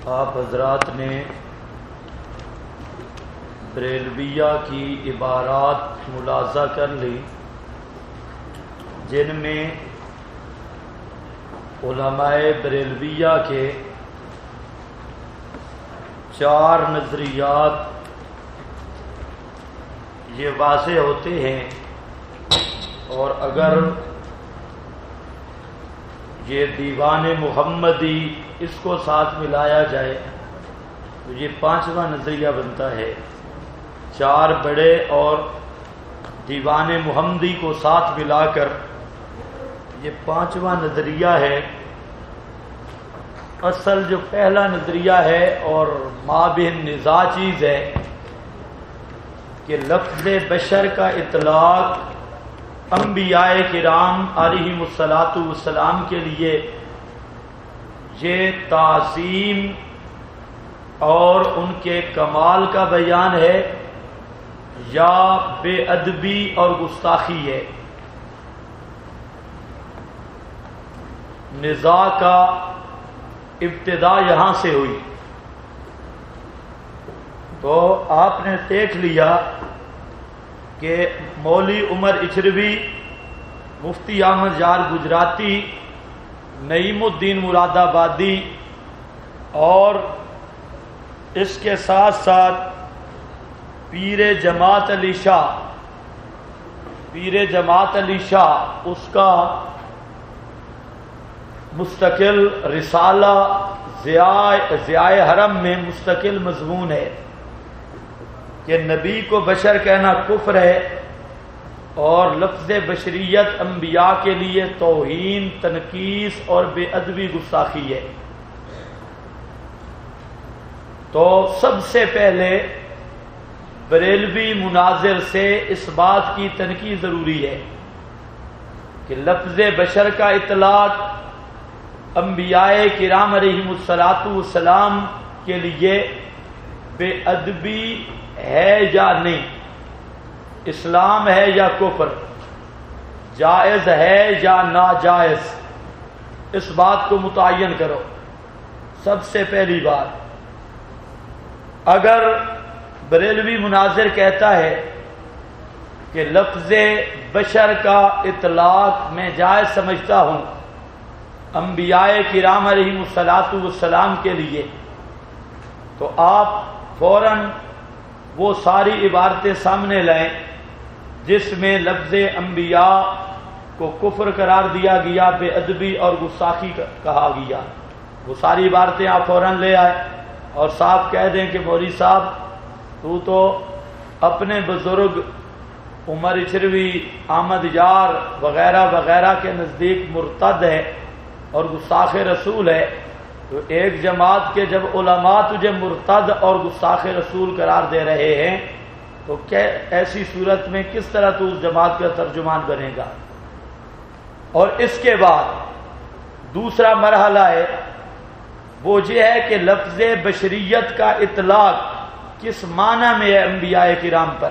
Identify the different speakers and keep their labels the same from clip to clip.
Speaker 1: آپ حضرات نے بریلویہ کی عبارات ملاحظہ کر لی جن میں علماء بریلویہ کے 4 نظریات یہ واضح ہوتے ہیں، اور اگر یہ دیوان محمدی اس کو ساتھ ملایا جائے تو یہ 5واں نظریہ بنتا ہے۔ 4 بڑے اور دیوان محمدی کو ساتھ ملا کر یہ 5واں نظریہ ہے۔ اصل جو پہلا نظریہ ہے اور مابین نزاع چیز ہے کہ لفظ بشر کا اطلاق انبیاء کرام علیہم الصلاۃ والسلام کے لیے یہ تعظیم اور ان کے کمال کا بیان ہے یا بے ادبی اور گستاخی ہے۔ نزاع کا ابتدا یہاں سے ہوئی، تو آپ نے دیکھ لیا کہ مولوی عمر اچھروی، مفتی احمد یار گجراتی، نعیم الدین مراد آبادی اور اس کے ساتھ ساتھ پیر جماعت علی شاہ اس کا مستقل رسالہ ضیاء حرم میں مستقل مضمون ہے کہ نبی کو بشر کہنا کفر ہے اور لفظ بشریت انبیاء کے لیے توہین، تنقیص اور بے ادبی گستاخی ہے۔ تو سب سے پہلے بریلوی مناظر سے اس بات کی تنقید ضروری ہے کہ لفظ بشر کا اطلاق انبیاء کرام علیہم الصلاۃ والسلام کے لیے بے ادبی ہے یا نہیں، اسلام ہے یا کفر، جائز ہے یا ناجائز، اس بات کو متعین کرو۔ سب سے پہلی بات، اگر بریلوی مناظر کہتا ہے کہ لفظ بشر کا اطلاق میں جائز سمجھتا ہوں انبیاء کرام علیہم الصلاۃ والسلام کے لیے، تو آپ فوراً وہ ساری عبارتیں سامنے لائیں جس میں لفظ انبیاء کو کفر قرار دیا گیا، بے ادبی اور گستاخی کہا گیا۔ وہ ساری عبارتیں آپ فوراً لے آئے اور صاحب کہہ دیں کہ مولوی صاحب تو اپنے بزرگ عمر اچھروی، احمد یار وغیرہ وغیرہ کے نزدیک مرتد ہے اور گستاخ رسول ہے، تو ایک جماعت کے جب علماء تجھے مرتد اور گستاخ رسول قرار دے رہے ہیں تو کیا ایسی صورت میں کس طرح تو اس جماعت کا ترجمان بنے گا؟ اور اس کے بعد دوسرا مرحلہ ہے وہ یہ ہے کہ لفظ بشریت کا اطلاق کس معنی میں ہے انبیاء کرام پر،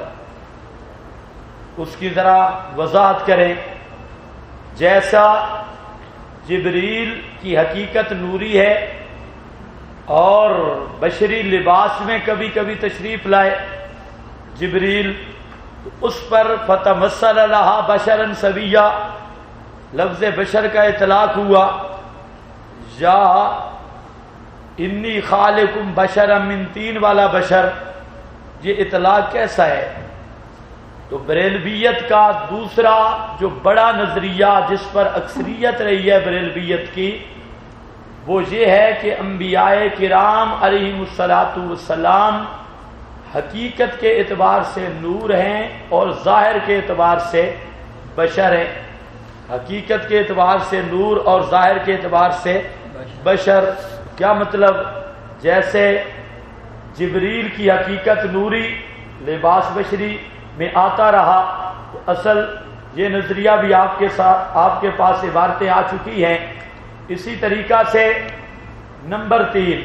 Speaker 1: اس کی ذرا وضاحت کریں۔ جیسا جبریل کی حقیقت نوری ہے اور بشری لباس میں کبھی کبھی تشریف لائے جبریل، اس پر فتمثل لہا بشرا سویا، لفظ بشر کا اطلاق ہوا، یا انی خالقم بشرا من طین والا بشر، یہ اطلاق کیسا ہے؟ تو بریلویت کا دوسرا جو بڑا نظریہ جس پر اکثریت رہی ہے بریلویت کی، وہ یہ ہے کہ انبیاء کرام علیہم الصلاۃ والسلام حقیقت کے اعتبار سے نور ہیں اور ظاہر کے اعتبار سے بشر ہیں۔ حقیقت کے اعتبار سے نور اور ظاہر کے اعتبار سے بشر، کیا مطلب؟ جیسے جبریل کی حقیقت نوری، لباس بشری میں آتا رہا، تو اصل یہ نظریہ بھی آپ کے ساتھ آپ کے پاس عبارتیں آ چکی ہیں۔ اسی طریقہ سے نمبر 3،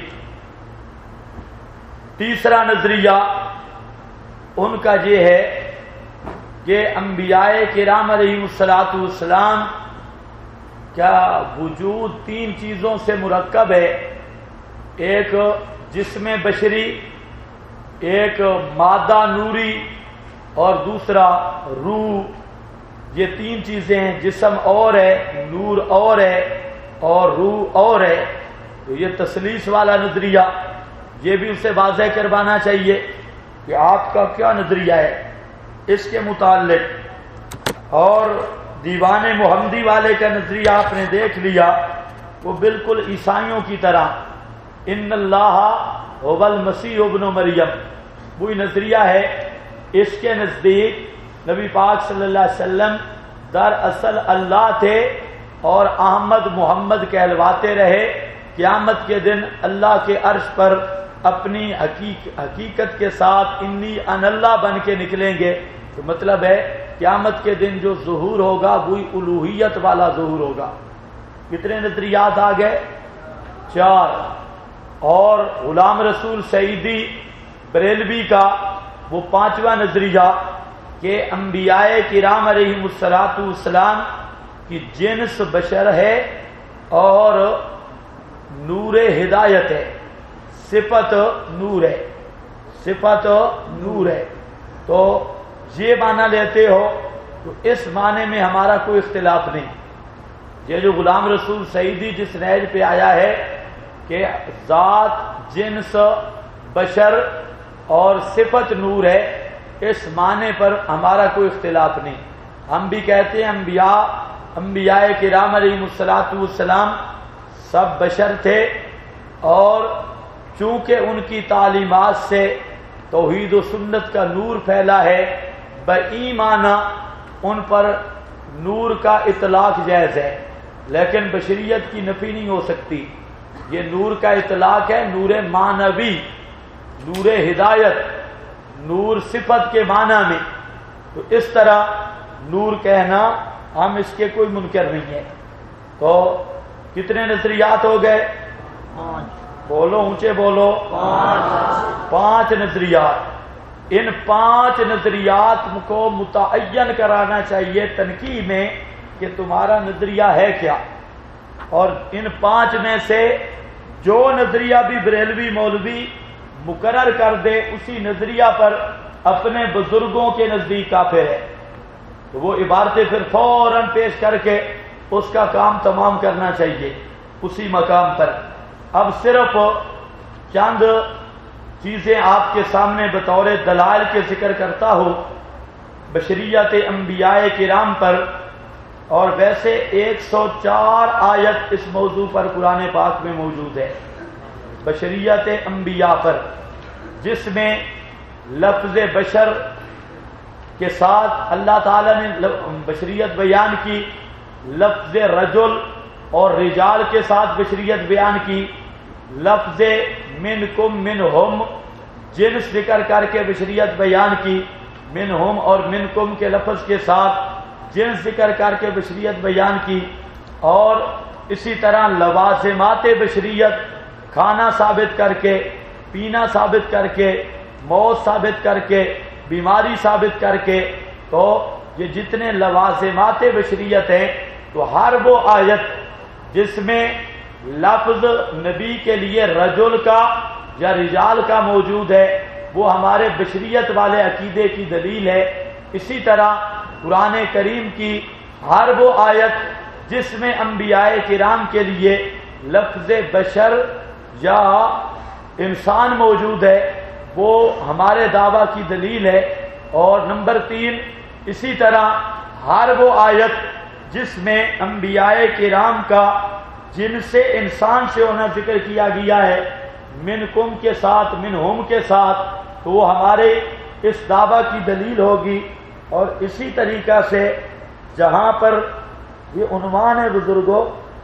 Speaker 1: تیسرا نظریہ ان کا یہ ہے کہ انبیاء کرام علیہم الصلاۃ والسلام کا وجود 3 چیزوں سے مرکب ہے۔ ایک جسم بشری، ایک مادہ نوری اور دوسرا روح، یہ تین چیزیں ہیں، جسم اور ہے، نور اور ہے اور روح اور ہے۔ تو یہ تثلیث والا نظریہ، یہ بھی اسے واضح کروانا چاہیے کہ آپ کا کیا نظریہ ہے اس کے متعلق۔ اور دیوان محمدی والے کا نظریہ آپ نے دیکھ لیا، وہ بالکل عیسائیوں کی طرح ان اللہ هو المسیح ابن مریم، وہی نظریہ ہے۔ اس کے نزدیک نبی پاک صلی اللہ علیہ وسلم دراصل اللہ تھے اور احمد محمد کہلواتے رہے۔ قیامت کے دن اللہ کے عرش پر اپنی حقیقت کے ساتھ انی ان اللہ بن کے نکلیں گے۔ تو مطلب ہے قیامت کے دن جو ظہور ہوگا وہی الوہیت والا ظہور ہوگا۔ کتنے نظریات آ گئے؟ 4۔ اور غلام رسول سعیدی بریلوی کا وہ 5واں نظریہ کہ انبیاء کرام علیہم السلام کی جنس بشر ہے اور نور ہدایت ہے، صفت نور ہے، صفت نور ہے۔ تو یہ معنی لیتے ہو تو اس معنی میں ہمارا کوئی اختلاف نہیں۔ یہ جو غلام رسول سعیدی جس نہج پہ آیا ہے کہ ذات، جنس، بشر اور صفت نور ہے، اس معنی پر ہمارا کوئی اختلاف نہیں۔ ہم بھی کہتے ہیں انبیاء کرام علیہم السلام سب بشر تھے، اور چونکہ ان کی تعلیمات سے توحید و سنت کا نور پھیلا ہے، بایمانہ ان پر نور کا اطلاق جائز ہے، لیکن بشریت کی نفی نہیں ہو سکتی۔ یہ نور کا اطلاق ہے، نور معنوی، نور ہدایت، نور صفت کے معنی میں۔ تو اس طرح نور کہنا ہم اس کے کوئی منکر نہیں ہے۔ تو کتنے نظریات ہو گئے؟ 5۔ بولو، اونچے بولو۔ 5 نظریات۔ ان 5 نظریات کو متعین کرانا چاہیے تنقید میں کہ تمہارا نظریہ ہے کیا۔ اور ان 5 میں سے جو نظریہ بھی بریلوی مولوی مقرر کر دے اسی نظریہ پر اپنے بزرگوں کے نزدیک کافر ہے، تو وہ عبارتیں پھر فوراً پیش کر کے اس کا کام تمام کرنا چاہیے اسی مقام پر۔ اب صرف چند چیزیں آپ کے سامنے بطور دلائل کے ذکر کرتا ہوں بشریت انبیاء کرام پر۔ اور ویسے 104 آیت اس موضوع پر قرآن پاک میں موجود ہے، بشریت انبیاء پر، جس میں لفظ بشر کے ساتھ اللہ تعالی نے بشریت بیان کی، لفظ رجل اور رجال کے ساتھ بشریت بیان کی، لفظ منکم منہم جنس ذکر کر کے بشریت بیان کی، منہم اور منکم کے لفظ کے ساتھ جنس ذکر کر کے بشریت بیان کی، اور اسی طرح لوازمات بشریت، کھانا ثابت کر کے، پینا ثابت کر کے، موت ثابت کر کے، بیماری ثابت کر کے۔ تو یہ جتنے لوازمات بشریت ہیں، تو ہر وہ آیت جس میں لفظ نبی کے لیے رجل کا یا رجال کا موجود ہے وہ ہمارے بشریت والے عقیدے کی دلیل ہے۔ اسی طرح قرآن کریم کی ہر وہ آیت جس میں انبیاء کرام کے لیے لفظ بشر یا انسان موجود ہے وہ ہمارے دعویٰ کی دلیل ہے۔ اور نمبر 3، اسی طرح ہر وہ آیت جس میں انبیاء کرام کا جن سے انسان سے ہونا ذکر کیا گیا ہے، منکم کے ساتھ، منہم کے ساتھ، تو وہ ہمارے اس دعویٰ کی دلیل ہوگی۔ اور اسی طریقہ سے جہاں پر یہ عنوان ہے بزرگوں،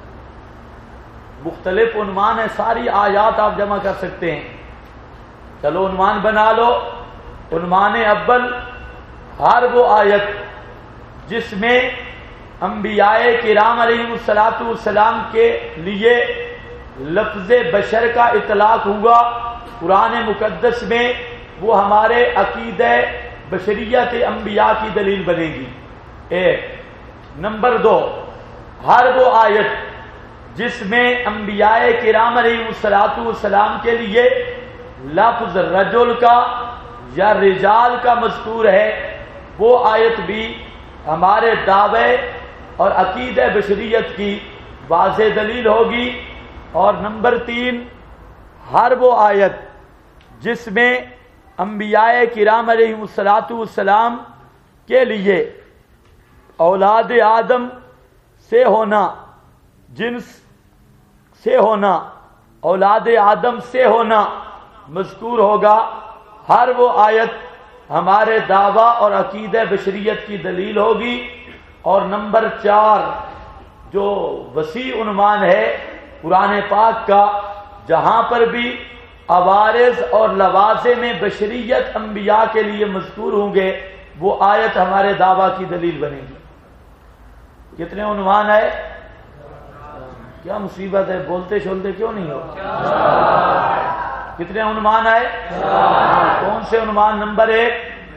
Speaker 1: مختلف عنوان ہے، ساری آیات آپ جمع کر سکتے ہیں۔ چلو عنوان بنا لو۔ عنوان اول، ہر وہ آیت جس میں انبیاء کرام علیہم السلام کے لیے لفظ بشر کا اطلاق ہوا قرآن مقدس میں، وہ ہمارے عقیدہ بشریت انبیاء کی دلیل بنے گی۔ 1۔ نمبر 2، ہر وہ آیت جس میں انبیاء کرام علیہ الصلوۃ والسلام کے لیے لفظ رجل کا یا رجال کا مذکور ہے، وہ آیت بھی ہمارے دعوے اور عقیدہ بشریت کی واضح دلیل ہوگی۔ اور نمبر 3، ہر وہ آیت جس میں انبیاء کرام علیہ الصلوۃ والسلام کے لیے اولاد آدم سے ہونا، جنس سے ہونا، اولاد آدم سے ہونا مذکور ہوگا، ہر وہ آیت ہمارے دعویٰ اور عقیدہ بشریت کی دلیل ہوگی۔ اور نمبر 4 جو وسیع عنوان ہے قرآن پاک کا، جہاں پر بھی عوارض اور لوازم بشریت انبیاء کے لیے مذکور ہوں گے، وہ آیت ہمارے دعویٰ کی دلیل بنے گی۔ کتنے عنوان ہے؟ کیا مصیبت ہے، بولتے شولتے کیوں نہیں ہو؟ کتنے عنوان ہے؟ کون سے عنوان؟ نمبر 1،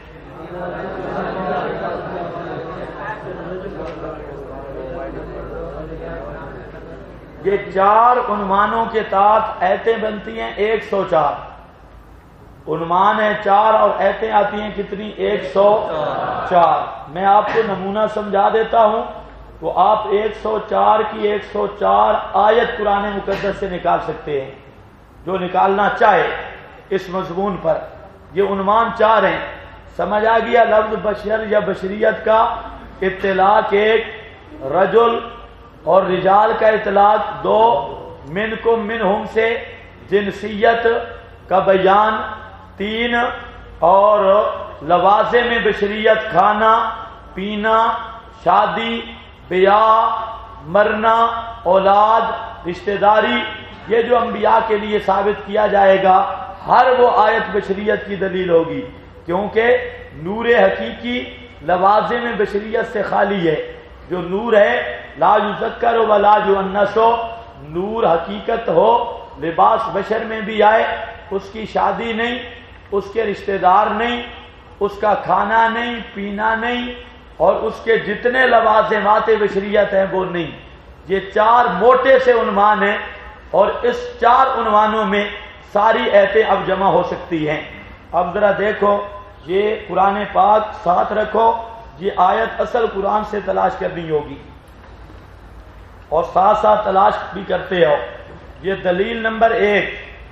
Speaker 1: یہ 4 عنوانوں کے تحت ایتیں بنتی ہیں 104 عنوان ہیں 4 اور ایتیں آتی ہیں کتنی؟ 104۔ میں آپ کو نمونہ سمجھا دیتا ہوں تو آپ 104 کی 104 آیت قرآن مقدس سے نکال سکتے ہیں، جو نکالنا چاہے اس مضمون پر۔ یہ عنوان 4 ہیں۔ سمجھ آ گیا؟ لفظ بشر یا بشریت کا اطلاق 1، رجل اور رجال کا اطلاق 2، منکم منہم سے جنسیت کا بیان 3، اور لوازم بشریت کھانا پینا، شادی، بیاہ، مرنا، اولاد، رشتہ داری، یہ جو انبیاء کے لیے ثابت کیا جائے گا، ہر وہ آیت بشریت کی دلیل ہوگی، کیونکہ نور حقیقی لوازم بشریت سے خالی ہے۔ جو نور ہے لا یذکر ولا یؤنس، نور حقیقت ہو، لباس بشر میں بھی آئے، اس کی شادی نہیں، اس کے رشتہ دار نہیں، اس کا کھانا نہیں، پینا نہیں، اور اس کے جتنے لوازمات بشریت ہیں وہ نہیں۔ یہ 4 موٹے سے عنوان ہیں، اور اس 4 عنوانوں میں ساری ایتیں اب جمع ہو سکتی ہیں۔ اب ذرا دیکھو، یہ قرآن پاک ساتھ رکھو، یہ آیت اصل قرآن سے تلاش کرنی ہوگی، اور ساتھ ساتھ تلاش بھی کرتے ہو۔ یہ دلیل نمبر 1،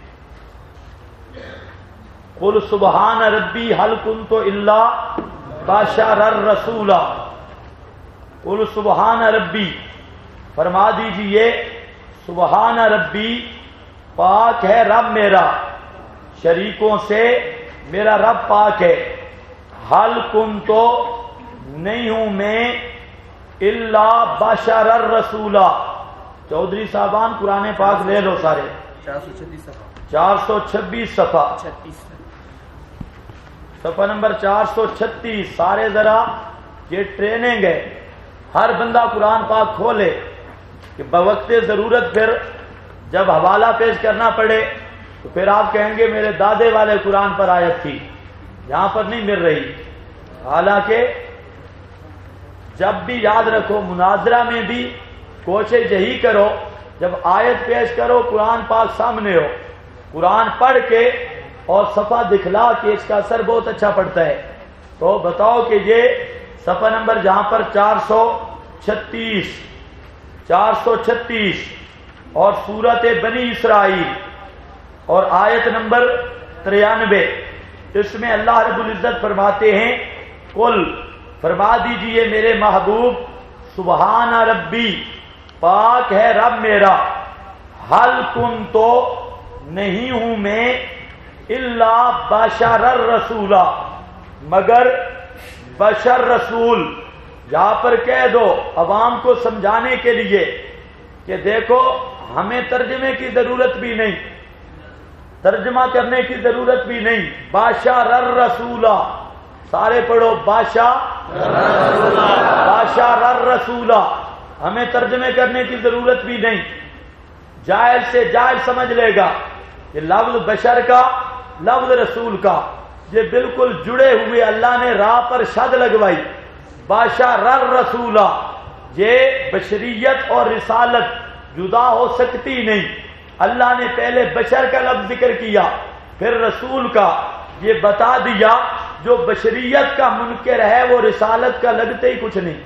Speaker 1: قل سبحان ربی هل کنت الا بشرا رسولا۔ قل سبحان ربی، فرما دیجئے سبحان ربی، پاک ہے رب میرا، شریکوں سے میرا رب پاک ہے۔ حل کنت، نہیں ہوں میں، الا بشر الرسولا۔ چودھری صاحبان قرآن پاک لے لو سارے، 426 صفحہ، صفحہ نمبر 436، سارے ذرا، یہ ٹریننگ ہے، ہر بندہ قرآن پاک کھولے کہ بوقت ضرورت پھر جب حوالہ پیش کرنا پڑے تو پھر آپ کہیں گے میرے دادے والے قرآن پر آیت تھی، یہاں پر نہیں مل رہی۔ حالانکہ جب بھی یاد رکھو، مناظرہ میں بھی کوشش یہی کرو، جب آیت پیش کرو قرآن پاک سامنے ہو، قرآن پڑھ کے اور صفحہ دکھلا کے اس کا اثر بہت اچھا پڑتا ہے۔ تو بتاؤ کہ یہ صفحہ نمبر جہاں پر 436 اور سورت بنی اسرائیل اور آیت نمبر 93، اس میں اللہ رب العزت فرماتے ہیں، قل، فرما دیجئے میرے محبوب، سبحان ربی، پاک ہے رب میرا، حل کنت، نہیں ہوں میں، الا بشر الرسولا، مگر بشر رسول۔ یہاں پر کہہ دو عوام کو سمجھانے کے لیے کہ دیکھو ہمیں ترجمے کی ضرورت بھی نہیں، ترجمہ کرنے کی ضرورت بھی نہیں، بشر الرسولا، سارے پڑھو، بشر الرسولا، ہمیں ترجمے کرنے کی ضرورت بھی نہیں۔ جائز سے جائز سمجھ لے گا کہ لفظ بشر کا، لفظ رسول کا، یہ بالکل جڑے ہوئے، اللہ نے راہ پر شد لگوائی، بشر الرسولا، یہ بشریت اور رسالت جدا ہو سکتی نہیں۔ اللہ نے پہلے بشر کا لفظ ذکر کیا، پھر رسول کا، یہ بتا دیا جو بشریت کا منکر ہے وہ رسالت کا لگتا ہی کچھ نہیں،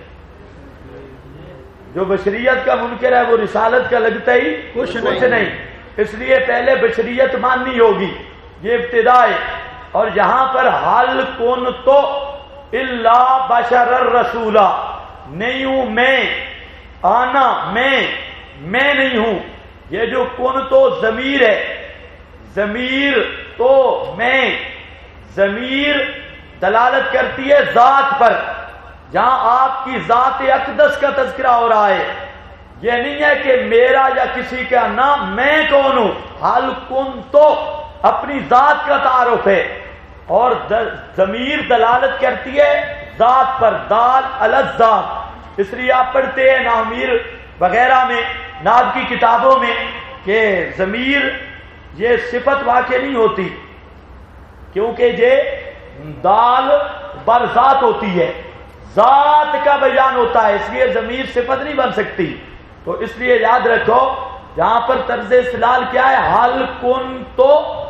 Speaker 1: جو بشریت کا منکر ہے وہ رسالت کا لگتا ہی کچھ نہیں۔ اس لیے پہلے بشریت ماننی ہوگی، یہ ابتدا ہے۔ اور یہاں پر حل کن تو الا بشر الرسولا، نہیں ہوں میں، آنا میں نہیں ہوں۔ یہ جو کن تو ضمیر ہے، ضمیر تو میں، ضمیر دلالت کرتی ہے ذات پر، جہاں آپ کی ذات اقدس کا تذکرہ ہو رہا ہے۔ یہ نہیں ہے کہ میرا یا کسی کا نام، میں کون ہوں۔ حل کن تو اپنی ذات کا تعارف ہے، اور ضمیر دلالت کرتی ہے ذات پر، دال الذات۔ اس لیے آپ پڑھتے ہیں نامیر وغیرہ میں، ناب کی کتابوں میں، کہ ضمیر یہ صفت واقع نہیں ہوتی، کیونکہ یہ دال بر ذات ہوتی ہے، ذات کا بیان ہوتا ہے، اس لیے ضمیر صفت نہیں بن سکتی۔ تو اس لیے یاد رکھو جہاں پر طرز استدلال کیا ہے، حل کن تو،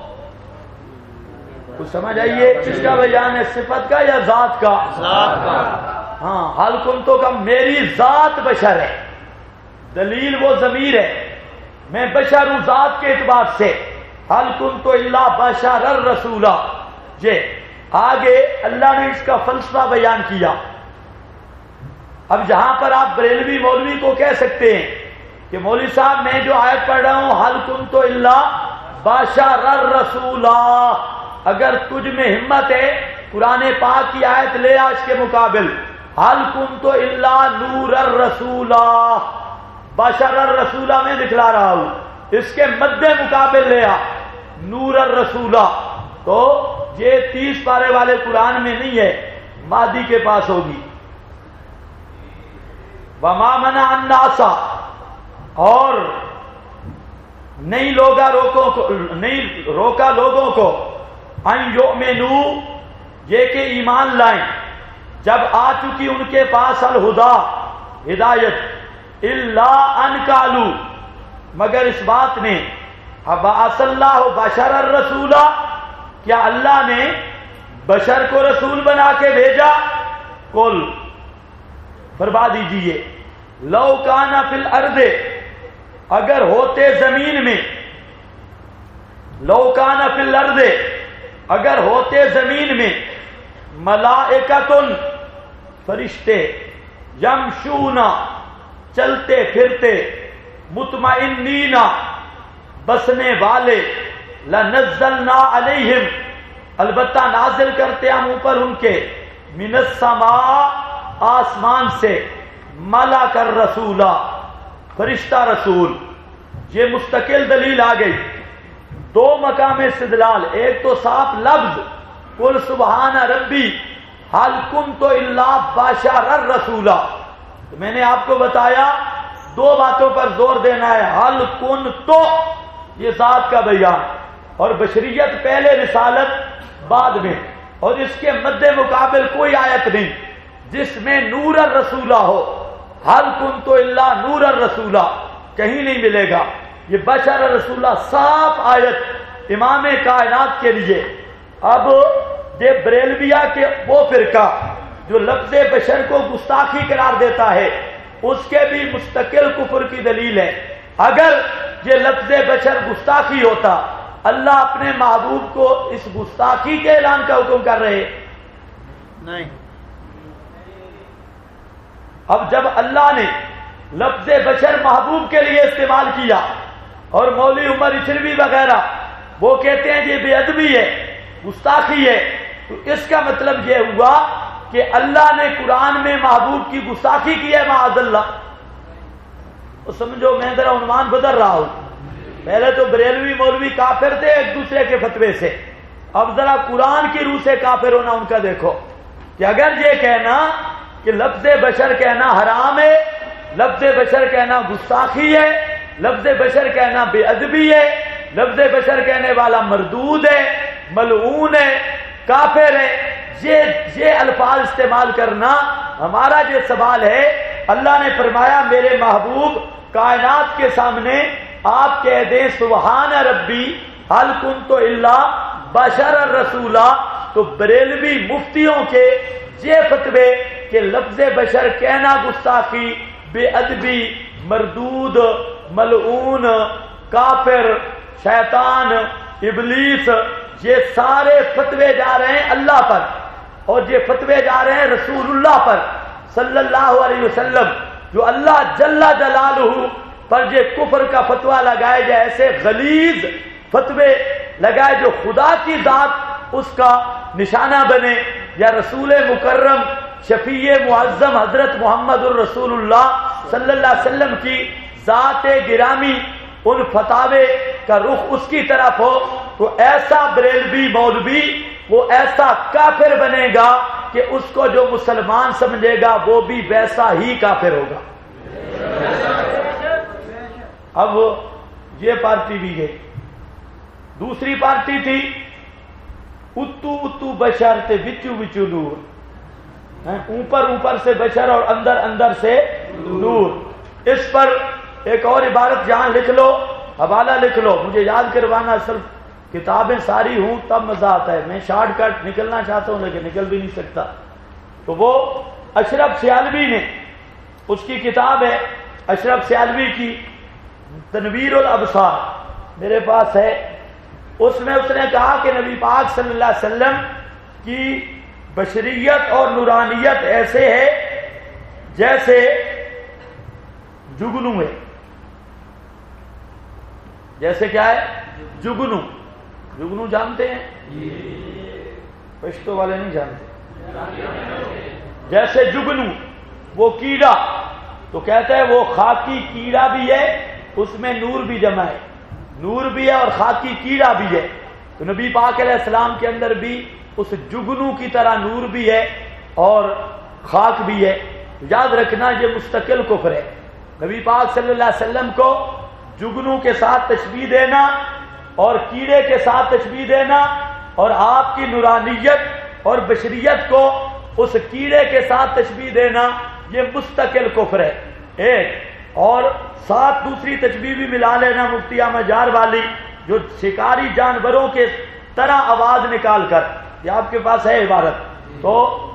Speaker 1: کچھ سمجھ آئیے کس کا بیان ہے، صفت کا یا ذات کا؟ ذات کا۔ ہاں، حل کن تو کا میری ذات بشر ہے، دلیل وہ ضمیر ہے، میں بشر ہوں ذات کے اعتبار سے۔ حل کن تو الا بشر الرسولا، یہ آگے اللہ نے اس کا فلسفہ بیان کیا۔ اب جہاں پر آپ بریلوی مولوی کو کہہ سکتے ہیں کہ مولوی صاحب میں جو آیت پڑھ رہا ہوں حل کنت الا بشر الرسولا، اگر تجھ میں ہمت ہے قرآن پاک کی آیت لے آ اس کے مقابل، حل کنت الا نور الرسولا، بشر الرسولا میں دکھلا رہا ہوں، اس کے مد مقابل لے آ نور الرسولا، تو یہ 30 پارے والے قرآن میں نہیں ہے، مادی کے پاس ہوگی۔ وما منع الناس، اور نہیں روکا لوگوں کو، ان یؤمنوا، یہ کہ ایمان لائیں جب آ چکی ان کے پاس الہدا، ہدایت، الا ان قالوا، مگر اس بات نے، ابعث اللہ بشر الرسولا، کیا اللہ نے بشر کو رسول بنا کے بھیجا؟ قل، فرما دیجئے، لو کان فی الارض، اگر ہوتے زمین میں، لو کان فی الارض، اگر ہوتے زمین میں، ملائکۃ، فرشتے، یمشون، چلتے پھرتے، مطمئنین، بسنے والے، لنزلنا علیہم، البتہ نازل کرتے ہم اوپر ان کے، من السماء، آسمان سے، ملک الرسولا، فرشتہ رسول۔ یہ مستقل دلیل آ گئی، دو مقام استدلال، ایک تو صاف لفظ قل سبحان ربی حل کنت الا بشر الرسولا، تو میں نے آپ کو بتایا دو باتوں پر زور دینا ہے، حل کنت، یہ ذات کا بیان، اور بشریت پہلے، رسالت بعد میں، اور اس کے مد مقابل کوئی آیت نہیں جس میں نور الرسولہ ہو، حل کنت الا نور الرسولہ کہیں نہیں ملے گا۔ یہ بشر الرسولہ صاف آیت امام کائنات کے لیے۔ اب یہ بریلویہ کے وہ فرقہ جو لفظ بشر کو گستاخی قرار دیتا ہے، اس کے بھی مستقل کفر کی دلیل ہے۔ اگر یہ لفظ بشر گستاخی ہوتا، اللہ اپنے محبوب کو اس گستاخی کے اعلان کا حکم کر رہے نہیں۔ اب جب اللہ نے لفظ بشر محبوب کے لیے استعمال کیا، اور مولوی عمر اچھروی وغیرہ وہ کہتے ہیں یہ بے ادبی ہے، گستاخی ہے، تو اس کا مطلب یہ ہوا کہ اللہ نے قرآن میں محبوب کی گستاخی کی ہے، معاذ اللہ۔ تو سمجھو میں ذرا عنوان بدل رہا ہوں، پہلے تو بریلوی مولوی کافر تھے ایک دوسرے کے فتوے سے، اب ذرا قرآن کی روح سے کافر ہونا ان کا دیکھو، کہ اگر یہ کہنا کہ لفظ بشر کہنا حرام ہے، لفظ بشر کہنا گستاخی ہے، لفظ بشر کہنا بے ادبی ہے، لفظ بشر کہنے والا مردود ہے، ملعون ہے، کافر ہے، یہ الفاظ استعمال کرنا ہمارا یہ سوال ہے۔ اللہ نے فرمایا میرے محبوب کائنات کے سامنے آپ کہہ دیں سبحان ربی ہل کنت الا بشر الرسولا، تو بریلوی مفتیوں کے یہ فتوے کہ لفظ بشر کہنا گستاخی، بے ادبی، مردود، ملعون، کافر، شیطان، ابلیس، یہ سارے فتوے جا رہے ہیں اللہ پر، اور یہ فتوے جا رہے ہیں رسول اللہ پر صلی اللہ علیہ وسلم، جو اللہ جل جلالہ پر یہ کفر کا فتویٰ لگائے جائے، ایسے غلیظ فتوے لگائے جو خدا کی ذات اس کا نشانہ بنے، یا رسول مکرم شفیع معظم حضرت محمد الرسول اللہ صلی اللہ علیہ وسلم کی ذات گرامی ان فتاوے کا رخ اس کی طرف ہو، تو ایسا بریلوی مولوی وہ ایسا کافر بنے گا کہ اس کو جو مسلمان سمجھے گا وہ بھی ویسا ہی کافر ہوگا۔ اب یہ پارٹی بھی گئی، دوسری پارٹی تھی اتو اتو بشر تے وچو وچو نور، اوپر اوپر سے بشر اور اندر اندر سے نور۔ اس پر ایک اور عبارت جہاں لکھ لو، حوالہ لکھ لو، مجھے یاد کروانا، اصل کتابیں ساری ہوں تب مزہ آتا ہے، میں شارٹ کٹ نکلنا چاہتا ہوں لیکن نکل بھی نہیں سکتا۔ تو وہ اشرف سیالوی نے، اس کی کتاب ہے اشرف سیالوی کی تنویر الابصار، میرے پاس ہے، اس میں اس نے کہا کہ نبی پاک صلی اللہ علیہ وسلم کی بشریت اور نورانیت ایسے ہے جیسے جگنو ہے، جیسے کیا ہے؟ جگنو۔ جگنو جانتے ہیں؟ پشتو والے نہیں جانتے۔ جیسے جگنو وہ کیڑا، تو کہتا ہے وہ خاکی کیڑا بھی ہے، اس میں نور بھی جمع ہے، نور بھی ہے اور خاکی کیڑا بھی ہے، تو نبی پاک علیہ السلام کے اندر بھی اس جگنو کی طرح نور بھی ہے اور خاک بھی ہے۔ یاد رکھنا یہ مستقل کفر ہے، نبی پاک صلی اللہ علیہ وسلم کو جگنو کے ساتھ تشبیہ دینا اور کیڑے کے ساتھ تشبیہ دینا، اور آپ کی نورانیت اور بشریت کو اس کیڑے کے ساتھ تشبیہ دینا، یہ مستقل کفر ہے ایک۔ اور ساتھ دوسری تشبیہ بھی ملا لینا مفتی احمد جار والی، جو شکاری جانوروں کے طرح آواز نکال کر، یہ آپ کے پاس ہے عبارت، تو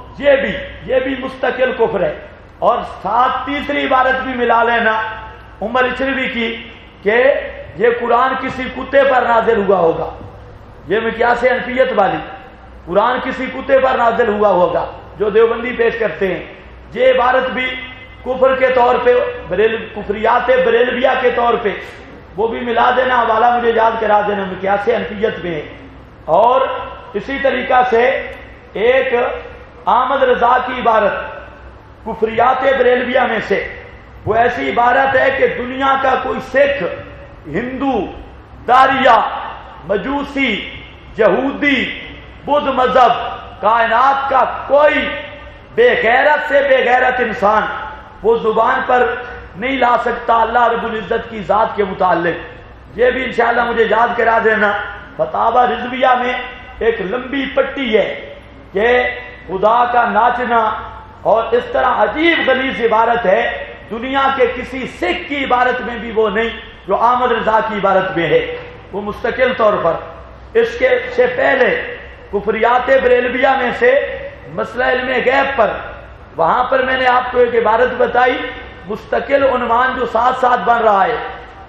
Speaker 1: یہ بھی مستقل کفر ہے۔ اور ساتھ تیسری عبارت بھی ملا لینا عمر اچھروی کی کہ یہ قرآن کسی کتے پر نازل ہوا ہوگا، یہ مقیاس حنفیت والی، قرآن کسی کتے پر نازل ہوا ہوگا جو دیوبندی پیش کرتے ہیں، یہ عبارت بھی کفر کے طور پہ، کفریات بریلویہ کے طور پہ، وہ بھی ملا دینا، حوالہ مجھے یاد کرا دینا، مقیاس حنفیت میں ہے۔ اور اسی طریقہ سے ایک احمد رضا کی عبارت کفریات بریلویہ میں سے، وہ ایسی عبارت ہے کہ دنیا کا کوئی سکھ، ہندو، داریہ، مجوسی، یہودی، بدھ مذہب، کائنات کا کوئی بے غیرت سے بے غیرت انسان وہ زبان پر نہیں لا سکتا اللہ رب العزت کی ذات کے متعلق۔ یہ بھی انشاءاللہ مجھے یاد کرا دینا، فتاوی رضویہ میں ایک لمبی پٹی ہے کہ خدا کا ناچنا، اور اس طرح عجیب غلیظ عبارت ہے، دنیا کے کسی سکھ کی عبارت میں بھی وہ نہیں جو احمد رضا کی عبارت میں ہے، وہ مستقل طور پر۔ اس کے سے پہلے کفریات بریلویہ میں سے مسئلہ علم غیب پر، وہاں پر میں نے آپ کو ایک عبارت بتائی، مستقل عنوان جو ساتھ ساتھ بن رہا ہے۔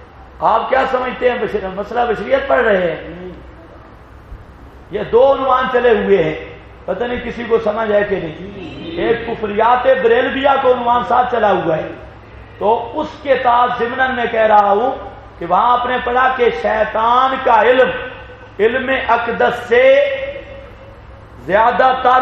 Speaker 1: آپ کیا سمجھتے ہیں؟ مسئلہ بشریت پڑھ رہے ہیں؟ یہ دو عنوان چلے ہوئے ہیں، پتہ نہیں کسی کو سمجھ ہے کہ نہیں۔ ایک کفریات بریلویہ کو عنوان ساتھ چلا ہوا ہے، تو اس کے تحت ضمناً میں کہہ رہا ہوں کہ وہاں آپ نے پڑھا کہ شیطان کا علم اقدس سے زیادہ تر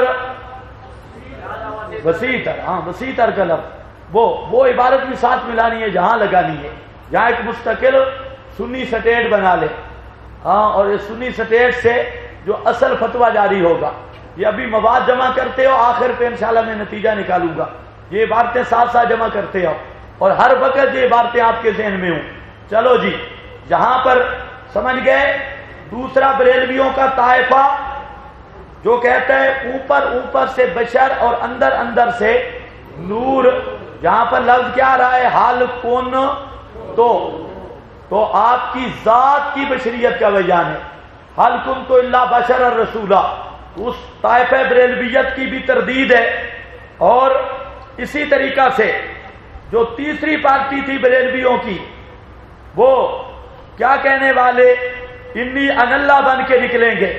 Speaker 1: وسیع تر کا لفظ، وہ عبارت بھی ساتھ ملانی ہے جہاں لگانی ہے، جہاں ایک مستقل سنی سٹیٹ بنا لے، اور اس سنی سٹیٹ سے جو اصل فتویٰ جاری ہوگا، یہ ابھی مواد جمع کرتے ہو، آخر پہ انشاءاللہ میں نتیجہ نکالوں گا، یہ عبارتیں ساتھ ساتھ جمع کرتے ہو اور ہر وقت یہ عبارتیں آپ کے ذہن میں ہوں۔ چلو جی، جہاں پر سمجھ گئے دوسرا بریلویوں کا طائفہ جو کہتا ہے اوپر اوپر سے بشر اور اندر اندر سے نور، جہاں پر لفظ کیا آ رہا ہے؟ حال کن تو آپ کی ذات کی بشریت کا بیان ہے. حل کنت الا بشرا رسولا، اس طائفہ بریلویت کی بھی تردید ہے. اور اسی طریقہ سے جو تیسری پارٹی تھی بریلویوں کی، وہ کیا کہنے والے، انی ان اللہ بن کے نکلیں گے.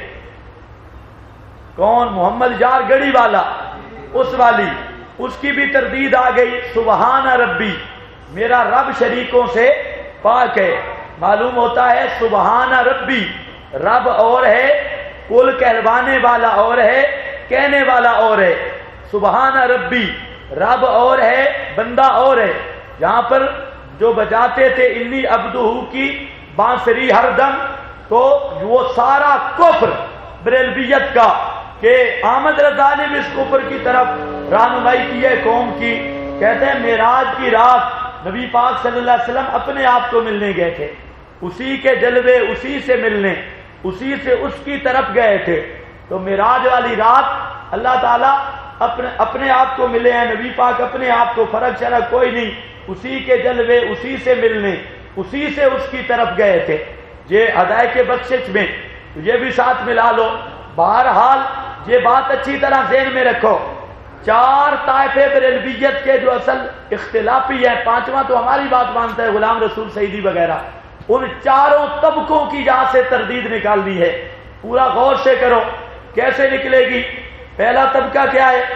Speaker 1: کون؟ محمد یار گڑی والا، اس والی، اس کی بھی تردید آ گئی. سبحان ربی، میرا رب شریکوں سے پاک ہے. معلوم ہوتا ہے سبحان ربی، رب اور ہے، کل کہلوانے والا اور ہے، کہنے والا اور ہے. سبحان ربی، رب اور ہے، بندہ اور ہے. یہاں پر جو بجاتے تھے انی عبدہ کی بانسری ہر دم، تو وہ سارا کفر بریلویت کا، کہ احمد رضا نے بھی اس کفر کی طرف رہنمائی کی ہے قوم کی. کہتے ہیں معراج کی رات نبی پاک صلی اللہ علیہ وسلم اپنے آپ کو ملنے گئے تھے، اسی کے جلوے، اسی سے ملنے، اسی سے اس کی طرف گئے تھے. تو معراج والی رات اللہ تعالیٰ اپنے آپ کو ملے ہیں، نبی پاک اپنے آپ کو، فرق شرق کوئی نہیں، اسی کے جلوے، اسی سے ملنے، اسی سے اس کی طرف گئے تھے. یہ ہدایت کے بخشش میں یہ بھی ساتھ ملا لو. بہرحال یہ بات اچھی طرح ذہن میں رکھو، چار طائفے بریلویت کے جو اصل اختلافی ہیں، پانچواں تو ہماری بات مانتا ہے غلام رسول سعیدی وغیرہ، ان چاروں طبقوں کی یہاں سے تردید نکالنی ہے. پورا غور سے کرو کیسے نکلے گی. پہلا طبقہ کیا ہے؟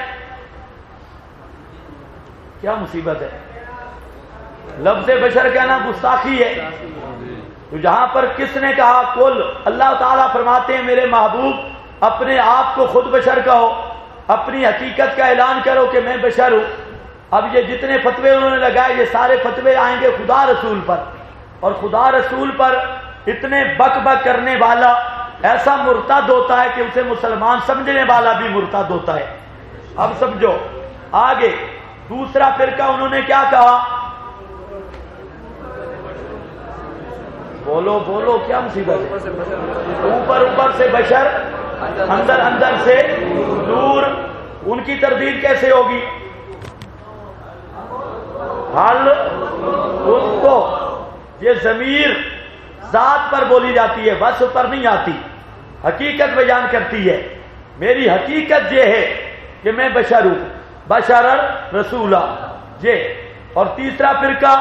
Speaker 1: کیا مصیبت ہے، لفظ بشر کہنا گستاخی ہے. تو جہاں پر کس نے کہا کل، اللہ تعالیٰ فرماتے ہیں میرے محبوب اپنے آپ کو خود بشر کہو، اپنی حقیقت کا اعلان کرو کہ میں بشر ہوں. اب یہ جتنے فتوے انہوں نے لگائے، یہ سارے فتوے آئیں گے خدا رسول پر، اور خدا رسول پر اتنے بک بک کرنے والا ایسا مرتد ہوتا ہے کہ اسے مسلمان سمجھنے والا بھی مرتد ہوتا ہے. اب سمجھو آگے. دوسرا فرقہ انہوں نے کیا کہا؟ بولو بولو، کیا مصیبت ہے؟ اوپر اوپر سے بشر، اندر اندر سے نور. ان کی تردید کیسے ہوگی؟ حل ان کو، یہ ضمیر ذات پر بولی جاتی ہے، وصف پر نہیں آتی، حقیقت بیان کرتی ہے. میری حقیقت یہ ہے کہ میں بشر ہوں، بشر رسولہ. یہ. اور تیسرا فرقہ،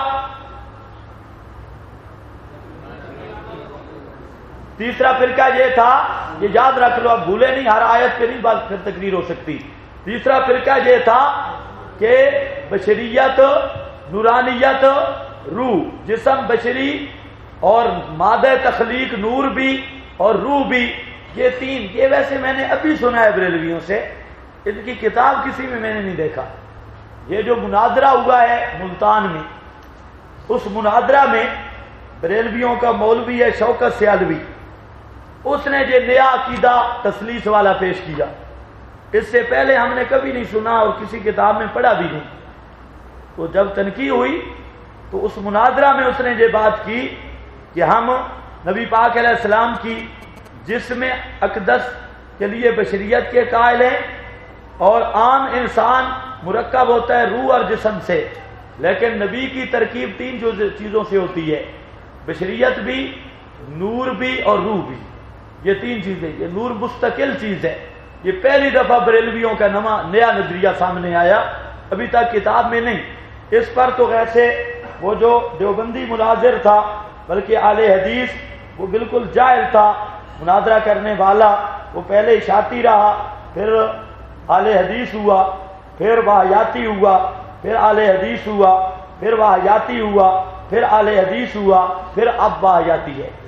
Speaker 1: یہ تھا، یہ یاد رکھ لو، اب بھولے نہیں، ہر آیت پہ نہیں بات پھر تقریر ہو سکتی. تیسرا فرقہ یہ تھا کہ بشریت، نورانیت، روح، جسم بشری اور مادہ تخلیق نور بھی اور روح بھی، یہ تین. یہ ویسے میں نے ابھی سنا ہے بریلویوں سے، ان کی کتاب کسی میں نے نہیں دیکھا. یہ جو مناظرہ ہوا ہے ملتان میں، اس مناظرہ میں بریلویوں کا مولوی ہے شوکت سیالوی، اس نے یہ نیا عقیدہ تسلیس والا پیش کیا. اس سے پہلے ہم نے کبھی نہیں سنا اور کسی کتاب میں پڑھا بھی نہیں. تو جب تنقید ہوئی تو اس مناظرہ میں اس نے یہ بات کی کہ ہم نبی پاک علیہ السلام کی جسم اقدس کے لیے بشریت کے قائل ہیں، اور عام انسان مرکب ہوتا ہے روح اور جسم سے، لیکن نبی کی ترکیب تین چیزوں سے ہوتی ہے، بشریت بھی، نور بھی اور روح بھی. یہ تین چیزیں، یہ نور مستقل چیز ہے. یہ پہلی دفعہ بریلویوں کا نیا نظریہ سامنے آیا، ابھی تک کتاب میں نہیں. اس پر تو ویسے وہ جو دیوبندی مناظر تھا، بلکہ اہل حدیث، وہ بالکل جاہل تھا مناظرہ کرنے والا. وہ پہلے اشاعتی رہا، پھر اہل حدیث ہوا، پھر وحیاتی ہوا، پھر اہل حدیث ہوا، پھر وحیاتی ہوا، پھر اہل حدیث ہوا، پھر اب وحیاتی ہے.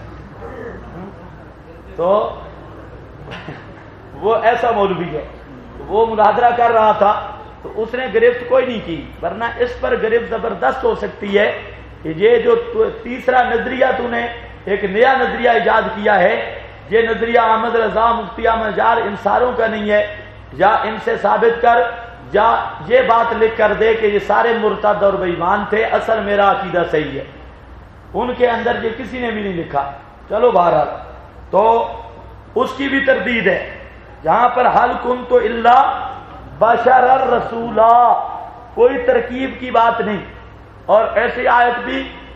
Speaker 1: تو وہ ایسا مولوی ہے. وہ مناظرہ کر رہا تھا تو اس نے گرفت کوئی نہیں کی، ورنہ اس پر گرفت زبردست ہو سکتی ہے کہ یہ جو تیسرا نظریہ تو نے ایک نیا نظریہ ایجاد کیا ہے، یہ نظریہ احمد رضا، مفتی احمد یار، ان ساروں کا نہیں ہے، یا ان سے ثابت کر یا یہ بات لکھ کر دے کہ یہ سارے مرتد اور بے ایمان تھے، اصل میرا عقیدہ صحیح ہے. ان کے اندر یہ کسی نے بھی نہیں لکھا. چلو بہرحال، تو اس کی بھی تردید ہے. جہاں پر حل کنت الا بشر الرسولا، کوئی ترکیب کی بات نہیں. اور ایسی آیت بھی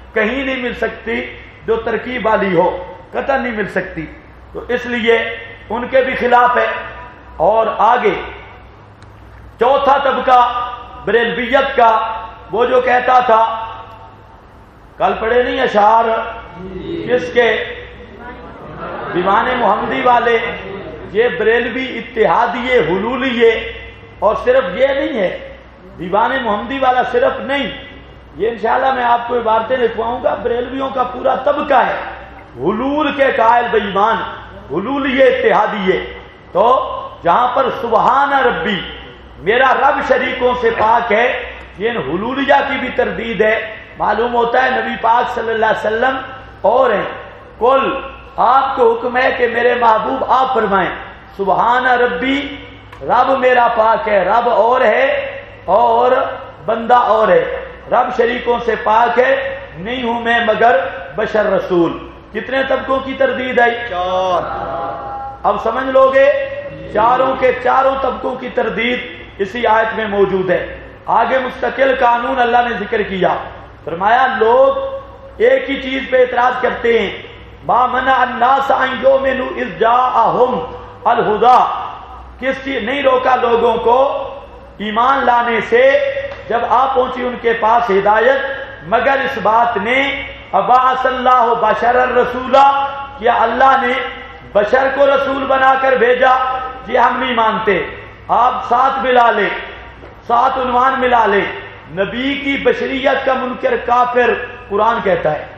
Speaker 1: کہیں نہیں مل سکتی جو ترکیب والی ہو، قطعا نہیں مل سکتی، تو اس لیے ان کے بھی خلاف ہے۔ اور آگے چوتھا طبقہ بریلویت کا، وہ جو کہتا تھا، کل پڑھے نہیں اشعار کس کے؟ دیوان محمدی والے، یہ بریلوی اتحادیے حلولیے، اور صرف یہ نہیں ہے دیوان محمدی والا صرف نہیں، یہ انشاءاللہ میں آپ کو عبارتیں لکھواؤں گا، بریلویوں کا پورا طبقہ ہے حلول کے قائل بے ایمان، حلولیے اتحادیے۔ تو جہاں پر سبحان ربی، میرا رب شریکوں سے پاک ہے، یہ حلولیہ کی بھی تردید ہے۔ معلوم ہوتا ہے نبی پاک صلی اللہ علیہ وسلم اور ہیں، کل آپ کو حکم ہے کہ میرے محبوب آپ فرمائیں سبحان ربی، رب میرا پاک ہے، رب اور ہے اور بندہ اور ہے، رب شریکوں سے پاک ہے، نہیں ہوں میں مگر بشر رسول۔ کتنے طبقوں کی تردید آئی؟ 4۔ اب سمجھ لو گے، چاروں کے چاروں طبقوں کی تردید اسی آیت میں موجود ہے۔ آگے مستقل قانون اللہ نے ذکر کیا، فرمایا لوگ ایک ہی چیز پہ اعتراض کرتے ہیں، ما منع الناس ان یؤمنوا اذ جاءہم الہدی، کس چیز نہیں روکا لوگوں کو ایمان لانے سے جب آ پہنچی ان کے پاس ہدایت، مگر اس بات نے ابعث اللہ بشر الرسول، کیا اللہ نے بشر کو رسول بنا کر بھیجا؟ یہ ہم نہیں مانتے۔ آپ ساتھ ملا لیں، ساتھ عنوان ملا لیں، نبی کی بشریت کا منکر کافر قرآن کہتا ہے،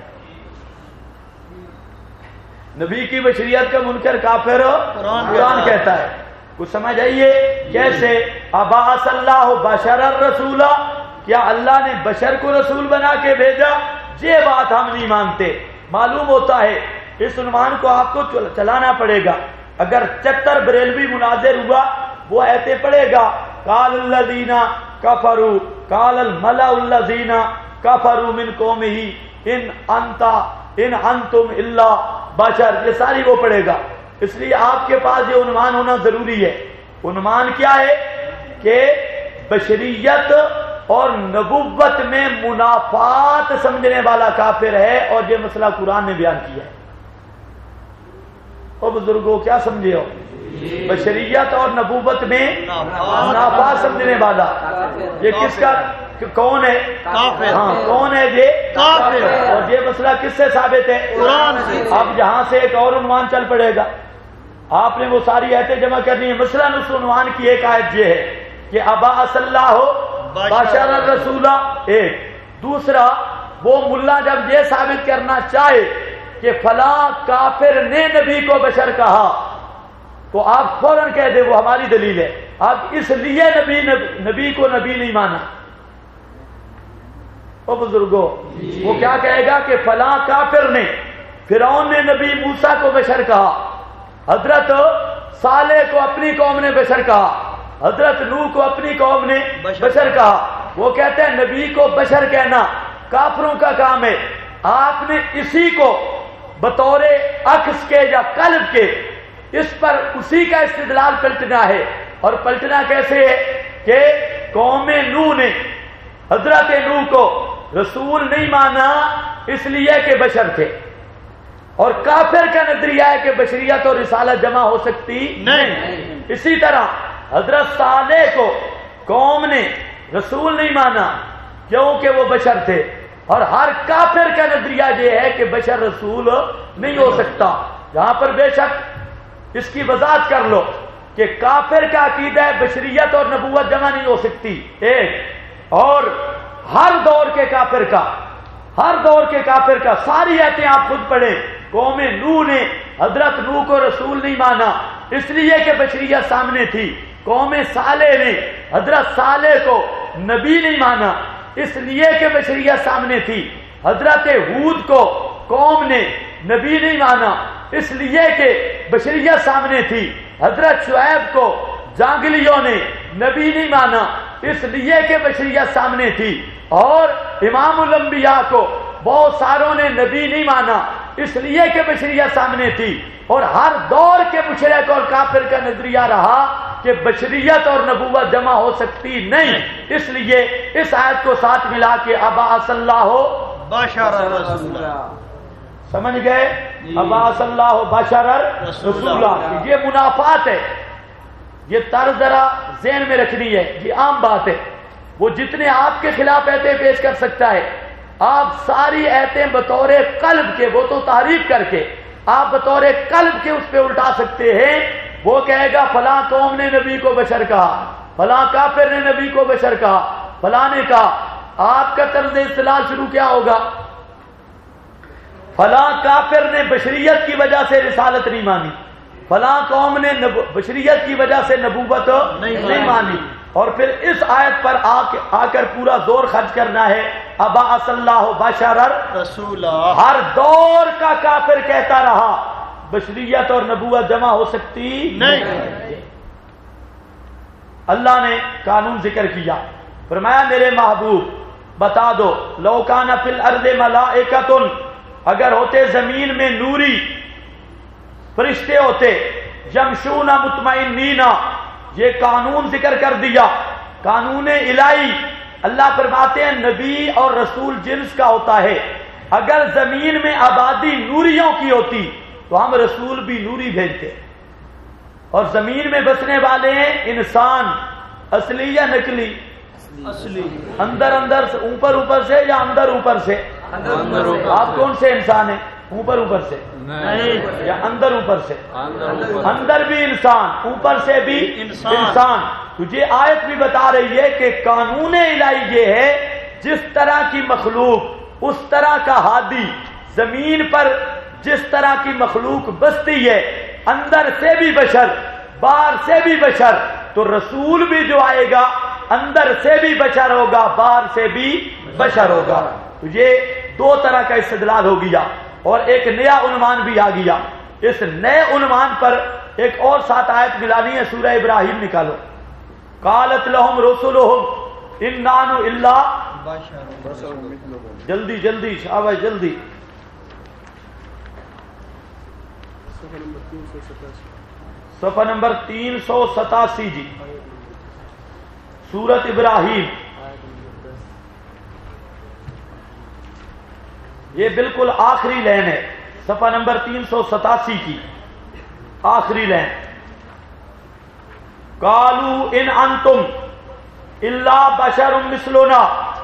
Speaker 1: نبی کی بشریت کا منکر کافر قرآن کہتا ہے۔ کچھ سمجھ آئیے کیسے؟ ابعث اللہ بشر الرسول، کیا اللہ نے بشر کو رسول بنا کے بھیجا؟ یہ بات ہم نہیں مانتے۔ معلوم ہوتا ہے اس عنوان کو آپ کو چلانا پڑے گا۔ اگر 74 بریلوی مناظر ہوا، وہ ایسے پڑے گا، قال الذین کفروا قال الملأ الذین کفروا من قومہ ان انتم الا بشر، یہ ساری وہ پڑے گا۔ اس لیے آپ کے پاس یہ عنوان ہونا ضروری ہے۔ عنوان کیا ہے کہ بشریت اور نبوت میں منافات سمجھنے والا کافر ہے، اور یہ مسئلہ قرآن نے بیان کیا ہے۔ او بزرگوں کیا سمجھے ہو؟ بشریت اور نبوت میں منافات سمجھنے والا، یہ کس کا کون ہے؟ کافر۔ ہاں کون ہے یہ؟ کافر۔ اور یہ مسئلہ کس سے ثابت ہے؟ قرآن سے۔ اب جہاں سے ایک اور عنوان چل پڑے گا، آپ نے وہ ساری آیتیں جمع کرنی ہے۔ مثلا اس عنوان کی ایک آیت یہ ہے کہ ابعث اللہ بشر الرسول، ایک۔ دوسرا، وہ ملا جب یہ ثابت کرنا چاہے کہ فلاں کافر نے نبی کو بشر کہا، تو آپ فوراً کہہ دیں وہ ہماری دلیل ہے، اب اس لیے نبی کو نبی نہیں مانا۔ او بزرگوں، وہ کیا کہے گا کہ فلاں کافر نے، فرعون نے نبی موسیٰ کو بشر کہا، حضرت صالح کو اپنی قوم نے بشر کہا، حضرت نوح کو اپنی قوم نے بشر کہا۔ وہ کہتے ہیں نبی کو بشر کہنا کافروں کا کام ہے، آپ نے اسی کو بطور عکس کے یا قلب کے اس پر اسی کا استدلال پلٹنا ہے۔ اور پلٹنا کیسے ہے کہ قوم نوح نے حضرت نوح کو رسول نہیں مانا اس لیے کہ بشر تھے، اور کافر کا نظریہ ہے کہ بشریت اور رسالت جمع ہو سکتی نہیں۔ اسی طرح حضرت صالح کو قوم نے رسول نہیں مانا کیونکہ وہ بشر تھے، اور ہر کافر کا نظریہ یہ ہے کہ بشر رسول نہیں ہو سکتا۔ یہاں پر بے شک اس کی وضاحت کر لو کہ کافر کا عقیدہ ہے بشریت اور نبوت جمع نہیں ہو سکتی، ایک۔ اور ہر دور کے کافر کا ساری آیتیں آپ خود پڑھیں، قوم نوح نے حضرت نوح کو رسول نہیں مانا اس لیے کہ بشریت سامنے تھی، قوم صالح نے حضرت صالح کو نبی نہیں مانا اس لیے کہ بشریت سامنے تھی، حضرت ہود کو قوم نے نبی نہیں مانا اس لیے کہ بشریت سامنے تھی، حضرت شعیب کو جانگلیوں نے نبی نہیں مانا اس لیے کہ بشریت سامنے تھی، اور امام الانبیاء کو بہت ساروں نے نبی نہیں مانا اس لیے کہ بشریت سامنے تھی۔ اور ہر دور کے مشرک اور کافر کا نظریہ رہا کہ بشریت اور نبوت جمع ہو سکتی نہیں، اس لیے اس آیت کو ساتھ ملا کے ابعث اللہ
Speaker 2: بشر رسولا.
Speaker 1: سمجھ گئے؟ ابعث اللہ بشر رسولا. یہ منافات ہے، یہ طرز ذرا ذہن میں رکھنی ہے، یہ عام بات ہے. وہ جتنے آپ کے خلاف ایتیں پیش کر سکتا ہے، آپ ساری ایتیں بطور قلب کے، وہ تو تعریف کر کے آپ بطور قلب کے اس پہ الٹا سکتے ہیں. وہ کہے گا فلاں قوم نے نبی کو بشر کہا، فلاں کافر نے نبی کو بشر کہا، فلاں نے کہا. آپ کا طرز استدلال شروع کیا ہوگا؟ فلاں کافر نے بشریت کی وجہ سے رسالت نہیں مانی، فلاں قوم نے بشریت کی وجہ سے نبوت نہیں مانی. اور پھر اس آیت پر آ کر پورا زور خرچ کرنا ہے ابعث اللہ بشر
Speaker 2: رسولا.
Speaker 1: ہر دور کا کافر کہتا رہا بشریت اور نبوت جمع ہو سکتی
Speaker 2: نہیں.
Speaker 1: اللہ نے قانون ذکر کیا، فرمایا میرے محبوب بتا دو لو کان فی الارض ملائکۃ، اگر ہوتے زمین میں نوری فرشتے ہوتے، یمشون مطمئنین، یہ قانون ذکر کر دیا، قانون الہی. اللہ فرماتے ہیں نبی اور رسول جنس کا ہوتا ہے. اگر زمین میں آبادی نوریوں کی ہوتی تو ہم رسول بھی نوری بھیجتے. اور زمین میں بسنے والے ہیں انسان، اصلی یا نقلی؟
Speaker 2: اصلی.
Speaker 1: اندر سے اوپر سے یا اندر سے؟ آپ کون سے انسان ہیں؟ اوپر سے یا اندر سے؟ اندر بھی انسان، اوپر سے بھی انسان. تجھے آیت بھی بتا رہی ہے کہ قانون الہی یہ ہے جس طرح کی مخلوق اس طرح کا ہادی. زمین پر جس طرح کی مخلوق بستی ہے، اندر سے بھی بشر باہر سے بھی بشر، تو رسول بھی جو آئے گا اندر سے بھی بشر ہوگا باہر سے بھی بشر ہوگا. تو یہ دو طرح کا استدلال ہو گیا اور ایک نیا عنوان بھی آ گیا. اس نئے عنوان پر ایک اور 7 آیت ملانی ہے. سورہ ابراہیم نکالو. قالت لهم رسلهم ان نحن الا جلدی شاباش جلدی. صفحہ نمبر 387 جی، سورت ابراہیم. یہ بالکل آخری لائن ہے، صفحہ نمبر 387 کی آخری لائن. قالوا ان انتم الا بشر مثلنا.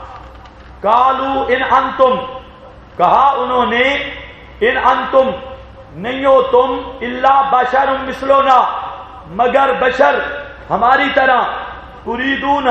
Speaker 1: قالوا ان انتم، کہا انہوں نے، ان انتم نہیں ہو تم، الا بشر مثلنا مگر بشر ہماری طرح. تريدون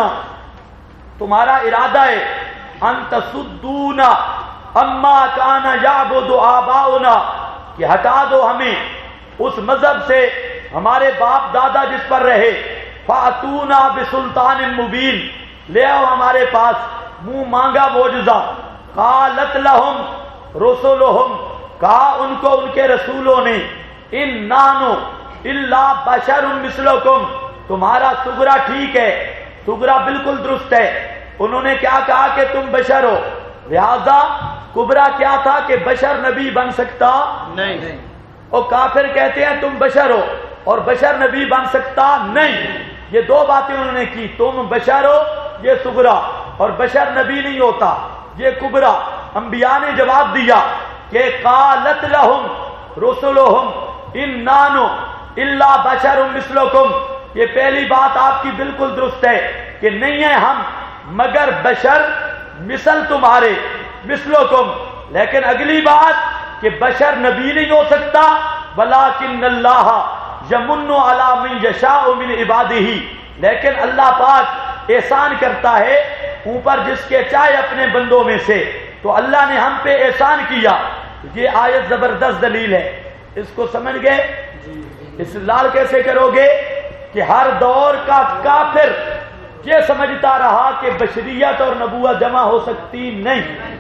Speaker 1: تمہارا ارادہ ہے، ان تصدونا اما کان یعبد آباؤنا کہ ہٹا دو ہمیں اس مذہب سے ہمارے باپ دادا جس پر رہے. فاتونا بسلطان مبین، لے آؤ ہمارے پاس منہ مانگا معجزہ. قالت لهم رسلهم، کہا ان کو ان کے رسولوں نے، ان نحن الا بشر مثلکم، تمہارا سغرا ٹھیک ہے، سغرا بالکل درست ہے. انہوں نے کیا کہا کہ تم بشر ہو، لہذا کبرا کیا تھا کہ بشر نبی بن سکتا
Speaker 2: نہیں.
Speaker 1: اور کافر کہتے ہیں تم بشر ہو اور بشر نبی بن سکتا نہیں. یہ دو باتیں انہوں نے کی، تم بشر ہو یہ سغرا، اور بشر نبی نہیں ہوتا یہ کبرا. انبیاء نے جواب دیا کہ قالت لهم رسلهم ان نحن الا بشر مثلکم. یہ پہلی بات آپ کی بالکل درست ہے کہ نہیں ہے ہم مگر بشر مثل تمہارے، مثلکم. لیکن اگلی بات کہ بشر نبی نہیں ہو سکتا. ولکن اللہ یمن علی من یشاء من عبادہ، لیکن اللہ پاک احسان کرتا ہے اوپر جس کے چاہے اپنے بندوں میں سے. تو اللہ نے ہم پہ احسان کیا. یہ آیت زبردست دلیل ہے. اس کو سمجھ گئے؟ استدلال کیسے کرو گے کہ ہر دور کا کافر یہ سمجھتا رہا کہ بشریت اور نبوت جمع ہو سکتی نہیں،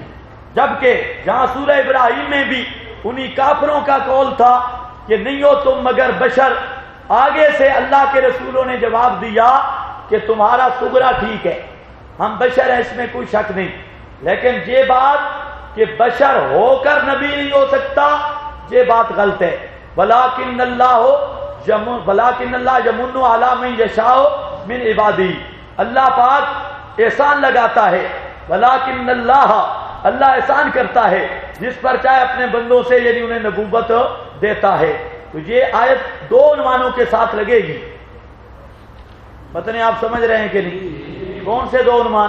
Speaker 1: جبکہ جہاں سورہ ابراہیم میں بھی انہی کافروں کا قول تھا کہ نہیں ہو تم مگر بشر. آگے سے اللہ کے رسولوں نے جواب دیا کہ تمہارا سغرا ٹھیک ہے، ہم بشر ہیں، اس میں کوئی شک نہیں. لیکن یہ بات کہ بشر ہو کر نبی نہیں ہو سکتا، یہ بات غلط ہے. ولکن اللہ یمن علی من یشاء من عبادہ، اللہ پاک احسان لگاتا ہے. ولکن اللہ اللہ احسان کرتا ہے جس پر چاہے اپنے بندوں سے، یعنی انہیں نبوت دیتا ہے۔ تو یہ آیت دو عنوانوں کے ساتھ لگے گی، پتہ نہیں آپ سمجھ رہے ہیں کہ نہیں؟ کون سے دو عنوان؟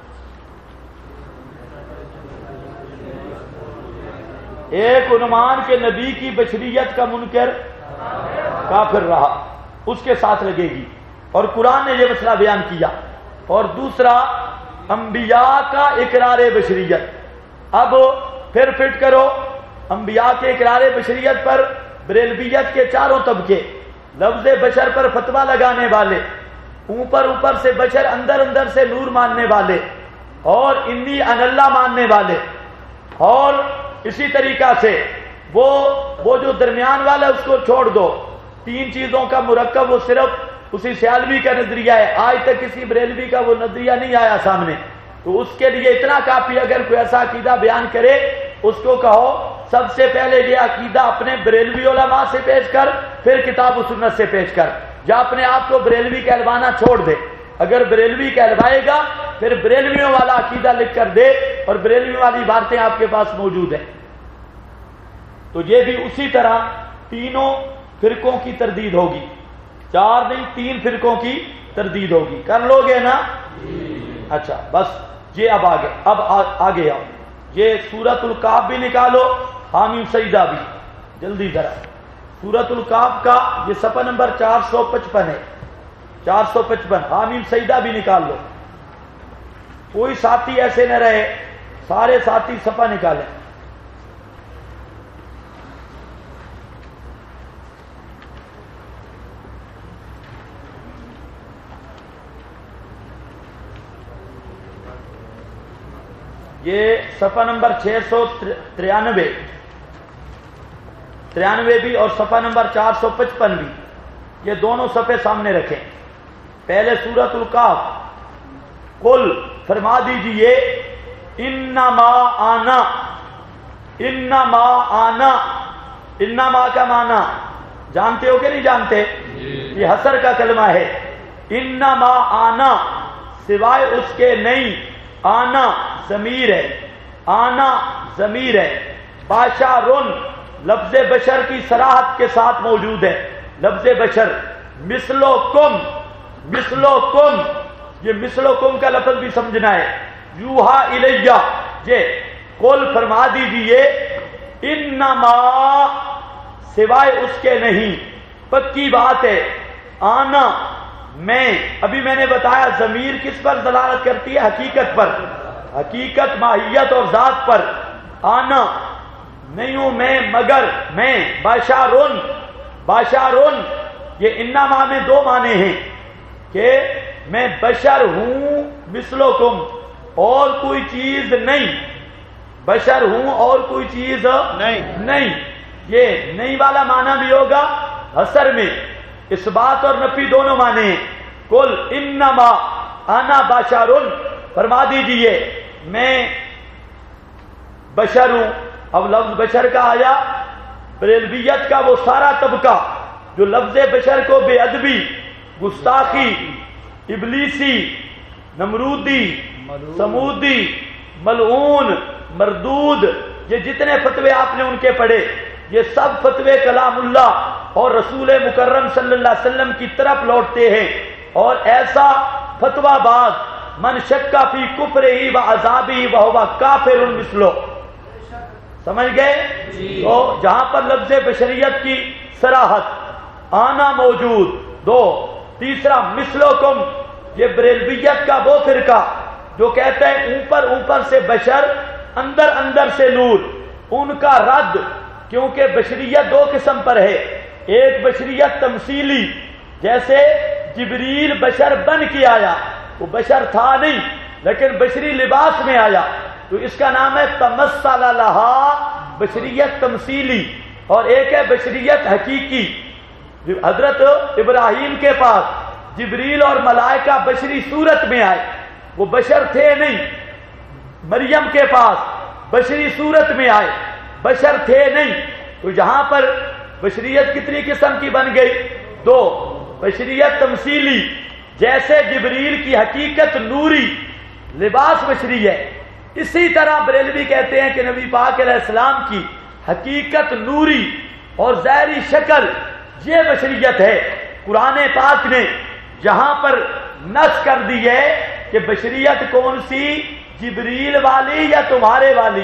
Speaker 1: ایک عنوان کے نبی کی بشریت کا منکر کافر رہا، اس کے ساتھ لگے گی، اور قرآن نے یہ مسئلہ بیان کیا۔ اور دوسرا انبیاء کا اقرار بشریت۔ اب پھر فٹ کرو، انبیاء کے اقرار بشریت پر بریلویت کے چاروں طبقے، لفظ بشر پر فتویٰ لگانے والے، اوپر سے بشر اندر سے نور ماننے والے، اور انی ان اللہ ماننے والے، اور اسی طریقہ سے وہ جو درمیان والا اس کو چھوڑ دو، تین چیزوں کا مرکب وہ صرف اسی سیالوی کا نظریہ ہے، آج تک کسی بریلوی کا وہ نظریہ نہیں آیا سامنے، تو اس کے لیے اتنا کافی اگر کوئی ایسا عقیدہ بیان کرے، اس کو کہو سب سے پہلے یہ عقیدہ اپنے بریلوی علماء سے پیش کر، پھر کتاب و سنت سے پیش کر، یا اپنے آپ کو بریلوی کہلوانا چھوڑ دے۔ اگر بریلوی کہلوائے گا پھر بریلویوں والا عقیدہ لکھ کر دے، اور بریلوی والی باتیں آپ کے پاس موجود ہیں۔ تو یہ بھی اسی طرح تینوں فرقوں کی تردید ہوگی، چار نہیں 3 فرقوں کی تردید ہوگی۔ کر لو گے نا؟ اچھا بس یہ اب آگے آؤ، یہ سورۃ الکاف بھی نکالو، حامیم سجدہ بھی، جلدی ذرا۔ سورۃ الکاف کا یہ صفحہ نمبر 455 ہے، 455، حامیم سجدہ بھی نکال لو۔ کوئی ساتھی ایسے نہ رہے، سارے ساتھی صفحہ نکالیں۔ یہ صفحہ نمبر 693 بھی اور صفحہ نمبر 455 بھی، یہ دونوں صفحے سامنے رکھیں۔ پہلے سورۃ الکاف، قل فرما دیجئے انما آنا، انما کا معنی جانتے ہو کہ نہیں جانتے؟ یہ حصر کا کلمہ ہے۔ انما آنا سوائے اس کے نہیں، آنا ضمیر ہے، آنا ضمیر ہے۔ باشارن لفظ بشر کی صراحت کے ساتھ موجود ہے، لفظ بشر۔ مثلکم، یہ مثلکم کا لفظ بھی سمجھنا ہے۔ یوحا الیہ، یہ قل فرما دیجئے انما سوائے اس کے نہیں، پکی بات ہے۔ آنا میں، ابھی میں نے بتایا ضمیر کس پر دلالت کرتی ہے؟ حقیقت پر، حقیقت، ماہیت اور ذات پر۔ آنا نہیں ہوں میں مگر میں، باشارن یہ انما میں 2 معنی ہیں کہ میں بشر ہوں مثلکم، اور کوئی چیز نہیں، بشر ہوں اور کوئی چیز نہیں۔ یہ نہیں والا معنی بھی ہوگا حصر میں، اس بات اور نفی دونوں معنی ہیں۔ قل انما انا بشرن، فرما دیجئے میں بشر ہوں۔ اب لفظ بشر کا آیا، بریلویت کا وہ سارا طبقہ جو لفظ بشر کو بے ادبی، گستاخی، ابلیسی، نمرودی، سمودی، ملعون، مردود، یہ جتنے فتوے آپ نے ان کے پڑھے، یہ سب فتوے کلام اللہ اور رسول مکرم صلی اللہ علیہ وسلم کی طرف لوٹتے ہیں۔ اور ایسا فتویٰ باز من شک فی کفرہ و عذابہ وہو کافر مثلہ، سمجھ گئے؟ تو جہاں پر لفظ بشریت کی صراحت، آنا موجود، 2، تیسرا مثلکم، یہ بریلویت کا وہ فرقہ جو کہتے ہیں اوپر سے بشر، اندر سے نور، ان کا رد، کیونکہ بشریت 2 قسم پر ہے۔ ایک بشریت تمثیلی، جیسے جبریل بشر بن کے آیا، وہ بشر تھا نہیں لیکن بشری لباس میں آیا، تو اس کا نام ہے تمثل لہا، بشریت تمثیلی۔ اور ایک ہے بشریت حقیقی، حضرت ابراہیم کے پاس جبریل اور ملائکہ بشری صورت میں آئے، وہ بشر تھے نہیں۔ مریم کے پاس بشری صورت میں آئے، بشر تھے نہیں۔ تو جہاں پر بشریت کتنی قسم کی بن گئی؟ 2، بشریت تمثیلی، جیسے جبریل کی حقیقت نوری، لباس بشری ہے، اسی طرح بریلوی کہتے ہیں کہ نبی پاک علیہ السلام کی حقیقت نوری اور ظاہری شکل یہ بشریت ہے۔ قرآن پاک نے جہاں پر نص کر دی ہے کہ بشریت کون سی، جبریل والی یا تمہارے والی؟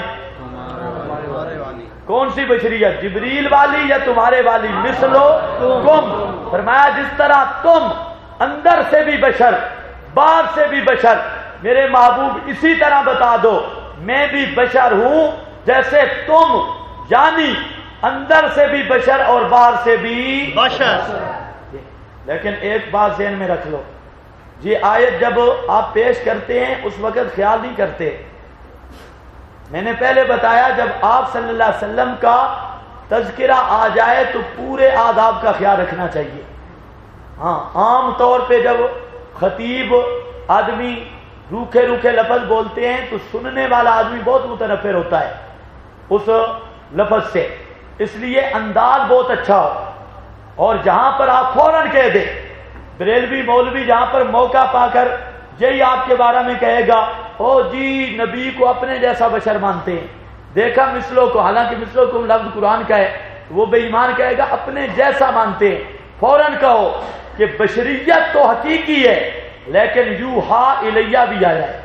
Speaker 1: کون سی بشریت، جبریل والی یا تمہارے والی؟ مثلو تم، فرمایا جس طرح تم اندر سے بھی بشر باہر سے بھی بشر، میرے محبوب اسی طرح بتا دو میں بھی بشر ہوں جیسے تم، یعنی اندر سے بھی بشر اور باہر سے بھی
Speaker 2: بشر۔
Speaker 1: لیکن ایک بات ذہن میں رکھ لو، یہ آیت جب آپ پیش کرتے ہیں اس وقت خیال نہیں کرتے۔ میں نے پہلے بتایا جب آپ صلی اللہ علیہ وسلم کا تذکرہ آ جائے تو پورے آداب کا خیال رکھنا چاہیے۔ ہاں، عام طور پہ جب خطیب آدمی روکھے روکھے لفظ بولتے ہیں تو سننے والا آدمی بہت متنفر ہوتا ہے اس لفظ سے، اس لیے انداز بہت اچھا ہو، اور جہاں پر آپ فوراً کہہ دیں۔ بریلوی مولوی جہاں پر موقع پا کر یہی آپ کے بارے میں کہے گا او جی نبی کو اپنے جیسا بشر مانتے ہیں، دیکھا مثلوں کو، حالانکہ مثلوں کو لفظ قرآن کا ہے، وہ بے ایمان کہے گا اپنے جیسا مانتے ہیں۔ فوراً کہو کہ بشریت تو حقیقی ہے لیکن یوحا الیہ بھی آیا ہے،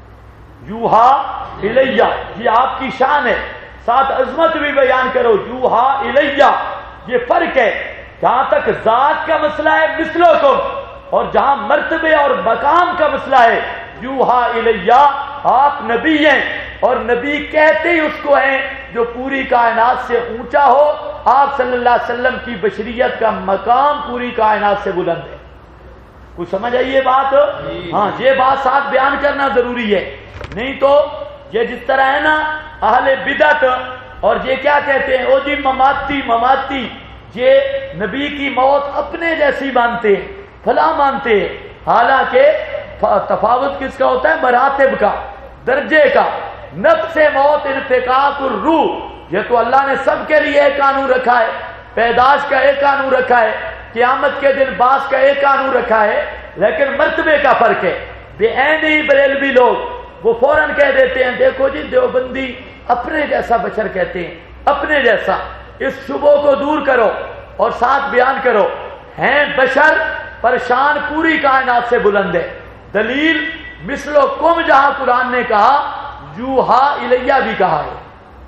Speaker 1: یوحا الیہ یہ آپ کی شان ہے، ساتھ عظمت بھی بیان کرو، یوحا الیہ یہ فرق ہے۔ جہاں تک ذات کا مسئلہ ہے مثلکم، اور جہاں مرتبے اور مقام کا مسئلہ ہے یوحا الیہ آپ نبی ہیں، اور نبی کہتے ہی اس کو ہیں جو پوری کائنات سے اونچا ہو۔ آپ صلی اللہ علیہ وسلم کی بشریت کا مقام پوری کائنات سے بلند ہے۔ کچھ سمجھ آئی یہ بات؟ ہاں، یہ بات ساتھ بیان کرنا ضروری ہے، نہیں تو یہ جس طرح ہے نا اہل بدعت، اور یہ کیا کہتے ہیں او جی مماتی مماتی، یہ نبی کی موت اپنے جیسی مانتے ہیں، فلاں مانتے ہیں، حالانکہ تفاوت کس کا ہوتا ہے؟ مراتب کا، درجے کا۔ نفس موت انفقاق الروح، یہ تو اللہ نے سب کے لیے ایک قانون رکھا ہے، پیدائش کا ایک قانون رکھا ہے، قیامت کے دن باس کا ایک قانون رکھا ہے، لیکن مرتبے کا فرق ہے۔ بے عینی بریلوی لوگ وہ فوراً کہہ دیتے ہیں دیکھو جی دیوبندی اپنے جیسا بشر کہتے ہیں، اپنے جیسا۔ اس شبہ کو دور کرو اور ساتھ بیان کرو ہیں بشر، پریشان پوری کائنات سے بلند ہے۔ دلیل مثلو کم، جہاں قرآن نے کہا یوحا الیہ بھی کہا ہے،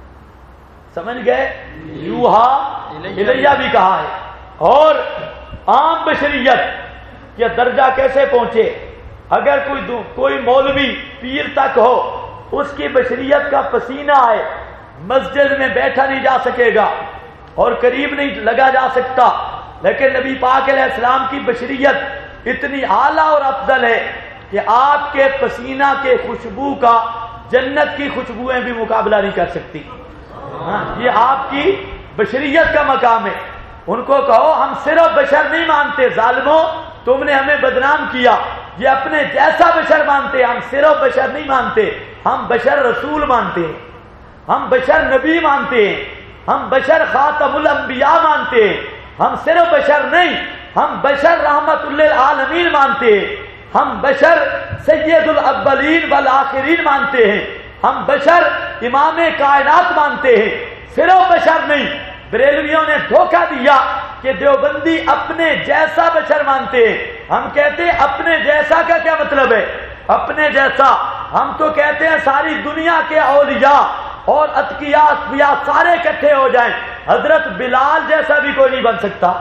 Speaker 1: سمجھ گئے؟ یوحا الیہ بھی کہا ہے۔ اور عام بشریت یہ درجہ کیسے پہنچے؟ اگر کوئی مولوی پیر تک ہو، اس کی بشریت کا پسینہ آئے، مسجد میں بیٹھا نہیں جا سکے گا اور قریب نہیں لگا جا سکتا، لیکن نبی پاک علیہ السلام کی بشریت اتنی اعلیٰ اور افضل ہے کہ آپ کے پسینہ کے خوشبو کا جنت کی خوشبوئیں بھی مقابلہ نہیں کر سکتی۔ یہ آپ کی بشریت کا مقام ہے۔ ان کو کہو ہم صرف بشر نہیں مانتے، ظالموں تم نے ہمیں بدنام کیا، یہ اپنے جیسا بشر مانتے، ہم صرف بشر نہیں مانتے، ہم بشر رسول مانتے ہیں، ہم بشر نبی مانتے ہیں، ہم بشر خاتم الانبیاء مانتے ہیں، ہم صرف بشر نہیں، ہم بشر رحمت للعالمین مانتے ہیں، ہم بشر سید الاولین والآخرین مانتے ہیں، ہم بشر امام کائنات مانتے ہیں، صرف بشر نہیں۔ بریلویوں نے دھوکہ دیا کہ دیوبندی اپنے جیسا بشر مانتے ہیں، ہم کہتے ہیں اپنے جیسا کا کیا مطلب ہے؟ اپنے جیسا ہم تو کہتے ہیں ساری دنیا کے اولیاء اور اتقیاء اصفیاء سارے اکٹھے ہو جائیں، حضرت بلال جیسا بھی کوئی نہیں بن سکتا،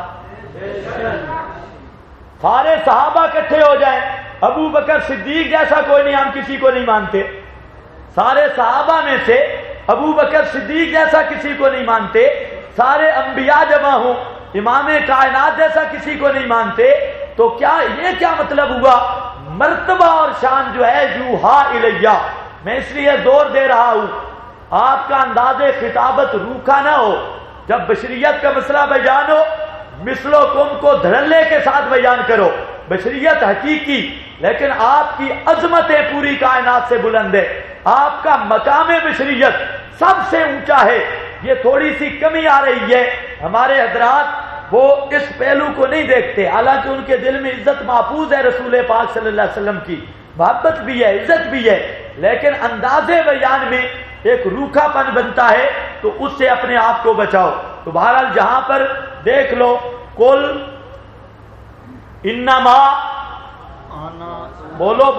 Speaker 1: سارے صحابہ اکٹھے ہو جائیں، ابو بکر صدیق جیسا کوئی نہیں، ہم کسی کو نہیں مانتے، سارے صحابہ میں سے ابو بکر صدیق جیسا کسی کو نہیں مانتے، سارے انبیاء جمع ہوں امام کائنات جیسا کسی کو نہیں مانتے، تو کیا یہ کیا مطلب ہوا؟ مرتبہ اور شان جو ہے یوحا الیہ۔ میں اس لیے زور دے رہا ہوں آپ کا انداز خطابت روکھا نہ ہو، جب بشریت کا مسئلہ بیان ہو مثلو کم کو دھڑلے کے ساتھ بیان کرو، بشریت حقیقی، لیکن آپ کی عظمتیں پوری کائنات سے بلند ہے، آپ کا مقام بشریت سب سے اونچا ہے۔ یہ تھوڑی سی کمی آ رہی ہے، ہمارے حضرات وہ اس پہلو کو نہیں دیکھتے، حالانکہ ان کے دل میں عزت محفوظ ہے رسول پاک صلی اللہ علیہ وسلم کی، محبت بھی ہے، عزت بھی ہے، لیکن انداز بیان میں ایک روکھا پن بنتا ہے تو اس سے اپنے آپ کو بچاؤ. تو بہرحال جہاں پر دیکھ لو کل انما بولو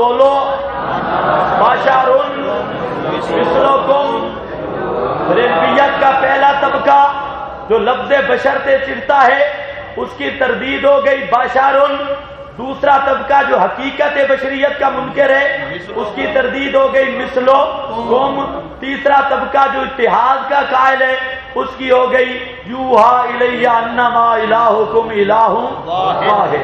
Speaker 1: بشر مثلکم، بریلویت کا پہلا طبقہ جو لفظ بشر سے چڑھتا ہے اس کی تردید ہو گئی بشر. دوسرا طبقہ جو حقیقت بشریت کا منکر ہے اس کی تردید ہو گئی مثلکم. تیسرا طبقہ جو اتحاد کا قائل ہے اس کی ہو گئی یوحا الی انما الہکم الہ واحد.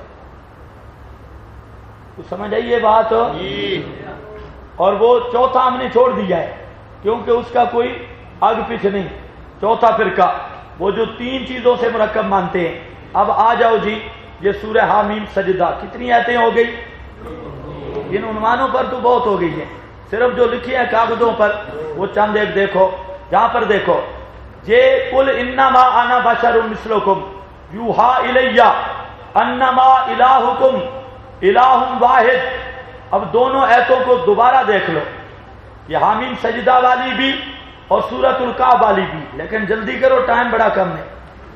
Speaker 1: تو سمجھ آئیے بات. اور وہ چوتھا ہم نے چھوڑ دیا ہے کیونکہ اس کا کوئی آگ پیچھے نہیں. چوتھا فرقہ وہ جو 3 چیزوں سے مرکب مانتے ہیں. اب آ جاؤ جی یہ سورہ حامیم سجدہ کتنی آیتیں ہو گئی؟ ان عنوانوں پر تو بہت ہو گئی ہے، صرف جو لکھی ہیں کاغذوں پر وہ چند ایک دیکھو. جہاں پر دیکھو یہ قل انما انا بشر مثلکم یوحا الی انما الہکم الہ واحد. اب دونوں ایتوں کو دوبارہ دیکھ لو، یہ حامیم سجدہ والی بھی اور سورۃ الکہف والی بھی، لیکن جلدی کرو ٹائم بڑا کم ہے.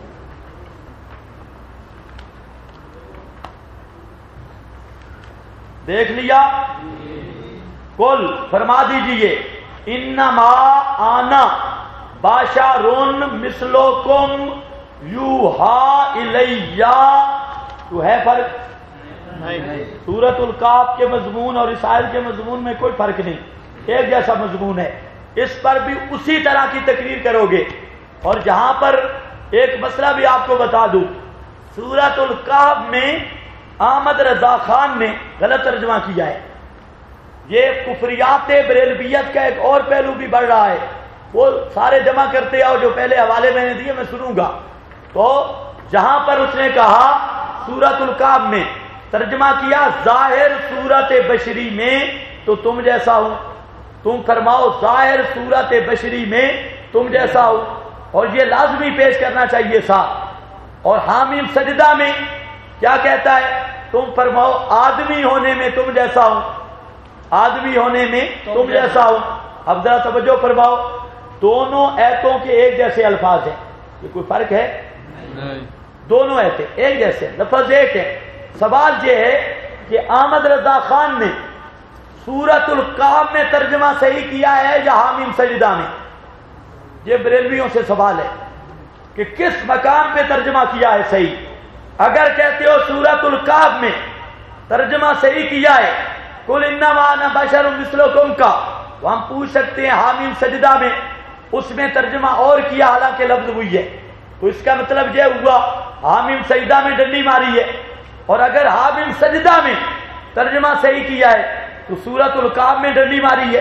Speaker 1: دیکھ لیا؟ قل فرما دیجئے انما انا بشر مثلکم یوحا الی. تو ہے فرق؟ سورۃ الکہف کے مضمون اور رسائل کے مضمون میں کوئی فرق نہیں، ایک جیسا مضمون ہے. اس پر بھی اسی طرح کی تقریر کرو گے. اور جہاں پر ایک مسئلہ بھی آپ کو بتا دوں، سورۃ الکہف میں احمد رضا خان نے غلط ترجمہ کیا ہے. یہ کفریات بریلویت کا ایک اور پہلو بھی بڑھ رہا ہے. وہ سارے جمع کرتے آؤ جو پہلے حوالے میں نے دیے میں سنوں گا. تو جہاں پر اس نے کہا سورۃ الکہف میں ترجمہ کیا ظاہر صورت بشری میں تو تم جیسا ہو، تم فرماؤ ظاہر صورت بشری میں تم جیسا ہو، اور یہ لازمی پیش کرنا چاہیے صاحب. اور حامیم سجدہ میں کیا کہتا ہے؟ تم فرماؤ آدمی ہونے میں تم جیسا ہو، آدمی ہونے میں تم جیسا ہو. اب ذرا توجہ فرماؤ، دونوں ایتوں کے ایک جیسے الفاظ ہیں، یہ کوئی فرق ہے؟ دونوں ایتیں ایک جیسے، لفظ ایک ہے. سوال یہ ہے کہ احمد رضا خان نے سورۃ الکہف میں ترجمہ صحیح کیا ہے یا حامیم سجدہ میں؟ یہ بریلویوں سے سوال ہے کہ کس مقام پہ ترجمہ کیا ہے صحیح. اگر کہتے ہو سورۃ الکہف میں ترجمہ صحیح کیا ہے قل انما انا بشر مثلکم کا، تو ہم پوچھ سکتے ہیں حامیم سجدہ میں اس میں ترجمہ اور کیا حالانکہ لفظ وہی ہے، تو اس کا مطلب یہ ہوا حامیم سجدہ میں ڈنڈی ماری ہے. اور اگر حامیم سجدہ میں ترجمہ صحیح کیا ہے تو سورۃ الکہف میں ڈنڈی ماری ہے.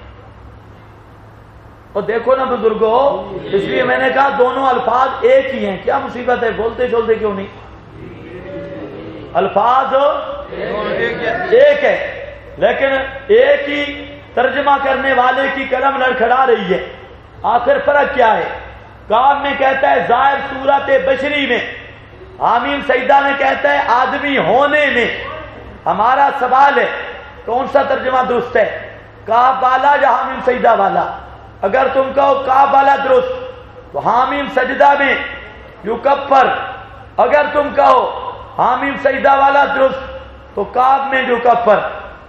Speaker 1: اور دیکھو نا بزرگوں، اس لیے میں نے کہا دونوں الفاظ ایک ہی ہیں. کیا مصیبت ہے، بولتے چولتے کیوں نہیں؟ الفاظ ایک ہے لیکن ایک ہی ترجمہ کرنے والے کی قلم لڑکھڑا رہی ہے. آخر فرق کیا ہے؟ کام میں کہتا ہے ظاہر صورت بشری میں، حامیم سجدہ میں کہتا ہے آدمی ہونے میں. ہمارا سوال ہے کون سا ترجمہ درست ہے، کاف والا یا حامیم سجدہ والا؟ اگر تم کہو کاف والا درست تو حامیم سجدہ میں یکفر، اگر تم کہو حامیم سجدہ والا درست تو کاف میں یکفر.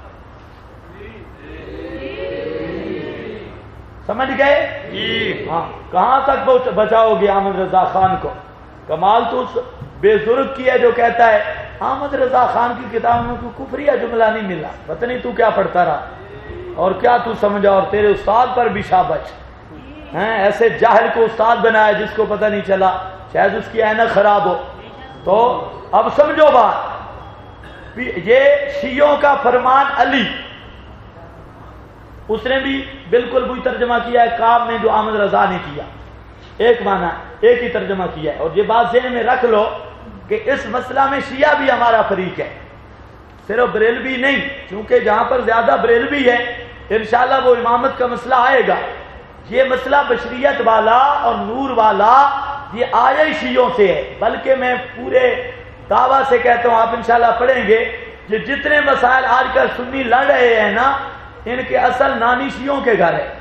Speaker 1: سمجھ گئے؟ ہاں. کہاں تک بچاؤ گے احمد رضا خان کو؟ کمال تو اس بے ضرورت کی ہے جو کہتا ہے احمد رضا خان کی کتاب میں کوئی کفریہ جملہ نہیں ملا، پتہ نہیں تو کیا پڑھتا رہا اور کیا تو سمجھا، اور تیرے استاد پر بھی شابش ہیں. ایسے جاہل کو استاد بنایا جس کو پتہ نہیں چلا، شاید اس کی عینک خراب ہو. تو اب سمجھو بات، یہ شیعوں کا فرمان علی، اس نے بھی بالکل وہی ترجمہ کیا ہے کام میں جو احمد رضا نے کیا، ایک معنی ایک ہی ترجمہ کیا ہے. اور یہ بات ذہن میں رکھ لو کہ اس مسئلہ میں شیعہ بھی ہمارا فریق ہے، صرف بریلوی نہیں، کیونکہ جہاں پر زیادہ بریلوی ہے انشاءاللہ وہ امامت کا مسئلہ آئے گا. یہ مسئلہ بشریت والا اور نور والا یہ آیا ہی شیعوں سے ہے. بلکہ میں پورے دعویٰ سے کہتا ہوں، آپ انشاءاللہ پڑھیں گے، یہ جتنے مسائل آج کل سنی لڑ رہے ہیں نا، ان کے اصل نانی شیعوں کے گھر ہے،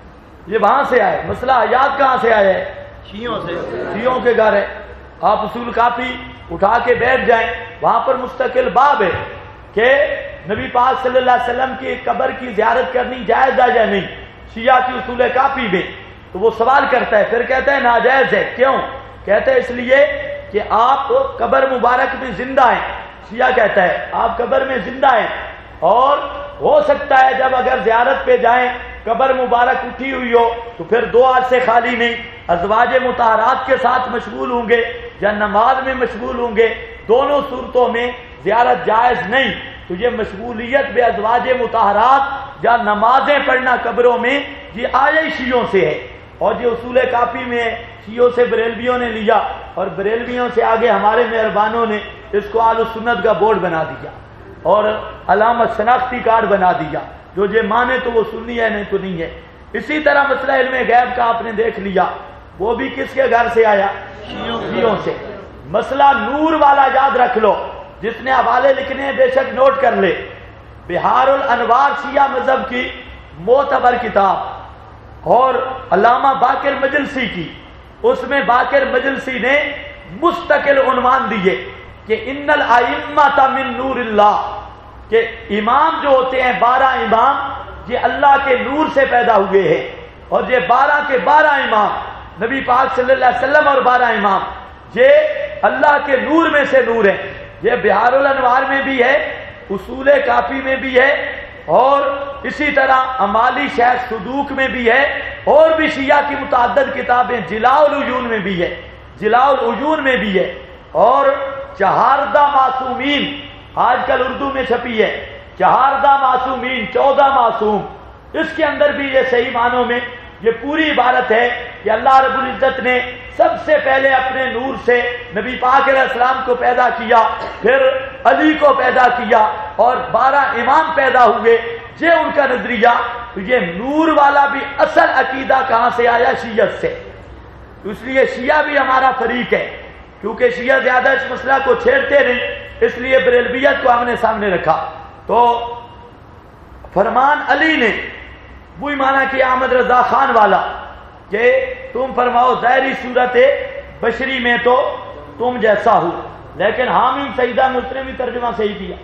Speaker 1: یہ وہاں سے آئے، مسئلہ حیات کہاں سے آیا ہے؟
Speaker 2: شیعوں سے،
Speaker 1: شیعوں کے گھر ہے۔ آپ اصول کافی اٹھا کے بیٹھ جائیں، وہاں پر مستقل باب ہے کہ نبی پاک صلی اللہ علیہ وسلم کی قبر کی زیارت کرنی جائز ہے یا نہیں، شیعہ کی اصول کافی میں۔ تو وہ سوال کرتا ہے، پھر کہتا ہے ناجائز ہے، کیوں؟ کہتا ہے اس لیے کہ آپ قبر مبارک میں زندہ ہیں، شیعہ کہتا ہے آپ قبر میں زندہ ہیں، اور ہو سکتا ہے جب اگر زیارت پہ جائیں قبر مبارک اٹھی ہوئی ہو تو پھر دو ہاتھ سے خالی نہیں، ازواج مطہرات کے ساتھ مشغول ہوں گے یا نماز میں مشغول ہوں گے، دونوں صورتوں میں زیارت جائز نہیں۔ تو یہ مشغولیت بے ازواج مطہرات یا نمازیں پڑھنا قبروں میں، یہ آئے شیعوں سے ہے، اور یہ اصول کافی میں ہے، شیعوں سے بریلویوں نے لیا، اور بریلویوں سے آگے ہمارے مہربانوں نے اس کو اہل سنت کا بورڈ بنا دیا اور علامت شناختی کارڈ بنا دیا، جو یہ مانے تو وہ سنی ہے، نہیں تو نہیں ہے۔ اسی طرح مسئلہ علم غیب کا آپ نے دیکھ لیا، وہ بھی کس کے گھر سے آیا؟ شیعوں سے۔ مسئلہ نور والا یاد رکھ لو، جس نے حوالے لکھنے ہیں بے شک نوٹ کر لے، بہار الانوار شیعہ مذہب کی معتبر کتاب، اور علامہ باقر مجلسی کی، اس میں باقر مجلسی نے مستقل عنوان دیے کہ ان الائمۃ من نور اللہ، کہ امام جو ہوتے ہیں 12 امام یہ اللہ کے نور سے پیدا ہوئے ہیں، اور یہ 12 کے 12 امام نبی پاک صلی اللہ علیہ وسلم اور 12 امام یہ اللہ کے نور میں سے نور ہیں۔ یہ بہار الانوار میں بھی ہے، اصول کافی میں بھی ہے، اور اسی طرح امالی شیخ صدوق میں بھی ہے، اور بھی شیعہ کی متعدد کتابیں، جلاء العیون میں بھی ہے، جلاء العیون میں بھی ہے، اور چہاردہ معصومین آج کل اردو میں چھپی ہے، چہاردہ معصومین 14 معصوم، اس کے اندر بھی یہ صحیح معنوں میں یہ پوری عبارت ہے کہ اللہ رب العزت نے سب سے پہلے اپنے نور سے نبی پاک علیہ السلام کو پیدا کیا، پھر علی کو پیدا کیا، اور 12 امام پیدا ہوئے، یہ ان کا نظریہ۔ تو یہ نور والا بھی اصل عقیدہ کہاں سے آیا؟ شیعت سے۔ اس لیے شیعہ بھی ہمارا فریق ہے، کیونکہ شیعہ زیادہ اس مسئلہ کو چھیڑتے نہیں، اس لیے بریلویت کو ہم نے سامنے رکھا۔ تو فرمان علی نے وہی مانا کہ احمد رضا خان والا کہ تم فرماؤ ظاہری صورت بشری میں تو تم جیسا ہو، لیکن حامیم سیدہ میں اس نے بھی ترجمہ صحیح کیا،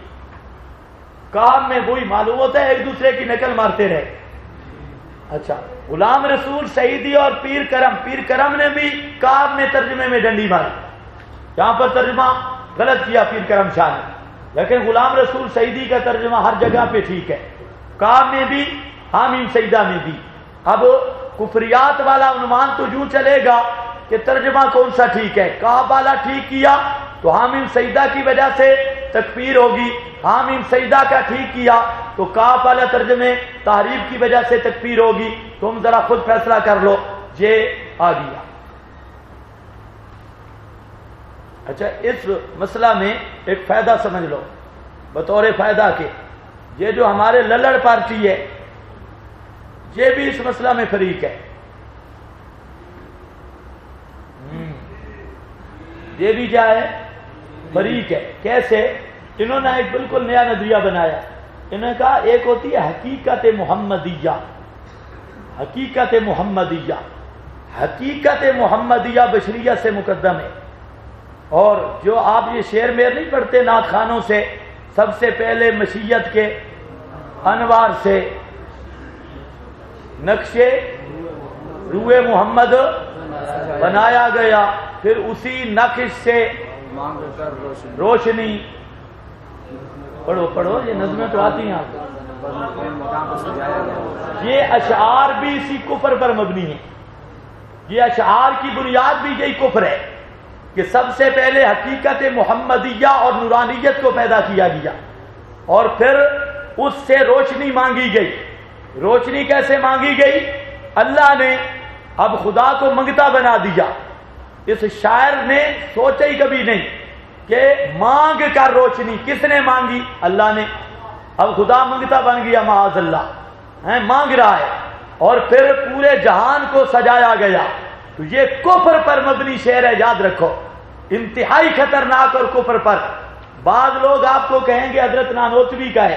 Speaker 1: کام میں وہی معلوم ہوتا ہے ایک دوسرے کی نقل مارتے رہے۔ اچھا، غلام رسول سعیدی اور پیر کرم نے بھی کام میں ترجمے میں ڈنڈی ماری، یہاں پر ترجمہ غلط کیا پیر کرم شاہ نے، لیکن غلام رسول سعیدی کا ترجمہ ہر جگہ پہ ٹھیک ہے، کام میں بھی حامیم سیدہ میں بھی۔ اب کفریات والا عنوان تو یوں چلے گا کہ ترجمہ کون سا ٹھیک ہے، کعب والا ٹھیک کیا تو حامیم سیدہ کی وجہ سے تکفیر ہوگی، حامیم سیدہ کا ٹھیک کیا تو کعب والا ترجمے تحریف کی وجہ سے تکفیر ہوگی، تم ذرا خود فیصلہ کر لو، یہ آ گیا۔ اچھا، اس مسئلہ میں ایک فائدہ سمجھ لو، بطور فائدہ کے، یہ جو ہمارے للڑ پارٹی ہے یہ بھی اس مسئلہ میں فریق ہے، یہ بھی کیا ہے؟ فریق ہے۔ کیسے؟ انہوں نے ایک بالکل نیا نظریہ بنایا، انہوں نے کہا ایک ہوتی ہے حقیقت محمدیہ، حقیقت محمدیہ، حقیقت محمدیہ بشریت سے مقدم ہے، اور جو آپ یہ شعر میں نہیں پڑھتے نعت خانوں سے، سب سے پہلے مشیت کے انوار سے نقشے روئے محمد بنایا گیا، پھر اسی نقش سے روشنی، پڑھو یہ نظمیں تو آتی ہیں آپ کو، یہ اشعار بھی اسی کفر پر مبنی ہیں، یہ اشعار کی بنیاد بھی یہی کفر ہے کہ سب سے پہلے حقیقت محمدیہ اور نورانیت کو پیدا کیا گیا، اور پھر اس سے روشنی مانگی گئی۔ روشنی کیسے مانگی گئی؟ اللہ نے اب خدا کو منگتا بنا دیا، اس شاعر نے سوچا ہی کبھی نہیں کہ مانگ کر روشنی، کس نے مانگی؟ اللہ نے، اب خدا منگتا بن گیا، معاذ اللہ، مانگ رہا ہے، اور پھر پورے جہان کو سجایا گیا۔ تو یہ کفر پر مبنی شعر ہے، یاد رکھو، انتہائی خطرناک اور کفر پر۔ بعض لوگ آپ کو کہیں گے حضرت نانوتوی کا ہے،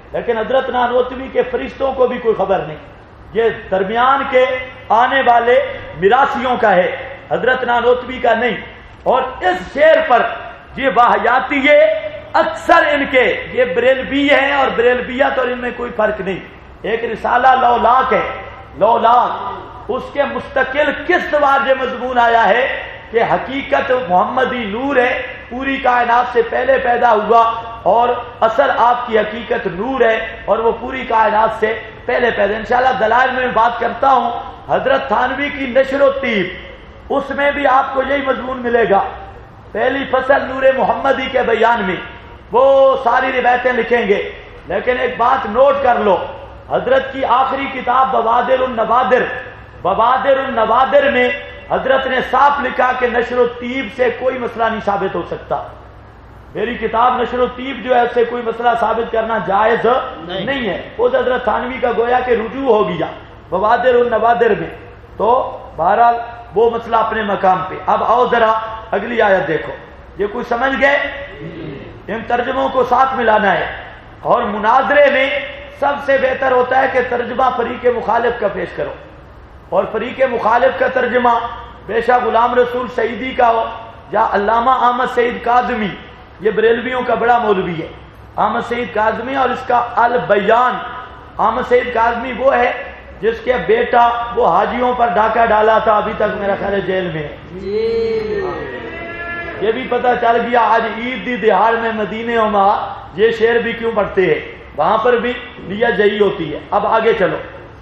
Speaker 1: لیکن حضرت نانوتوی کے فرشتوں کو بھی کوئی خبر نہیں، یہ درمیان کے آنے والے میراثیوں کا ہے، حضرت نانوتوی کا نہیں۔ اور اس شعر پر یہ واہیاتی اکثر ان کے یہ بریلوی ہیں اور بریلویت، اور ان میں کوئی فرق نہیں۔ ایک رسالہ لولاک ہے، لولاک، اس کے مستقل قسط وار یہ مضمون آیا ہے کہ حقیقت محمدی نور ہے، پوری کائنات سے پہلے پیدا ہوا، اور اصل آپ کی حقیقت نور ہے اور وہ پوری کائنات سے پہلے پیدا۔ انشاءاللہ دلائل میں بات کرتا ہوں۔ حضرت تھانوی کی نشر و طیب، اس میں بھی آپ کو یہی مضمون ملے گا۔ پہلی فصل نور محمدی کے بیان میں وہ ساری روایتیں لکھیں گے، لیکن ایک بات نوٹ کر لو، حضرت کی آخری کتاب بوادر النوادر، بوادر النوادر میں حضرت نے صاف لکھا کہ نشر و طیب سے کوئی مسئلہ نہیں ثابت ہو سکتا۔ میری کتاب نشر و طیب جو ہے اس سے کوئی مسئلہ ثابت کرنا جائز نہیں ہے۔ اس حضرت تھانوی کا گویا کہ رجوع ہو گیا بوادر النوادر میں، تو بہرحال وہ مسئلہ اپنے مقام پہ۔ اب آؤ ذرا اگلی آیت دیکھو، یہ کوئی سمجھ گئے؟ ان ترجموں کو ساتھ ملانا ہے، اور مناظرے میں سب سے بہتر ہوتا ہے کہ ترجمہ فریق مخالف کا پیش کرو، اور فریق مخالف کا ترجمہ بے شک غلام رسول سعیدی کا ہو یا علامہ احمد سعید کاظمی، یہ بریلویوں کا بڑا مولوی ہے احمد سعید کاظمی، اور اس کا البیان۔ احمد سعید کاظمی وہ ہے جس کے بیٹا وہ حاجیوں پر ڈاکہ ڈالا تھا، ابھی تک میرا خیال ہے جیل میں ہے۔ یہ بھی پتہ چل گیا آج عید دی دہاڑ میں مدینے میں یہ شعر بھی کیوں پڑھتے ہیں، وہاں پر بھی نیت یہی ہوتی ہے۔ اب آگے چلو،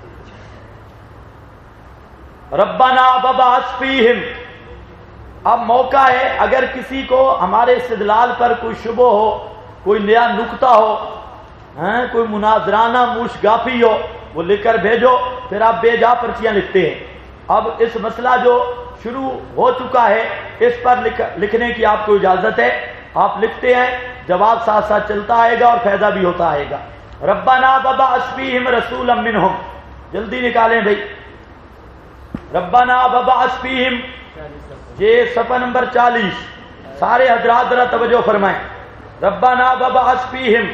Speaker 1: ربنا وبعث فیہم، اب موقع ہے اگر کسی کو ہمارے استدلال پر کوئی شبہ ہو، کوئی نیا نکتہ ہو، کوئی مناظرانہ موشگافی ہو، وہ لکھ کر بھیجو، پھر آپ بے جا پرچیاں لکھتے ہیں۔ اب اس مسئلہ جو شروع ہو چکا ہے اس پر لکھنے کی آپ کو اجازت ہے، آپ لکھتے ہیں، جواب ساتھ ساتھ چلتا آئے گا اور فائدہ بھی ہوتا آئے گا۔ ربنا وبعث فیہم رسولا منہم، جلدی نکالیں بھائی، ربنا وبعث فیہم، یہ صفحہ نمبر 40، سارے حضرات ذرا توجہ فرمائیں۔ ربنا وبعث فیہم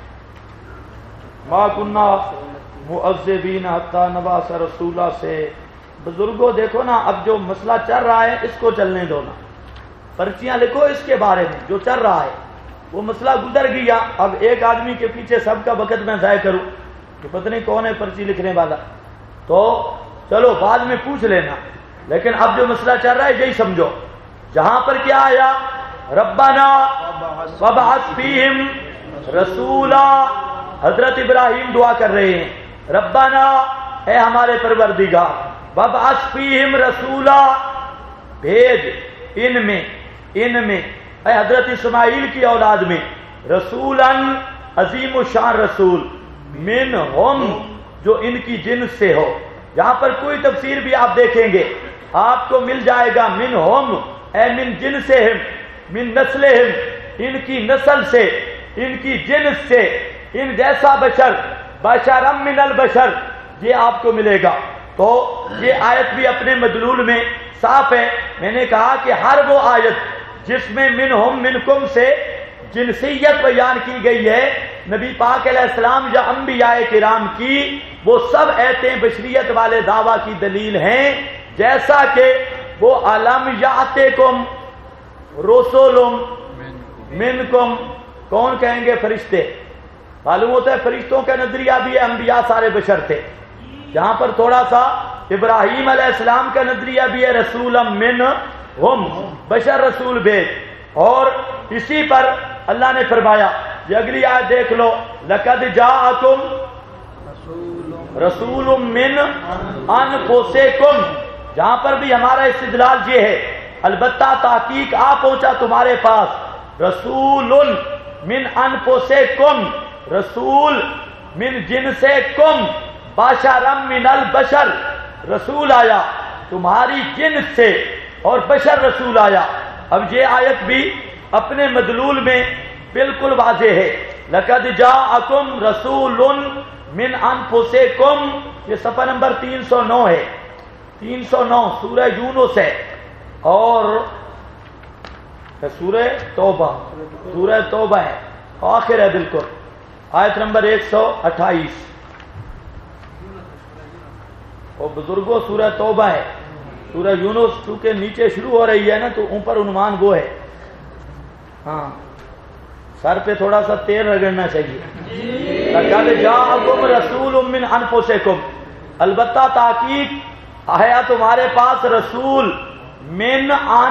Speaker 1: ما کننا معذبین حتی نبعث رسولا سے، بزرگوں دیکھو نا، اب جو مسئلہ چل رہا ہے اس کو چلنے دو نا، پرچیاں لکھو اس کے بارے میں جو چل رہا ہے، وہ مسئلہ گزر گیا۔ اب ایک آدمی کے پیچھے سب کا وقت میں ضائع کروں کہ پتہ نہیں کون ہے پرچی لکھنے والا، تو چلو بعد میں پوچھ لینا، لیکن اب جو مسئلہ چل رہا ہے یہی سمجھو۔ جہاں پر کیا آیا، ربنا وبعث فیہم رسولا، حضرت ابراہیم دعا کر رہے ہیں، ربنا اے ہمارے پروردگار، وبعث فیہم رسولا، بھیج ان میں اے حضرت اسماعیل کی اولاد میں، رسولا عظیم الشان رسول، منہم جو ان کی جنس سے ہو۔ یہاں پر کوئی تفسیر بھی آپ دیکھیں گے آپ کو مل جائے گا، منہم اے من جنسہم، من نسلہم، ان کی نسل سے، ان کی جنس سے، ان جیسا بشر، بشرم من البشر، یہ آپ کو ملے گا۔ تو یہ آیت بھی اپنے مدلول میں صاف ہے۔ میں نے کہا کہ ہر وہ آیت جس میں منہم منکم سے جنسیت بیان کی گئی ہے نبی پاک علیہ السلام یا انبیاء کرام کی، وہ سب ایتیں بشریت والے دعویٰ کی دلیل ہیں، جیسا کہ وہ علم یاتکم رسول منکم، کون کہیں گے؟ فرشتے۔ معلوم ہوتا ہے فرشتوں کا نظریہ بھی ہے انبیاء سارے بشر تھے، جہاں پر تھوڑا سا ابراہیم علیہ السلام کا نظریہ بھی ہے رسولا منہم، بشر رسول بھیج۔ اور اسی پر اللہ نے فرمایا، یہ اگلی آیت دیکھ لو، لقد جاءکم رسول من انفسکم، جہاں پر بھی ہمارا استدلال یہ ہے، البتہ تحقیق آ پہنچا تمہارے پاس، رسول من انفسکم، رسول من جنسکم، بشرم من البشر، رسول آیا تمہاری جنس سے اور بشر رسول آیا۔ اب یہ آیت بھی اپنے مدلول میں بالکل واضح ہے، لقد جاءکم رسول من انفسکم، یہ صفحہ نمبر 309 ہے، 309 سورہ یونس ہے، اور سورہ توبہ ہے، آخر ہے بالکل، آیت نمبر 128. اور بزرگوں سورہ توبہ ہے. سورہ یونس چونکہ نیچے شروع ہو رہی ہے نا تو اوپر عنوان وہ ہے. ہاں سر پہ تھوڑا سا تیل رگڑنا چاہیے. لقد جاءکم رسول من انفسکم، البتہ تحقیق آیا تمہارے پاس رسول من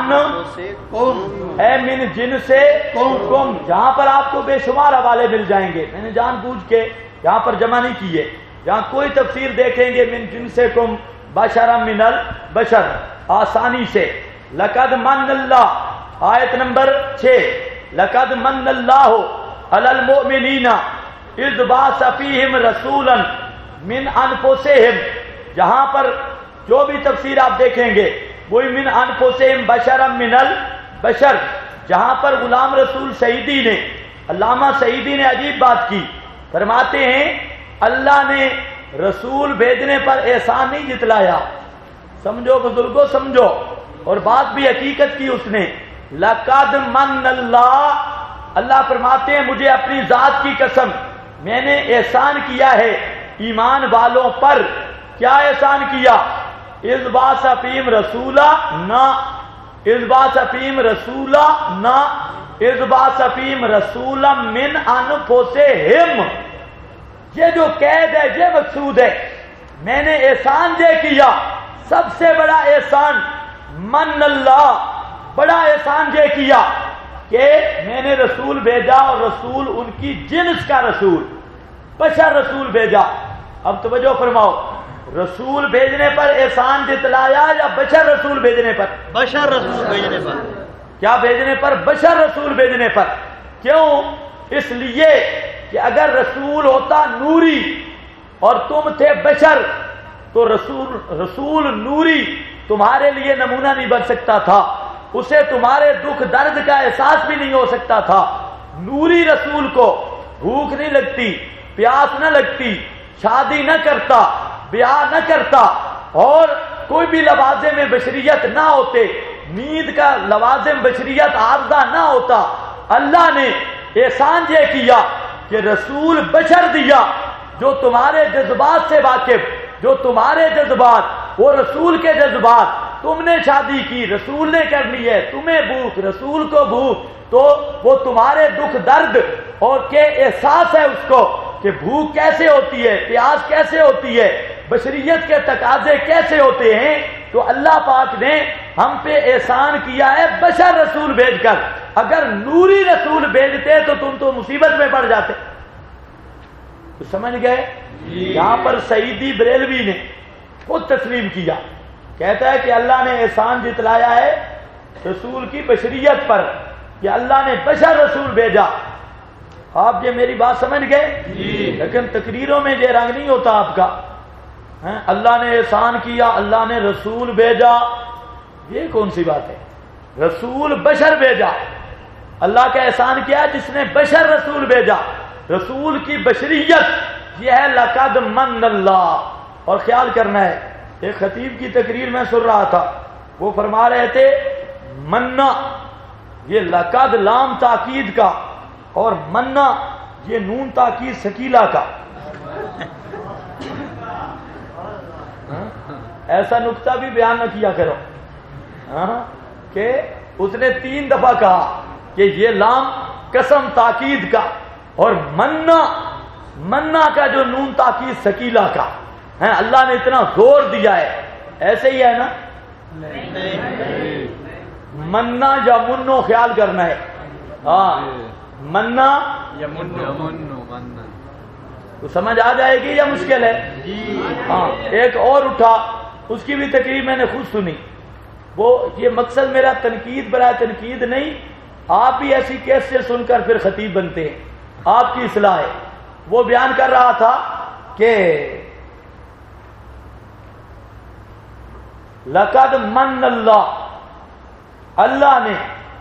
Speaker 1: اے من جن سے کم، جہاں پر آپ کو بے شمار حوالے مل جائیں گے. میں نے جان بوجھ کے یہاں پر جمع نہیں کیے. جہاں کوئی تفسیر دیکھیں گے من جن سے کم بشر من البشر، آسانی سے. لقد من اللہ، آیت نمبر 6، لقد من اللہ علی المؤمنین اذ بعث فیہم رسولا من انفسہم، جہاں پر جو بھی تفسیر آپ دیکھیں گے وہی من انفسہم بشرا من البشر. جہاں پر غلام رسول سعیدی نے، علامہ سعیدی نے عجیب بات کی، فرماتے ہیں اللہ نے رسول بھیجنے پر احسان نہیں جتلایا. سمجھو بزرگوں سمجھو، اور بات بھی حقیقت کی اس نے. لقد من اللہ، اللہ فرماتے ہیں مجھے اپنی ذات کی قسم میں نے احسان کیا ہے ایمان والوں پر. کیا احسان کیا؟ اذ بعث فیہم رسولا نہ، اذ بعث فیہم رسولا نہ، اذ بعث فیہم رسولا من انفسہم. یہ جو قید ہے یہ مقصود ہے. میں نے احسان یہ کیا، سب سے بڑا احسان من اللہ، بڑا احسان یہ کیا کہ میں نے رسول بھیجا، اور رسول ان کی جنس کا رسول، بشر رسول بھیجا. اب توجہ فرماؤ، رسول بھیجنے پر احسان جتلایا یا بشر رسول بھیجنے پر؟
Speaker 2: بشر رسول بھیجنے پر.
Speaker 1: کیا بھیجنے پر؟ بشر رسول بھیجنے پر. کیوں؟ اس لیے کہ اگر رسول ہوتا نوری اور تم تھے بشر تو رسول نوری تمہارے لیے نمونہ نہیں بن سکتا تھا، اسے تمہارے دکھ درد کا احساس بھی نہیں ہو سکتا تھا. نوری رسول کو بھوک نہیں لگتی، پیاس نہ لگتی، شادی نہ کرتا، بیاہ نہ کرتا، اور کوئی بھی لوازم بشریت نہ ہوتے، نیند کا لوازم بشریت عارضہ نہ ہوتا. اللہ نے احسان یہ کیا کہ رسول بشر دیا جو تمہارے جذبات سے واقف، جو تمہارے جذبات وہ رسول کے جذبات. تم نے شادی کی، رسول نے کرنی ہے، تمہیں بھوک، رسول کو بھوک، تو وہ تمہارے دکھ درد اور کے احساس ہے اس کو کہ بھوک کیسے ہوتی ہے، پیاس کیسے ہوتی ہے، بشریت کے تقاضے کیسے ہوتے ہیں. تو اللہ پاک نے ہم پہ احسان کیا ہے بشر رسول بھیج کر. اگر نوری رسول بھیجتے تو تم تو مصیبت میں پڑ جاتے. تو سمجھ گئے؟ یہاں پر سعیدی بریلوی نے خود تسلیم کیا، کہتا ہے کہ اللہ نے احسان جتلایا ہے رسول کی بشریت پر کہ اللہ نے بشر رسول بھیجا. آپ یہ میری بات سمجھ گئے؟ لیکن تقریروں میں یہ رنگ نہیں ہوتا آپ کا. اللہ نے احسان کیا، اللہ نے رسول بھیجا، یہ کون سی بات ہے؟ رسول بشر بھیجا. اللہ کا احسان کیا جس نے بشر رسول بھیجا. رسول کی بشریت یہ ہے لقد من اللہ. اور خیال کرنا ہے، ایک خطیب کی تقریر میں سن رہا تھا، وہ فرما رہے تھے منا یہ لقد لام تاکید کا اور منا یہ نون تاکید ثقیلہ کا. ایسا نقطہ بھی بیان نہ کیا کرو کہ اس نے 3 دفعہ کہا کہ یہ لام قسم تاکید کا اور منا کا جو نون تاکید ثقیلہ کا ہے. اللہ نے اتنا زور دیا ہے. ایسے ہی ہے نا؟ منا یا منو خیال کرنا ہے. ہاں منا یا منو تو سمجھ آ جائے گی یا مشکل ہے؟ ہاں ایک اور اٹھا، اس کی بھی تقریر میں نے خود سنی. وہ یہ مقصد میرا تنقید برائے تنقید نہیں، آپ بھی ایسی کیس سے سن کر پھر خطیب بنتے ہیں، آپ کی اصلاح ہے. وہ بیان کر رہا تھا کہ لقد من اللہ نے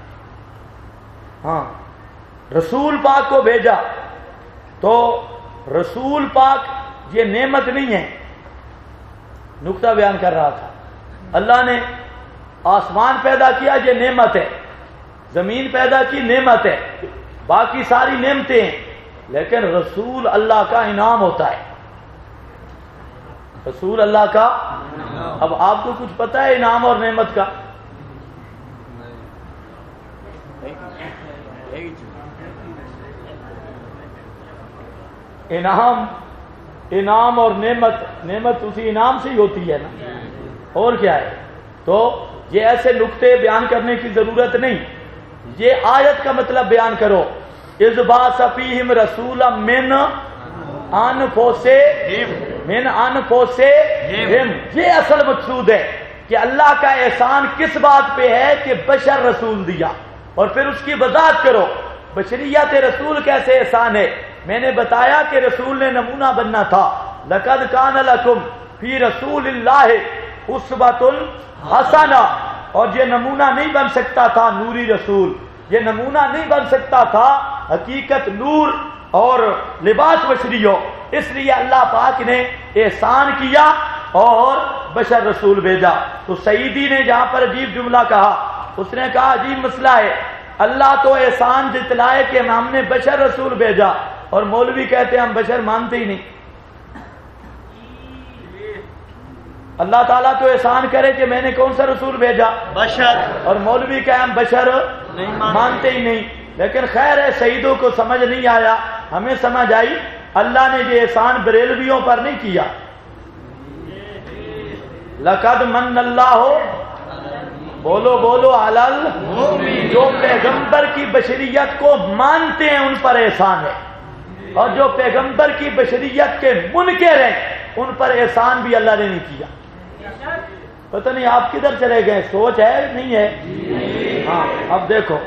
Speaker 1: رسول پاک کو بھیجا. تو رسول پاک یہ نعمت نہیں ہے، نقطہ بیان کر رہا تھا. اللہ نے آسمان پیدا کیا یہ نعمت ہے، زمین پیدا کی نعمت ہے، باقی ساری نعمتیں ہیں. لیکن رسول اللہ کا انعام ہوتا ہے، رسول اللہ کا۔ اب آپ کو کچھ پتہ ہے انعام اور نعمت کا؟ انعام اور نعمت اسی انعام سے ہی ہوتی ہے نا، اور کیا ہے؟ تو یہ ایسے نقطے بیان کرنے کی ضرورت نہیں، یہ آیت کا مطلب بیان کرو، اذ بعث فیہم رسولا من انفسہم، یہ اصل مقصود ہے کہ اللہ کا احسان کس بات پہ ہے کہ بشر رسول دیا، اور پھر اس کی وضاحت کرو بشریت رسول کیسے احسان ہے۔ میں نے بتایا کہ رسول نے نمونہ بننا تھا، لقد کان لکم فی رسول اللہ اسوۃ حسنہ، اور یہ نمونہ نہیں بن سکتا تھا نوری رسول، یہ نمونہ نہیں بن سکتا تھا حقیقت نور اور لباس بشری ہو، اس لیے اللہ پاک نے احسان کیا اور بشر رسول بھیجا۔ تو سعیدی نے جہاں پر عجیب جملہ کہا، اس نے کہا عجیب مسئلہ ہے، اللہ تو احسان جتلائے کہ ہم نے بشر رسول بھیجا، اور مولوی کہتے ہیں ہم بشر مانتے ہی نہیں۔ اللہ تعالیٰ تو احسان کرے کہ میں نے کون سا رسول بھیجا؟ بشر، اور مولوی کہ ہم بشر مانتے ہی نہیں۔ لیکن خیر ہے، شہیدوں کو سمجھ نہیں آیا، ہمیں سمجھ آئی۔ اللہ نے یہ احسان بریلویوں پر نہیں کیا، لقد من اللہ، بولو بولو علل، جو پیغمبر کی بشریت کو مانتے ہیں ان پر احسان ہے، اور جو پیغمبر کی بشریت کے منکر ہیں ان پر احسان بھی اللہ نے نہیں کیا۔ پتہ نہیں آپ کدھر چلے گئے، سوچ ہے نہیں ہے؟ ہاں اب دیکھو،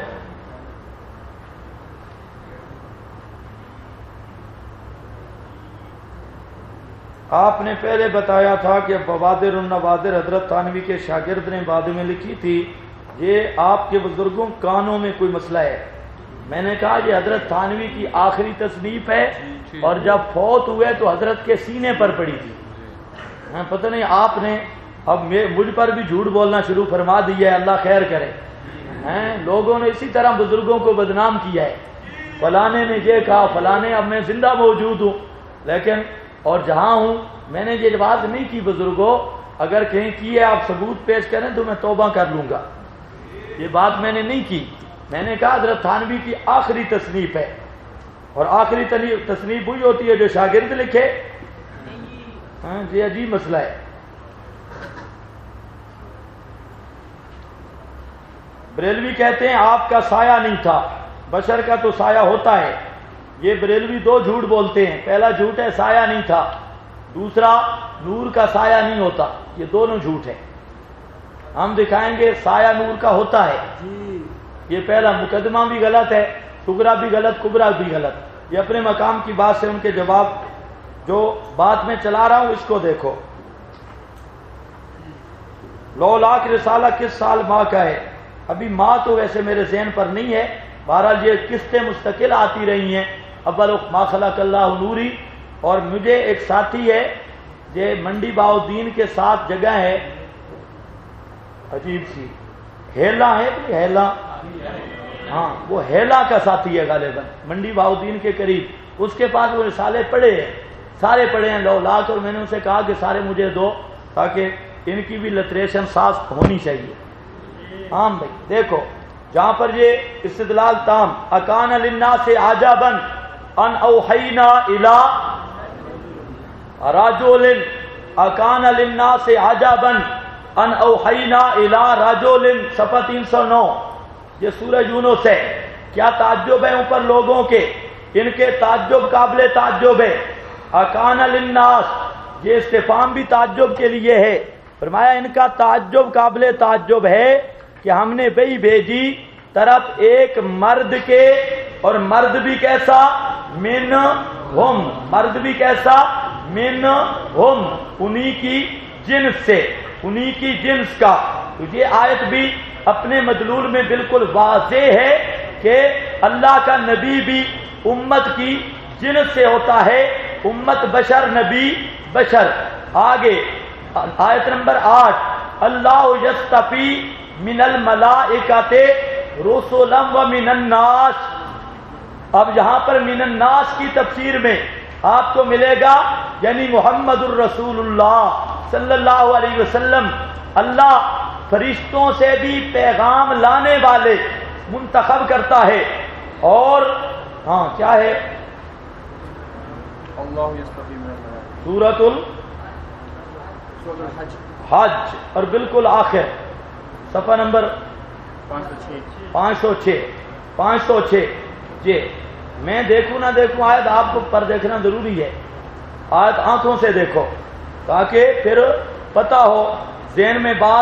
Speaker 1: آپ نے پہلے بتایا تھا کہ بوادر النوادر حضرت تھانوی کے شاگرد نے بعد میں لکھی تھی، یہ آپ کے بزرگوں کانوں میں کوئی مسئلہ ہے۔ میں نے کہا یہ حضرت تھانوی کی آخری تصنیف ہے، اور جب فوت ہوئے تو حضرت کے سینے پر پڑی تھی۔ پتہ نہیں آپ نے اب مجھ پر بھی جھوٹ بولنا شروع فرما دیا ہے، اللہ خیر کرے۔ لوگوں نے اسی طرح بزرگوں کو بدنام کیا ہے، فلانے نے یہ کہا، فلانے، اب میں زندہ موجود ہوں لیکن اور جہاں ہوں میں نے یہ بات نہیں کی بزرگوں، اگر کہیں کی ہے آپ ثبوت پیش کریں تو میں توبہ کر لوں گا، یہ بات میں نے نہیں کی۔ میں نے کہا حضرت تھانوی کی آخری تصنیف ہے، اور آخری تصنیف وہی ہوتی ہے جو شاگرد لکھے۔ یہ عجیب مسئلہ ہے۔ بریلوی کہتے ہیں آپ کا سایہ نہیں تھا، بشر کا تو سایہ ہوتا ہے۔ یہ بریلوی دو جھوٹ بولتے ہیں، پہلا جھوٹ ہے سایہ نہیں تھا، دوسرا نور کا سایہ نہیں ہوتا، یہ دونوں جھوٹ ہے۔ ہم دکھائیں گے سایہ نور کا ہوتا ہے، یہ پہلا مقدمہ بھی غلط ہے، صغرا بھی غلط، کبرا بھی غلط۔ یہ اپنے مقام کی بات سے ان کے جواب جو بات میں چلا رہا ہوں اس کو دیکھو۔ 9 لاکھ رسالہ کس سال ماہ کا ہے؟ ابھی ماہ تو ویسے میرے ذہن پر نہیں ہے، بہرحال یہ قسطیں مستقل آتی رہی ہیں، اول ما خلق اللہ نوری۔ اور مجھے ایک ساتھی ہے یہ منڈی باؤدین کے ساتھ جگہ ہے عجیب سی، ہیلا ہے، ہیلا، ہاں وہ ہیلا کا ساتھی ہے غالباً، منڈی باؤدین کے قریب، اس کے پاس وہ رسالے پڑھے ہیں، سارے پڑھے ہیں 9 لاکھ، اور میں نے ان سے کہا کہ سارے مجھے دو تاکہ ان کی بھی لٹریشن ساز ہونی چاہیے۔ ہاں بھائی دیکھو جہاں پر یہ استدلال تام، اکان للناس عجبا ان اوحینا الی رجل، اکان للناس عجبا ان اوحینا الی رجل، صفحہ 309، یہ سورہ یونس ہے۔ کیا تعجب ہے اوپر لوگوں کے، ان کے تعجب قابل تعجب ہے۔ اکان للناس، یہ استفہام بھی تعجب کے لیے ہے، فرمایا ان کا تعجب قابل تعجب ہے کہ ہم نے وہی بھیجی طرف ایک مرد کے، اور مرد بھی کیسا؟ من ہم، مرد بھی کیسا؟ من ہم، انہی کی جنس سے، انہی کی جنس کا۔ تو یہ آیت بھی اپنے مدلول میں بالکل واضح ہے کہ اللہ کا نبی بھی امت کی جنس سے ہوتا ہے، امت بشر، نبی بشر۔ آگے آیت نمبر 8، اللہ یصطفی من الملائکۃ رسلا ومن الناس، اب یہاں پر من الناس کی تفسیر میں آپ کو ملے گا یعنی محمد الرسول اللہ صلی اللہ علیہ وسلم، اللہ فرشتوں سے بھی پیغام لانے والے منتخب کرتا ہے. اور ہاں کیا ہے سورۃ الحج اور بالکل آخر صفحہ نمبر 506 جی. میں دیکھوں نہ دیکھوں آیت آپ کو پر دیکھنا ضروری ہے. آیت آنکھوں سے دیکھو تاکہ پھر پتہ ہو، ذہن میں بات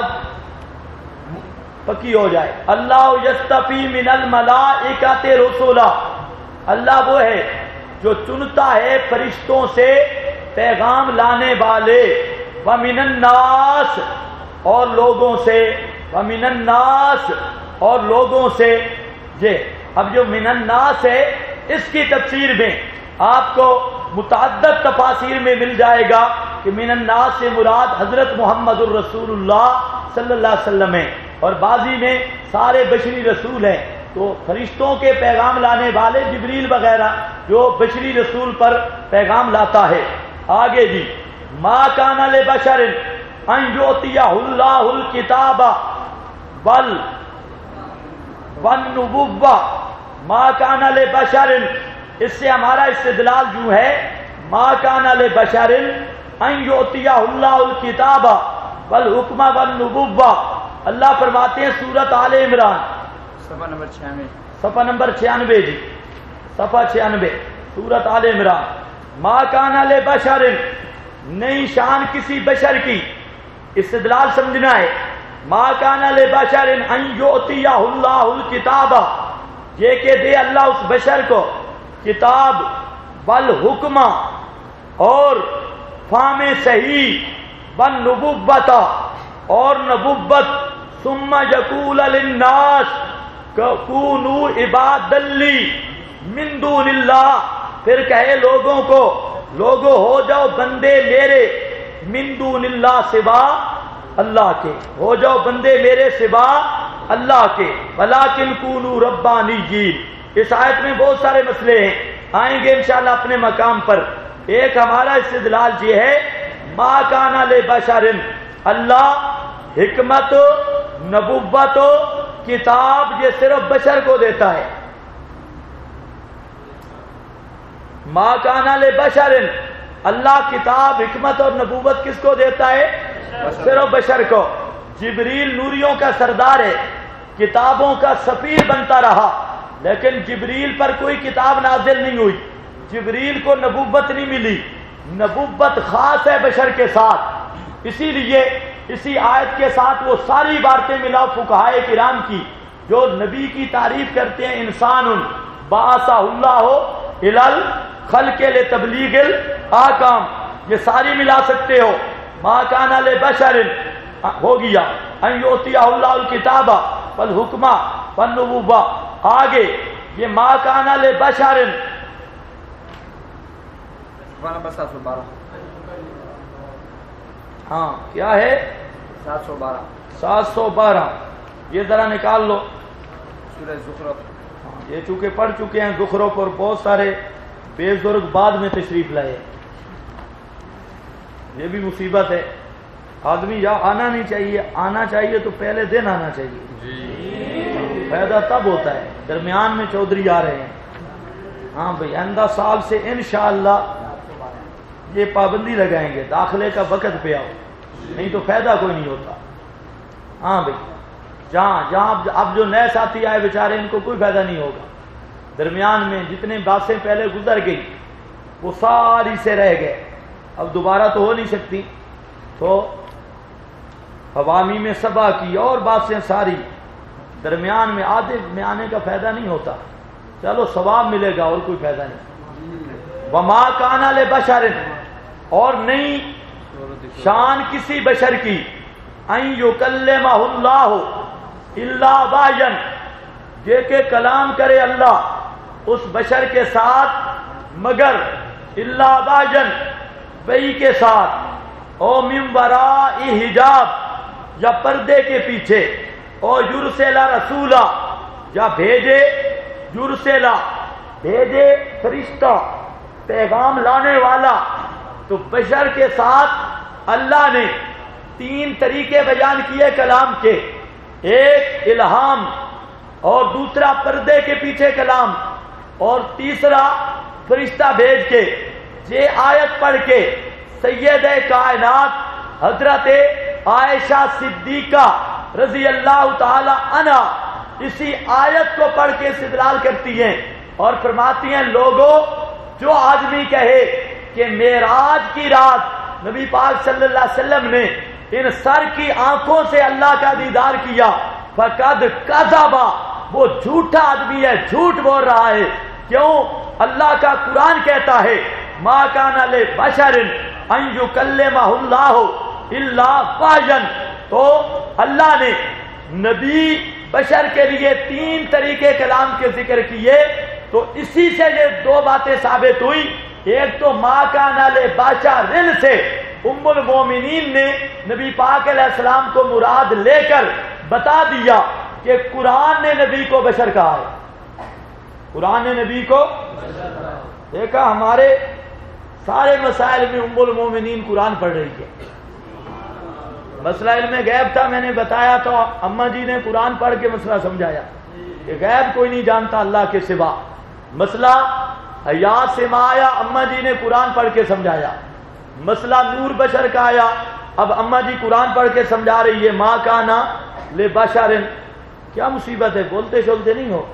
Speaker 1: پکی ہو جائے. اللہ یستفی من الملائکۃ رسلا، اللہ وہ ہے جو چنتا ہے فرشتوں سے پیغام لانے والے. ومن الناس اور لوگوں سے، ومن الناس اور لوگوں سے. یہ اب جو من الناس ہے اس کی تفسیر میں آپ کو متعدد تفاسیر میں مل جائے گا کہ من الناس سے مراد حضرت محمد الرسول اللہ صلی اللہ علیہ وسلم ہے، اور بعضی میں سارے بشری رسول ہیں. تو فرشتوں کے پیغام لانے والے جبریل وغیرہ جو بشری رسول پر پیغام لاتا ہے. آگے جی ما کان لبشر ان یؤتیہ اللہ الکتاب والنبوہ. ما کان لبشر، اس سے ہمارا استدلال جو ہے ما کان لبشر ان یؤتیہ اللہ الکتاب والحکم والنبوہ. اللہ فرماتے ہیں سورۃ آل عمران
Speaker 2: صفحہ نمبر 96،
Speaker 1: صفحہ نمبر 96 جی، صفحہ 96 سورۃ آل عمران. ما کان لبشر، نہیں شان کسی بشر کی، استدلال سمجھنا ہے. ما کان لبشر ان یؤتیہ اللہ الکتاب، یہ کہ دے اللہ اس بشر کو کتاب والحکم اور فہم صحیح والنبوۃ اور نبوت. ثم یقول للناس کونوا عبادا لی من دون اللہ، پھر کہے لوگوں کو لوگوں ہو جاؤ بندے میرے من دون اللہ سوا اللہ کے، ہو جاؤ بندے میرے سوا اللہ کے. ولکن کونوا ربانیین. اس آیت میں بہت سارے مسئلے ہیں، آئیں گے انشاءاللہ اپنے مقام پر. ایک ہمارا استدلال یہ ہے ما کان لبشر، اللہ حکمت نبوت کتاب یہ صرف بشر کو دیتا ہے. ما کان لبشر، اللہ کتاب حکمت اور نبوت کس کو دیتا ہے؟ صرف بشر کو. جبریل نوریوں کا سردار ہے، کتابوں کا سفیر بنتا رہا، لیکن جبریل پر کوئی کتاب نازل نہیں ہوئی، جبریل کو نبوت نہیں ملی. نبوت خاص ہے بشر کے ساتھ. اسی لیے اسی آیت کے ساتھ وہ ساری باتیں ملاؤ فقہائے کرام کی جو نبی کی تعریف کرتے ہیں، انسان بعثہ اللہ الی الخلق لتبلیغ الاحکام، یہ ساری ملا سکتے ہو. ما کان لبشر ہو گیا ان یؤتیہ اللہ الکتاب والحکم والنبوہ. آگے یہ ما کان لبشر
Speaker 2: نمبر 712،
Speaker 1: ہاں کیا ہے 712 یہ ذرا نکال لو
Speaker 2: سورہ زخرف.
Speaker 1: یہ چونکہ پڑھ چکے ہیں زخرف، اور بہت سارے بے بزرگ بعد میں تشریف لائے، یہ بھی مصیبت ہے. آدمی یا آنا نہیں چاہیے، آنا چاہیے تو پہلے دن آنا چاہیے، فائدہ تب ہوتا ہے. درمیان میں چودھری آ رہے ہیں. ہاں بھائی آئندہ سال سے انشاءاللہ یہ پابندی لگائیں گے، داخلے کا وقت پہ آؤ، نہیں تو فائدہ کوئی نہیں ہوتا. ہاں بھائی جہاں اب جو نئے ساتھی آئے بیچارے ان کو کوئی فائدہ نہیں ہوگا. درمیان میں جتنے باتیں پہلے گزر گئی وہ ساری سے رہ گئے، اب دوبارہ تو ہو نہیں سکتی. تو عوامی میں سبا کی اور باتیں ساری درمیان میں آدھے میں آنے کا فائدہ نہیں ہوتا. چلو ثواب ملے گا اور کوئی فائدہ نہیں. وما کان لبشر، اور نہیں شان کسی بشر کی ان یکلمہ اللہ الا وحیا، یہ کہ کلام کرے اللہ اس بشر کے ساتھ مگر الا وحیا وحی کے ساتھ، او من وراء حجاب یا پردے کے پیچھے، او یرسل رسولا یا بھیجے، یرسلا بھیجے فرشتہ پیغام لانے والا، تو بشر کے ساتھ اللہ نے 3 طریقے بیان کیے کلام کے، ایک الہام، اور دوسرا پردے کے پیچھے کلام، اور تیسرا فرشتہ بھیج کے۔ یہ آیت پڑھ کے سید کائنات حضرت عائشہ صدیقہ رضی اللہ تعالی عنہا اسی آیت کو پڑھ کے استدلال کرتی ہیں اور فرماتی ہیں، لوگوں جو آدمی کہے کہ معراج کی رات نبی پاک صلی اللہ علیہ وسلم نے ان سر کی آنکھوں سے اللہ کا دیدار کیا، فقد کذب، وہ جھوٹا آدمی ہے، جھوٹ بول رہا ہے۔ کیوں؟ اللہ کا قرآن کہتا ہے ما کان لبشر ان یکلمہ اللہ الا وحیا، تو اللہ نے نبی بشر کے لیے 3 طریقے کلام کے ذکر کیے، تو اسی سے یہ 2 باتیں ثابت ہوئی۔ ایک تو ما کان لبشر سے ام المومنین نے نبی پاک علیہ السلام کو مراد لے کر بتا دیا کہ قرآن نے نبی کو بشر کہا ہے، قرآن نے نبی کو دیکھا۔ ہمارے سارے مسائل میں ام المومنین قرآن پڑھ رہی ہے۔ مسئلہ علم غیب تھا، میں نے بتایا تو اماں جی نے قرآن پڑھ کے مسئلہ سمجھایا کہ غیب کوئی نہیں جانتا اللہ کے سوا۔ مسئلہ حیات سے ماں آیا، اماں جی نے قرآن پڑھ کے سمجھایا۔ مسئلہ نور بشر کا آیا، اب اماں جی قرآن پڑھ کے سمجھا رہی ہے ما کانا لبشر۔ کیا مصیبت ہے، بولتے شولتے نہیں ہو؟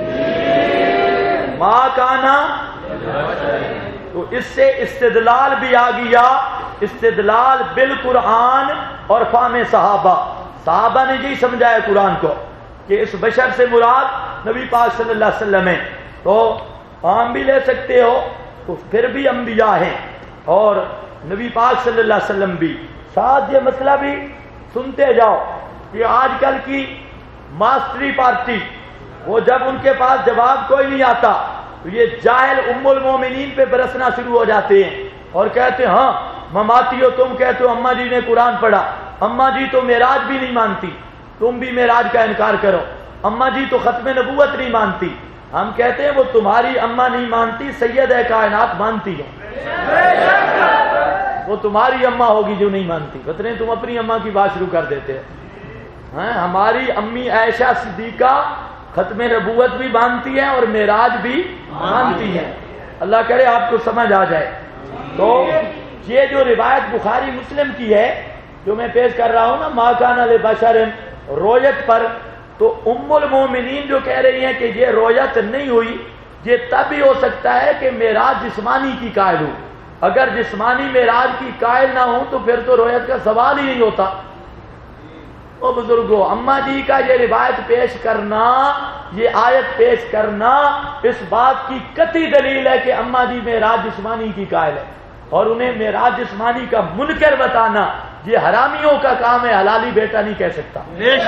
Speaker 1: ما کانا، تو اس سے استدلال بھی آ گیا، استدلال بالقرآن اور فہم صحابہ۔ صحابہ نے یہی سمجھایا قرآن کو کہ اس بشر سے مراد نبی پاک صلی اللہ علیہ وسلم ہے۔ تو عام بھی لے سکتے ہو تو پھر بھی انبیاء ہیں اور نبی پاک صلی اللہ علیہ وسلم بھی۔ ساتھ یہ مسئلہ بھی سنتے جاؤ کہ آج کل کی ماسٹری پارٹی، وہ جب ان کے پاس جواب کوئی نہیں آتا تو یہ جاہل ام المومنین پہ برسنا شروع ہو جاتے ہیں اور کہتے ہیں ہاں مماتی ہو تم، کہتے ہو اماں جی نے قرآن پڑھا، اماں جی تو معراج بھی نہیں مانتی، تم بھی معراج کا انکار کرو، اماں جی تو ختم نبوت نہیں مانتی۔ ہم کہتے ہیں وہ تمہاری اماں نہیں مانتی، سید کائنات مانتی ہے، وہ تمہاری اماں ہوگی جو نہیں مانتی، کتنے تم اپنی اماں کی بات شروع کر دیتے ہیں۔ ہماری امی عائشہ صدیقہ ختم نبوت بھی مانتی ہے اور معراج بھی مانتی ہے۔ اللہ کرے آپ کو سمجھ آ جائے۔ تو یہ جو روایت بخاری مسلم کی ہے جو میں پیش کر رہا ہوں نا، ما کان لبشر، رویت پر، تو ام المومنین جو کہہ رہی ہیں کہ یہ رویت نہیں ہوئی، یہ تب ہی ہو سکتا ہے کہ معراج جسمانی کی قائل ہو۔ اگر جسمانی معراج کی قائل نہ ہو تو پھر تو رویت کا سوال ہی نہیں ہوتا۔ او بزرگوں، اماں جی کا یہ روایت پیش کرنا، یہ آیت پیش کرنا اس بات کی قطعی دلیل ہے کہ اماں جی معراج جسمانی کی قائل ہے، اور انہیں معراج جسمانی کا منکر بتانا یہ حرامیوں کا کام ہے، حلالی بیٹا نہیں کہہ سکتا۔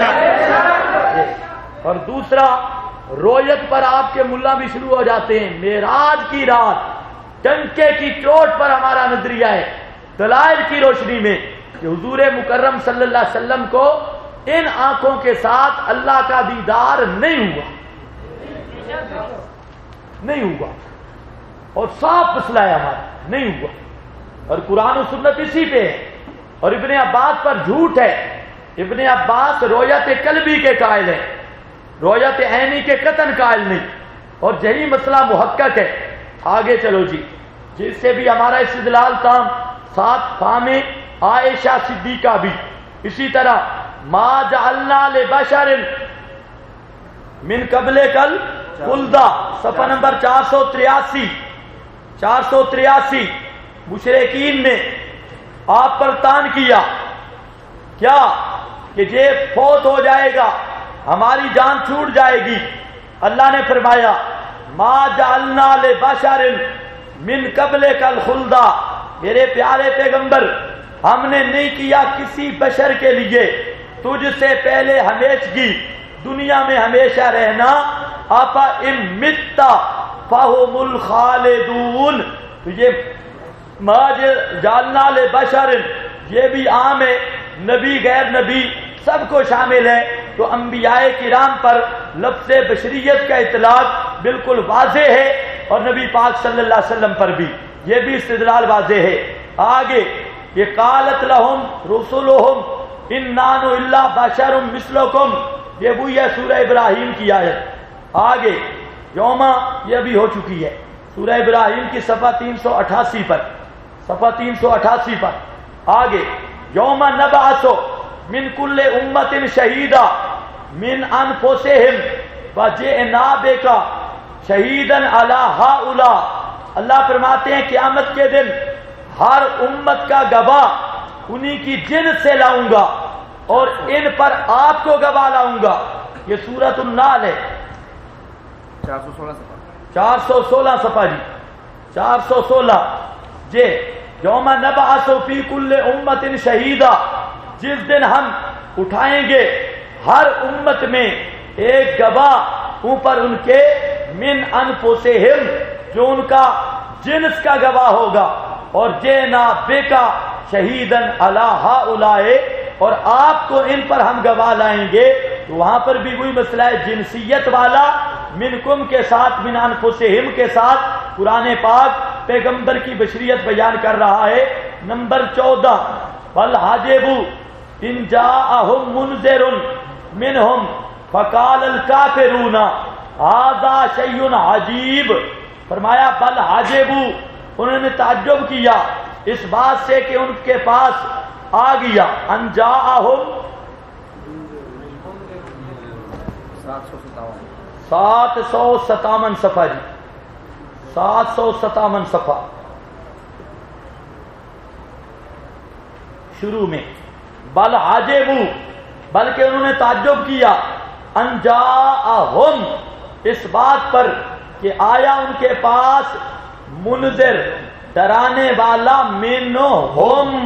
Speaker 1: اور دوسرا، رویت پر آپ کے ملا بھی شروع ہو جاتے ہیں۔ معراج کی رات ٹنکے کی چوٹ پر ہمارا نظریہ ہے دلائل کی روشنی میں کہ حضور مکرم صلی اللہ علیہ وسلم کو ان آنکھوں کے ساتھ اللہ کا دیدار نہیں ہوا، نہیں ہوا، اور صاف مسئلہ ہے ہمارا، نہیں ہوا، اور قرآن و سنت اسی پہ ہے۔ اور ابن عباس پر جھوٹ ہے، ابن عباس رویت قلبی کے قائل ہیں، رویت عینی کے قطن قائل نہیں، اور یہی مسئلہ محقق ہے۔ آگے چلو جی، جس سے بھی ہمارا استدلال تام، ساتھ فہم عائشہ صدیقہ بھی اسی طرح ما جعلنا لبشر من قبلک الخلد، صفحہ نمبر 483 مشرکین نے آپ پر تان کیا کیا کہ یہ فوت ہو جائے گا، ہماری جان چھوٹ جائے گی۔ اللہ نے فرمایا ما جعلنا لبشر من قبلک الخلد، میرے پیارے پیغمبر ہم نے نہیں کیا کسی بشر کے لیے تجھ سے پہلے ہمیشگی، دنیا میں ہمیشہ رہنا، آپا ان متا فہم الخالدون۔ تو یہ ما جعلنا لبشر یہ بھی عام ہے، نبی غیر نبی سب کو شامل ہے۔ تو انبیاء کرام پر لفظ بشریت کا اطلاق بالکل واضح ہے اور نبی پاک صلی اللہ علیہ وسلم پر بھی، یہ بھی استدلال واضح ہے۔ آگے یہ قالت لہم رسولہم ان نحن الا بشر مثلکم، یہ وہی ہے سورہ ابراہیم کی آیت۔ آگے یوما، یہ بھی ہو چکی ہے سورہ ابراہیم کی صفحہ 388 پر، صفحہ 388 پر۔ آگے یوم نبعث من کل امت شہیدا من انفسہم وجئنا بک شہیدا علی ہؤلاء، اللہ فرماتے ہیں قیامت کے دن ہر امت کا گواہ انہی کی جنس سے لاؤں گا اور ان پر آپ کو گواہ لاؤں گا۔ یہ سورۃ النحل ہے،
Speaker 2: 416 صفحہ
Speaker 1: 416 صفحہ جی، 416 جی۔ یوم نبعث فی کل امت شہیدا، جس دن ہم اٹھائیں گے ہر امت میں ایک گواہ اوپر ان کے من انفسہم، جو ان کا جنس کا گواہ ہوگا، اور جینا بکا شہیدن علی ہؤلاء، اور آپ کو ان پر ہم گواہ لائیں گے۔ تو وہاں پر بھی وہی مسئلہ ہے جنسیت والا، منکم کے ساتھ من انفسہم کے ساتھ قرآن پاک پیغمبر کی بشریت بیان کر رہا ہے۔ نمبر 14 بل حاجبوا ان جاءہم منذر منہم فقال الکافرون ھذا شیء عجیب، فرمایا بل حاجبوا، انہوں نے تعجب کیا اس بات سے کہ ان کے پاس آ گیا ان جاءہم 757 صفحہ جی، 757 صفحہ شروع میں بل عجبوا، بلکہ انہوں نے تعجب کیا ان جاءہم، اس بات پر کہ آیا ان کے پاس منذر ڈرانے والا منہم،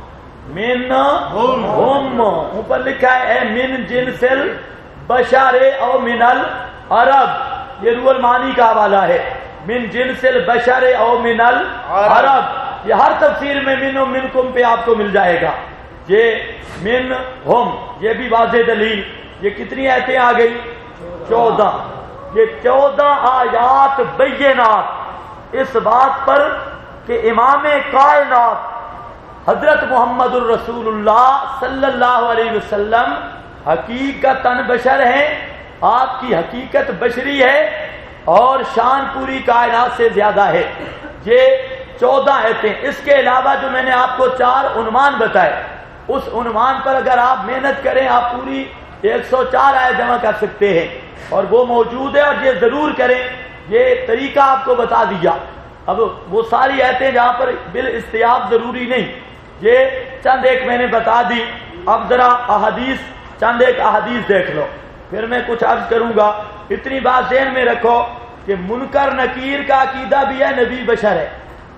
Speaker 1: اوپر لکھا ہے من جنس البشر او من العرب، یہ روح المعانی کا حوالہ ہے، من جنس البشر او من العرب، یہ ہر تفسیر میں من و منکم پہ آپ کو مل جائے گا۔ یہ منہم، یہ بھی واضح دلیل۔ یہ کتنی آیتیں آ گئی؟ 14۔ یہ 14 آیات بینات اس بات پر کہ امام کائنات حضرت محمد الرسول اللہ صلی اللہ علیہ وسلم حقیقتاً بشر ہیں، آپ کی حقیقت بشری ہے اور شان پوری کائنات سے زیادہ ہے۔ یہ 14 آیتیں، اس کے علاوہ جو میں نے آپ کو 4 عنوان بتائے، اس عنوان پر اگر آپ محنت کریں آپ پوری 104 آیت جمع کر سکتے ہیں، اور وہ موجود ہے، اور یہ ضرور کریں، یہ طریقہ آپ کو بتا دیا۔ اب وہ ساری آیتیں جہاں پر بالاستیاب ضروری نہیں، یہ چند ایک میں نے بتا دی۔ اب ذرا احادیث، چند ایک احادیث دیکھ لو، پھر میں کچھ عرض کروں گا۔ اتنی بات ذہن میں رکھو کہ منکر نکیر کا عقیدہ بھی ہے نبی بشر ہے۔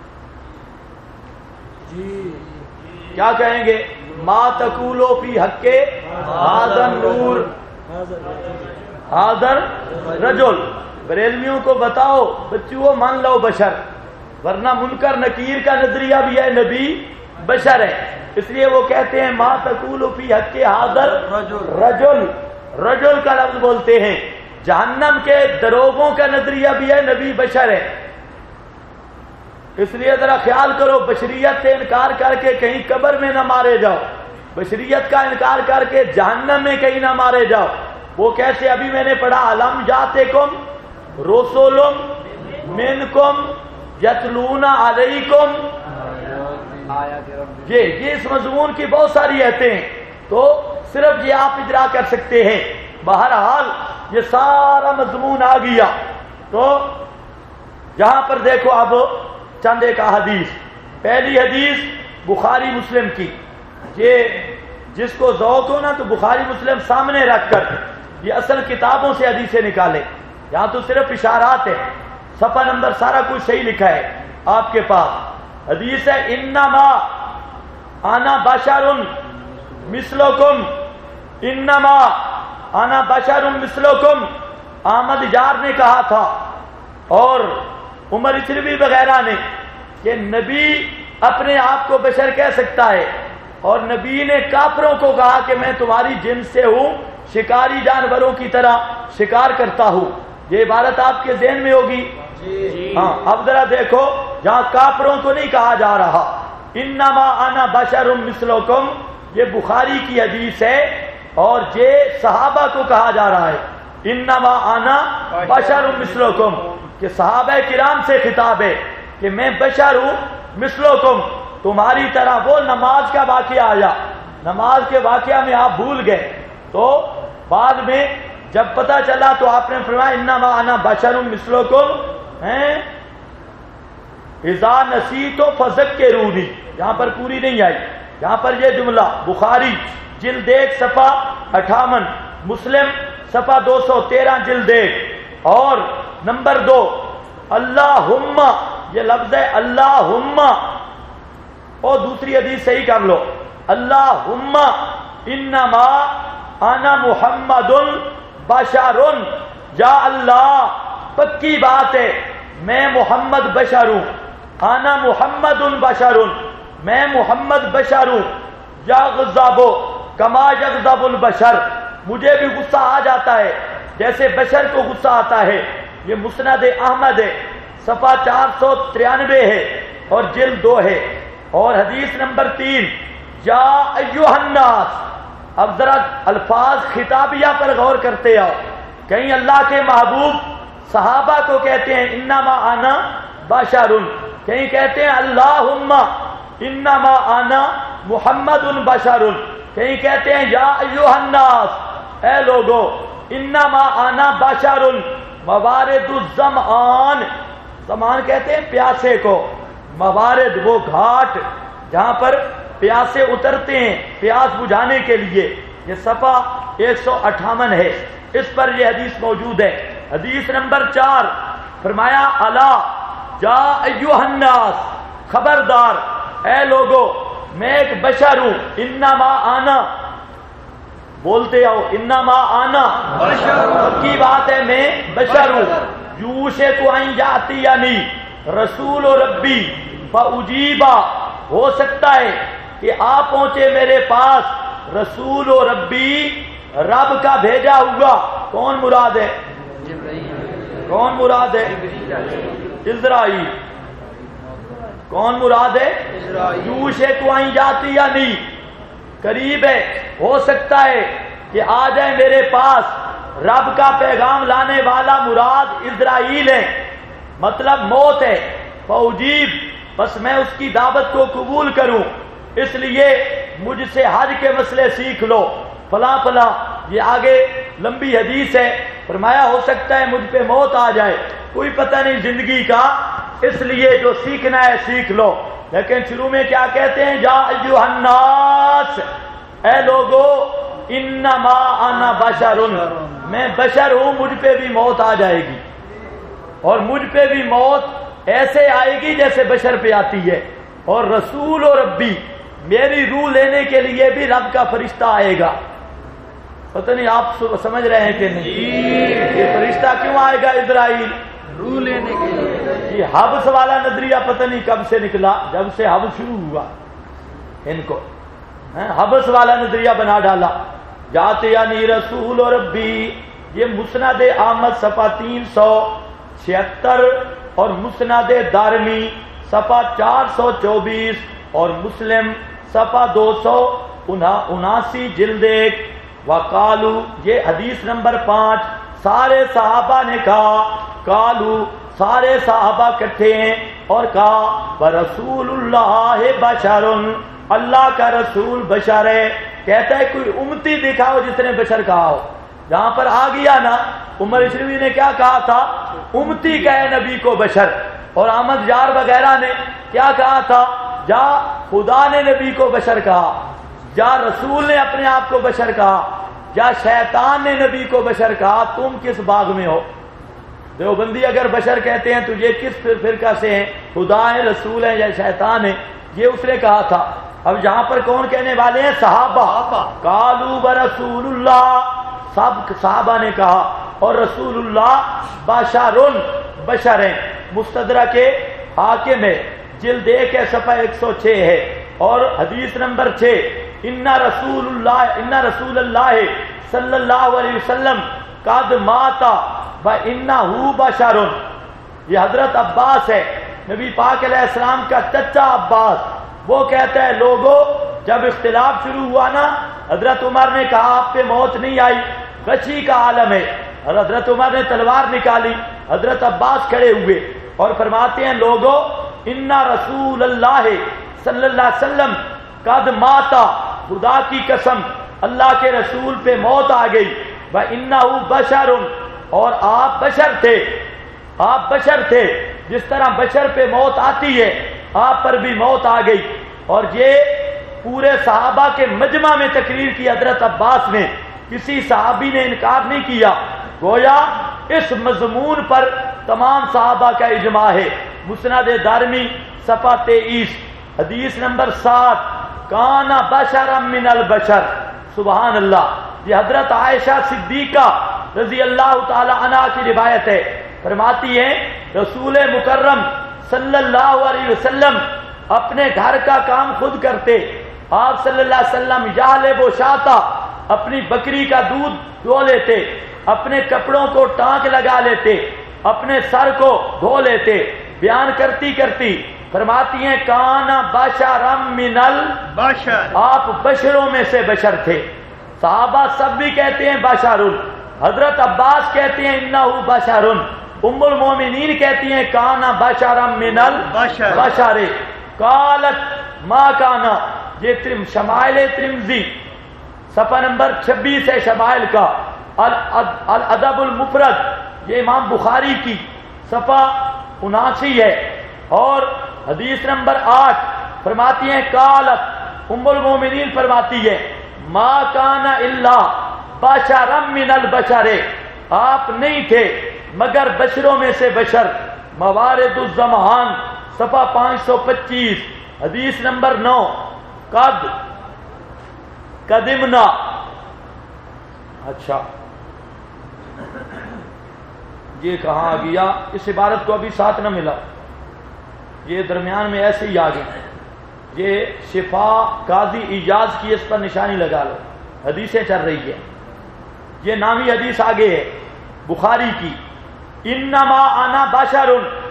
Speaker 1: کیا کہیں گے؟ ما تقولو فی حق ھذا النور ھذا الرجل، بریلویوں کو بتاؤ بچوں مان لو بشر، ورنہ منکر نکیر کا نظریہ بھی ہے نبی بشر ہے، اس لیے وہ کہتے ہیں ما تقولو فی حق ھذا الرجل، رجل کا لفظ بولتے ہیں۔ جہنم کے دروغوں کا نظریہ بھی ہے نبی بشر ہے، اس لیے ذرا خیال کرو بشریت سے انکار کر کے کہیں قبر میں نہ مارے جاؤ، بشریت کا انکار کر کے جہنم میں کہیں نہ مارے جاؤ۔ وہ کیسے؟ ابھی میں نے پڑھا علم جاتکم رسول منکم یتلون علیکم، یہ اس مضمون کی بہت ساری آیتیں ہیں، تو صرف یہ آپ اجرا کر سکتے ہیں۔ بہرحال یہ سارا مضمون آ گیا، تو یہاں پر دیکھو اب چند ایک احادیث۔ پہلی حدیث بخاری مسلم کی، یہ جس کو ذوق ہو نا تو بخاری مسلم سامنے رکھ کر یہ اصل کتابوں سے حدیثیں نکالے، یہاں تو صرف اشارات ہے، صفحہ نمبر سارا کچھ صحیح لکھا ہے آپ کے پاس۔ حدیث ہے انما انا بشر مثلکم، انما انا بشر مثلکم، احمد یار نے کہا تھا اور عمر اچھروی وغیرہ نے کہ نبی اپنے آپ کو بشر کہہ سکتا ہے، اور نبی نے کافروں کو کہا کہ میں تمہاری جنس سے ہوں، شکاری جانوروں کی طرح شکار کرتا ہوں۔ یہ عبارت آپ کے ذہن میں ہوگی، ہاں اب ذرا دیکھو جہاں کافروں کو نہیں کہا جا رہا انما انا بشر مثلکم، یہ بخاری کی حدیث ہے، اور یہ صحابہ کو کہا جا رہا ہے انما انا بشر مثلکم، کہ صحابہ کرام سے خطاب ہے کہ میں بشر ہوں مثلکم، تمہاری طرح۔ وہ نماز کا واقعہ آیا، نماز کے واقعہ میں آپ بھول گئے، تو بعد میں جب پتہ چلا تو آپ نے فرمایا انما انا بشر مثلکم، اذا نسیت فذکرونی، یہاں پر پوری نہیں آئی، یہاں پر یہ جملہ بخاری جلد 1 صفحہ 58، مسلم صفحہ 213 جلد 1، اور نمبر 2 اللہم، یہ لفظ ہے اللہم، اور دوسری حدیث صحیح کر لو اللہم انما انا محمد بشر، یا اللہ پکی بات ہے میں محمد بشر ہوں، انا محمد بشر، میں محمد بشر ہوں، یغضب کما یغضب البشر، مجھے بھی غصہ آ جاتا ہے جیسے بشر کو غصہ آتا ہے۔ یہ مسند احمد ہے، صفحہ 493 ہے اور جلد 2 ہے، اور حدیث نمبر 3 یا ایھا الناس۔ اب ذرا الفاظ خطابیہ پر غور کرتے آؤ، کہیں اللہ کے محبوب صحابہ کو کہتے ہیں انما انا بشر، کہیں کہتے ہیں اللہم انما انا محمد بشر، کہیں کہتے ہیں یا ایھا الناس، اے لوگو انما انا بشر موارد الظمآن، زمان کہتے ہیں پیاسے کو، موارد وہ گھاٹ جہاں پر پیاسے اترتے ہیں پیاس بجھانے کے لیے، یہ صفحہ 158 ہے، اس پر یہ حدیث موجود ہے۔ حدیث نمبر 4 فرمایا الا یا ایھا الناس، خبردار اے لوگو میں ایک بشر ہوں، انما آنا، بولتے آؤ انما آنا بشر، کی بات ہے میں بشر ہوں، یوشک ان یاتینی رسول ربی فاجیبا، ہو سکتا ہے کہ آپ پہنچے میرے پاس رسول و ربی، رب کا بھیجا ہوا، کون مراد ہے؟ کون مراد ہے؟ اسرائیل۔ کون مراد ہے؟ یوشک ان یاتینی، قریب ہے، ہو سکتا ہے کہ آ جائے میرے پاس رب کا پیغام لانے والا، مراد اسرائیل ہے، مطلب موت ہے، فاجیب، بس میں اس کی دعوت کو قبول کروں، اس لیے مجھ سے حج کے مسئلے سیکھ لو، فلاں فلاں، یہ آگے لمبی حدیث ہے۔ فرمایا ہو سکتا ہے مجھ پہ موت آ جائے، کوئی پتہ نہیں زندگی کا، اس لیے جو سیکھنا ہے سیکھ لو۔ لیکن شروع میں کیا کہتے ہیں؟ یا ایھا الناس، اے لوگو انما انا بشر، میں بشر ہوں، مجھ پہ بھی موت آ جائے گی، اور مجھ پہ بھی موت ایسے آئے گی جیسے بشر پہ آتی ہے، اور رسول و ربی، میری روح لینے کے لیے بھی رب کا فرشتہ آئے گا۔ پتہ نہیں آپ سمجھ رہے ہیں کہ نہیں؟ یہ فرشتہ کیوں آئے گا اسرائیل؟
Speaker 2: روح لینے کے لیے۔
Speaker 1: یہ حبس والا نظریہ پتہ نہیں کب سے نکلا، جب سے حبس شروع ہوا ان کو حبس والا نظریہ بنا ڈالا۔ جاتے یعنی رسول و ربی، یہ مسند احمد صفحہ 376 اور مسند دارمی صفحہ 424 اور مسلم صفحہ 279 جلد 1۔ وقالو، یہ حدیث نمبر 5، سارے صحابہ نے کہا، قالو سارے صحابہ اکٹھے ہیں اور کہا ورسول اللہ بشر، اللہ کا رسول بشر ہے۔ کہتا ہے کوئی امتی دکھاؤ جس نے بشر کہا ہو، جہاں پر آ گیا نا عمر اشرفی نے کیا کہا تھا؟ امتی کہے نبی کو بشر، اور احمد یار وغیرہ نے کیا کہا تھا؟ جا خدا نے نبی کو بشر کہا، یا رسول نے اپنے آپ کو بشر کہا، یا شیطان نے نبی کو بشر کہا، تم کس باغ میں ہو؟ دیوبندی اگر بشر کہتے ہیں تو یہ کس فرقہ سے ہیں؟ خدا ہے، رسول ہے یا شیطان ہے؟ یہ اس نے کہا تھا۔ اب یہاں پر کون کہنے والے ہیں؟ صحابہ۔ قالوا برسول اللہ، سب صحابہ نے کہا، اور رسول اللہ بشر ہیں۔ مستدرک حاکم ہے، جلد 1 ہے، صفحہ 106 ہے، اور حدیث نمبر 6، ان رسول اللہ صلی اللہ علیہ وسلم قد مات وانہ بشر، یہ حضرت عباس ہے، نبی پاک علیہ السلام کا چچا عباس. وہ کہتا ہے لوگوں جب اختلاف شروع ہوا نا، حضرت عمر نے کہا آپ پہ موت نہیں آئی، غشی کا عالم ہے، اور حضرت عمر نے تلوار نکالی. حضرت عباس کھڑے ہوئے اور فرماتے ہیں لوگوں انا رسول اللہ صلی اللہ علیہ وسلم قد ماتا، خدا کی قسم اللہ کے رسول پہ موت آ گئی. وَإِنَّهُ بَشَرٌ، اور آپ بشر تھے، آپ بشر تھے، جس طرح بشر پہ موت آتی ہے آپ پر بھی موت آ گئی. اور یہ پورے صحابہ کے مجمع میں تقریر کی حضرت عباس نے، کسی صحابی نے انکار نہیں کیا. گویا اس مضمون پر تمام صحابہ کا اجماع ہے. مسند دارمی صفحہ 23 حدیث نمبر 7 کان بشرا من البشر. سبحان اللہ. یہ حضرت عائشہ صدیقہ رضی اللہ تعالی عنہا کی روایت ہے. فرماتی ہیں رسول مکرم صلی اللہ علیہ وسلم اپنے گھر کا کام خود کرتے. آپ صلی اللہ علیہ وسلم یعلب شاتا، اپنی بکری کا دودھ دھو لیتے، اپنے کپڑوں کو ٹانک لگا لیتے، اپنے سر کو دھو لیتے. بیان کرتی کرتی فرماتی ہیں کانا بشرم من البشر، آپ بشروں میں سے بشر تھے. صحابہ سب بھی کہتے ہیں بشرن، حضرت عباس کہتے ہیں انہو بشرن، ام المومنین کہتی ہیں کانا بشرم من البشر. قالت ما کانا، یہ شمائل ترمذی صفحہ نمبر 26 ہے شمائل کا. الادب المفرد یہ امام بخاری کی صفحہ 79 ہے. اور حدیث نمبر 8 فرماتی ہیں قالت ام المومنین فرماتی ہے ما کان الا بشرا من البشر، آپ نہیں تھے مگر بشروں میں سے بشر. موارد الزمان صفحہ 525 حدیث نمبر 9 قدمنا. اچھا یہ کہاں آ گیا؟ اس عبارت کو ابھی ساتھ نہ ملا، یہ درمیان میں ایسے ہی آ گئے. یہ شفا قاضی ایجاز کی، اس پر نشانی لگا لو، حدیثیں چل رہی ہے. یہ نامی حدیث آگے ہے بخاری کی. انما انا بشر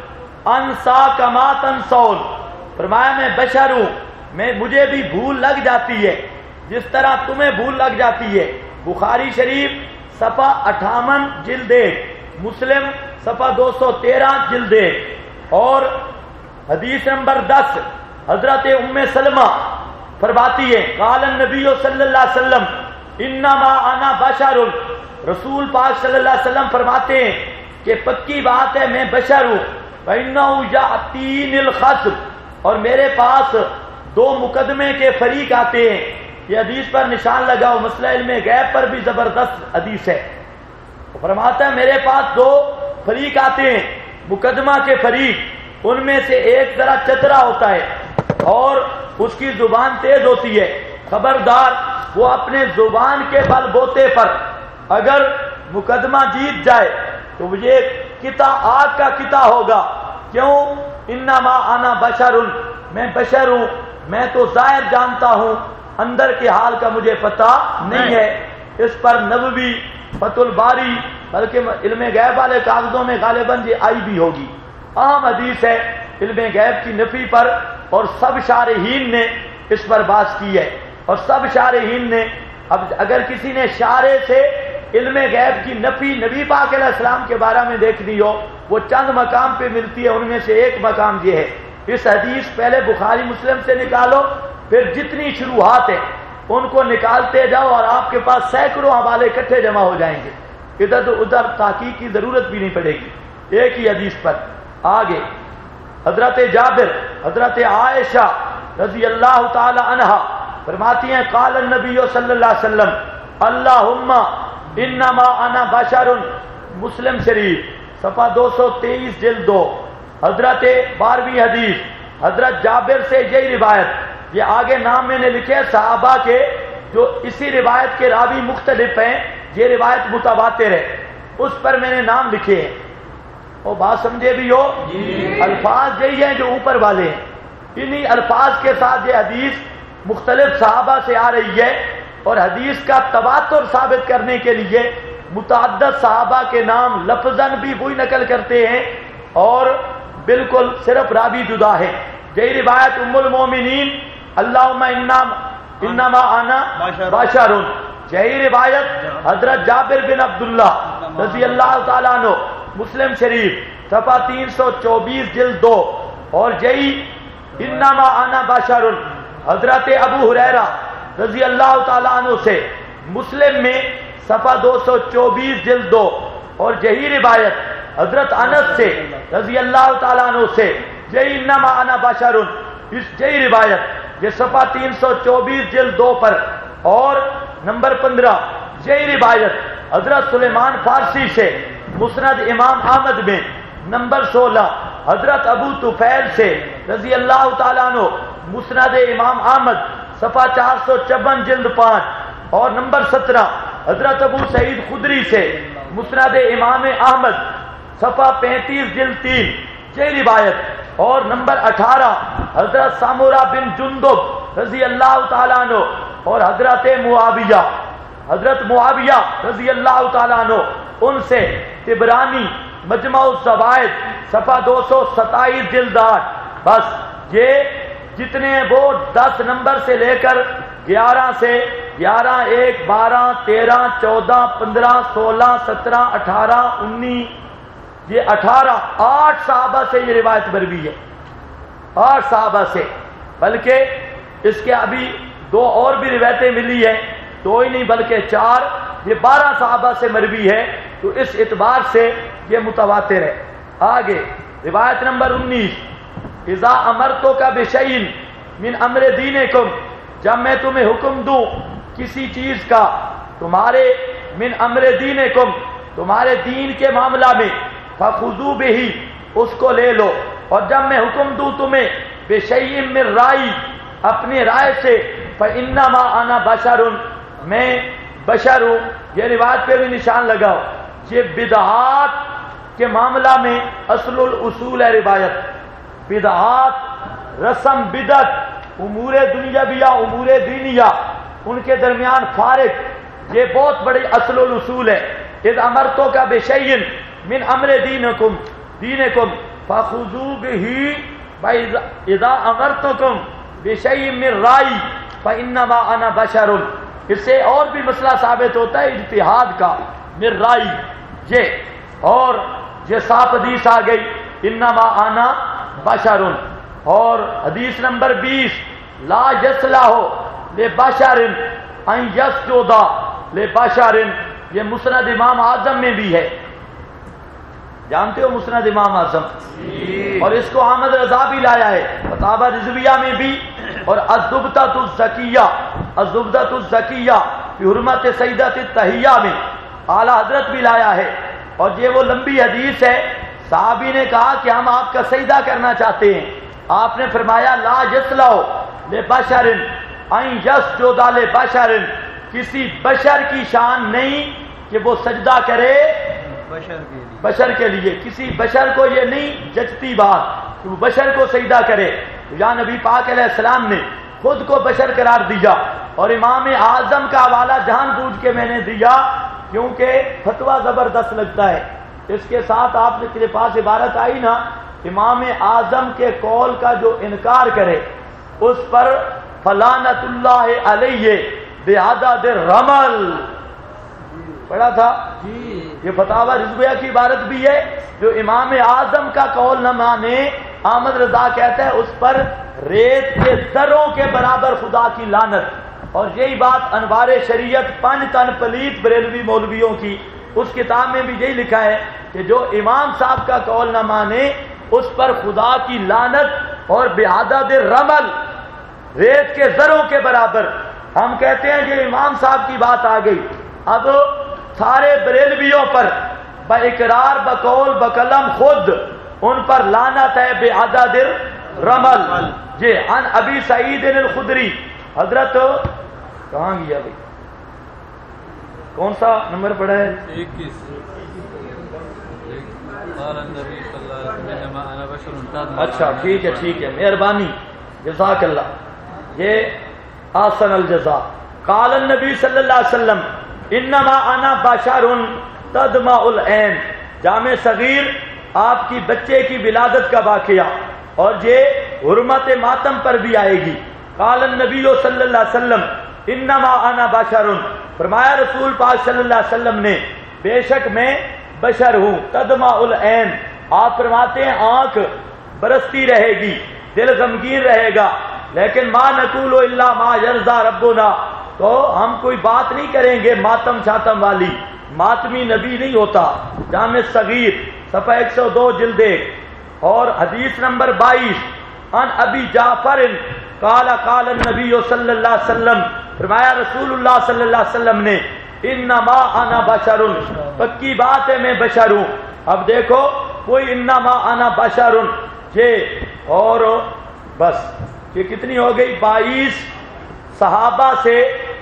Speaker 1: انسا کما تنسون، فرمایا میں بشر ہوں، مجھے بھی بھول لگ جاتی ہے جس طرح تمہیں بھول لگ جاتی ہے. بخاری شریف صفحہ 58 جلد 1، مسلم صفحہ 213 جلد 1. اور حدیث نمبر 10 حضرت ام سلمہ فرماتی ہے قال النبی صلی اللہ علیہ وسلم انما انا بشر، رسول پاک صلی اللہ علیہ وسلم فرماتے ہیں کہ پکی بات ہے میں بشر ہوں. فإنه يأتيني الخصم، اور میرے پاس 2 مقدمے کے فریق آتے ہیں. یہ حدیث پر نشان لگاؤ، مسئلہ علم غیب پر بھی زبردست حدیث ہے. فرماتا ہے میرے پاس 2 فریق آتے ہیں، مقدمہ کے فریق. ان میں سے ایک ذرا چترا ہوتا ہے اور اس کی زبان تیز ہوتی ہے. خبردار وہ اپنے زبان کے بل بوتے پر اگر مقدمہ جیت جائے تو یہ قطع آگ کا قطع ہوگا. کیوں؟ انما انا بشر، میں بشر ہوں، میں تو ظاہر جانتا ہوں، اندر کے حال کا مجھے پتہ نہیں ہے. اس پر نووی فتح الباری بلکہ علم غیب والے کاغذوں میں غالباً یہ آئی بھی ہوگی. عام حدیث ہے علم غیب کی نفی پر، اور سب شارحین نے اس پر بحث کی ہے. اور سب شارحین نے، اب اگر کسی نے شارح سے علم غیب کی نفی نبی پاک علیہ السلام کے بارے میں دیکھنی ہو، وہ چند مقام پہ ملتی ہے. ان میں سے ایک مقام یہ ہے، اس حدیث پہلے بخاری مسلم سے نکالو، پھر جتنی شروحات ہیں ان کو نکالتے جاؤ اور آپ کے پاس سینکڑوں حوالے اکٹھے جمع ہو جائیں گے. ادھر تو ادھر تحقیق کی ضرورت بھی نہیں پڑے گی. ایک ہی حدیث پر آگے حضرت جابر، حضرت عائشہ رضی اللہ تعالی عنہا فرماتی ہیں قال النبی صلی اللہ علیہ وسلم اللہم انما انا بشر، مسلم شریف صفحہ 223 جلد 2. حضرت 12ویں حدیث حضرت جابر سے یہی روایت. یہ آگے نام میں نے لکھے صحابہ کے جو اسی روایت کے راوی مختلف ہیں، یہ روایت متواتر ہے، اس پر میں نے نام لکھے ہیں. اور بات سمجھے بھی ہو، الفاظ یہی ہیں جو اوپر والے ہیں. انہی الفاظ کے ساتھ یہ حدیث مختلف صحابہ سے آ رہی ہے. اور حدیث کا تواتر ثابت کرنے کے لیے متعدد صحابہ کے نام لفظاً بھی وہی نقل کرتے ہیں اور بالکل صرف راوی جدا ہے. یہی روایت ام المومنین اللہم انما انا بشر. یہی روایت حضرت جابر بن عبداللہ رضی اللہ تعالیٰ عنہ مسلم شریف صفحہ 324 جلد 2. اور یہی انما انا بشر حضرت ابو ہریرہ رضی اللہ تعالیٰ عنہ سے مسلم میں صفحہ 224 جلد 2. اور یہی روایت حضرت انس سے رضی اللہ تعالیٰ عنہ سے یہی انما انا بشر اس یہی روایت یہ صفحہ 324 جلد 2 پر. اور نمبر 15 یہی روایت حضرت سلیمان فارسی سے مسند امام احمد میں. نمبر 16 حضرت ابو طفیل سے رضی اللہ تعالیٰ عنہ مسند امام احمد صفحہ 454 جلد 5. اور نمبر 17 حضرت ابو سعید خدری سے مسند امام احمد صفحہ 35 جلد 3 یہ روایت. اور نمبر 18 حضرت سامورہ بن جندب رضی اللہ تعالیٰ عنہ اور حضرت معاویہ رضی اللہ تعالیٰ عنہ ان سے طبرانی مجمع الزوائد صفحہ 227 جلد 8. بس یہ جتنے وہ 10 نمبر سے لے کر 11 سے 11 1 12 13 14 15 16 17 18 19 یہ 18 8 صحابہ سے یہ روایت مروی ہے. 8 صحابہ سے. بلکہ اس کے ابھی 2 اور بھی روایتیں ملی ہیں 2 ہی نہیں بلکہ 4. یہ 12 صحابہ سے مروی ہے. تو اس اعتبار سے یہ متواتر ہے. آگے روایت نمبر 19 اذا امرتک بشیء من امر دینکم جب میں تمہیں حکم دوں کسی چیز کا تمہارے من امر دینکم تمہارے دین کے معاملہ میں فخذوا بہ اس کو لے لو. اور جب میں حکم دوں تمہیں بشیء من رائی اپنی رائے سے فانما انا بشر میں بشر ہوں. یہ روایت پہ بھی نشان لگاؤ. یہ بدعات کے معاملہ میں اصل الاصول ہے روایت. بدعات رسم بدعت امور دنیاویہ امور دینیہ ان کے درمیان فارق یہ بہت بڑی اصل الاصول ہے. اذ امرتک بشیء من امر دینکم فخذوا بہ اذا امرتکم بشیء من رائی فانما انا بشر. اس سے اور بھی مسئلہ ثابت ہوتا ہے اجتہاد کا من رائی یہ. اور یہ صاف حدیث آ گئی انما انا بشر. اور حدیث نمبر 20 لا یصلح لبشر ان یسجد لبشر یہ مسند امام اعظم میں بھی ہے. جانتے ہو مسند امام اعظم اور اس کو احمد رضا بھی لایا ہے فتاوی رضویہ میں بھی. اور الزبدۃ الزکیہ فی حرمت سیدۃ التحیہ میں اعلیٰ حضرت بھی لایا ہے. اور یہ وہ لمبی حدیث ہے. صحابی نے کہا کہ ہم آپ کا سجدہ کرنا چاہتے ہیں. آپ نے فرمایا لا یصلح لبشر ان یسجد لبشر کسی بشر کی شان نہیں کہ وہ سجدہ کرے بشر کے لیے. کسی بشر کو یہ نہیں جچتی بات کہ وہ بشر کو سجدہ کرے. یا نبی پاک علیہ السلام نے خود کو بشر قرار دیا. اور امام اعظم کا حوالہ جان بوجھ کے میں نے دیا کیونکہ فتویٰ زبردست لگتا ہے. اس کے ساتھ آپ کے پاس عبارت آئی نا امام اعظم کے قول کا جو انکار کرے اس پر فلعنت اللہ علیہ بعدد الرمل پڑھا تھا. یہ فتاوی رضویہ کی عبارت بھی ہے. جو امام اعظم کا قول نہ مانے احمد رضا کہتا ہے اس پر ریت کے ذروں کے برابر خدا کی لعنت. اور یہی بات انوار شریعت 5 تن پلیت بریلوی مولویوں کی اس کتاب میں بھی یہی لکھا ہے کہ جو امام صاحب کا قول نہ مانے اس پر خدا کی لعنت اور بعدد الرمل ریت کے ذروں کے برابر. ہم کہتے ہیں یہ امام صاحب کی بات آ گئی. اب سارے بریلویوں پر باقرار بقول بقلم خود ان پر لعنت ہے بعدد الرمل. جی عن ابی سعید الخدری حضرت کہاں گیا بھائی کون سا نمبر پڑھا ہے
Speaker 2: 21
Speaker 1: اچھا ٹھیک ہے مہربانی جزاک اللہ. یہ آسن الجزا. قال النبی صلی اللہ علیہ وسلم انما انا بشر تدمع العین جامع صغیر آپ کی بچے کی ولادت کا واقعہ، اور یہ حرمت ماتم پر بھی آئے گی۔ قال النبی صلی اللہ علیہ وسلم انما انا بشر، فرمایا رسول پاک صلی اللہ علیہ وسلم نے بے شک میں بشر ہوں، تدمع العین، آپ فرماتے ہیں آنکھ برستی رہے گی، دل غمگین رہے گا، لیکن ما نقول الا ما یرضى ربنا، تو ہم کوئی بات نہیں کریں گے ماتم شاتم والی، ماتمی نبی نہیں ہوتا۔ جامع صغیر صفحہ 102 جلد 1، اور حدیث نمبر 22 عن ابی جعفر قال قال النبی صلی اللہ علیہ وسلم، فرمایا رسول اللہ صلی اللہ علیہ وسلم نے انما انا بشر، پکی بات ہے میں بشر ہوں۔ اب دیکھو کوئی انما انا بشر یہ، اور بس یہ کتنی ہو گئی؟ 22 صحابہ سے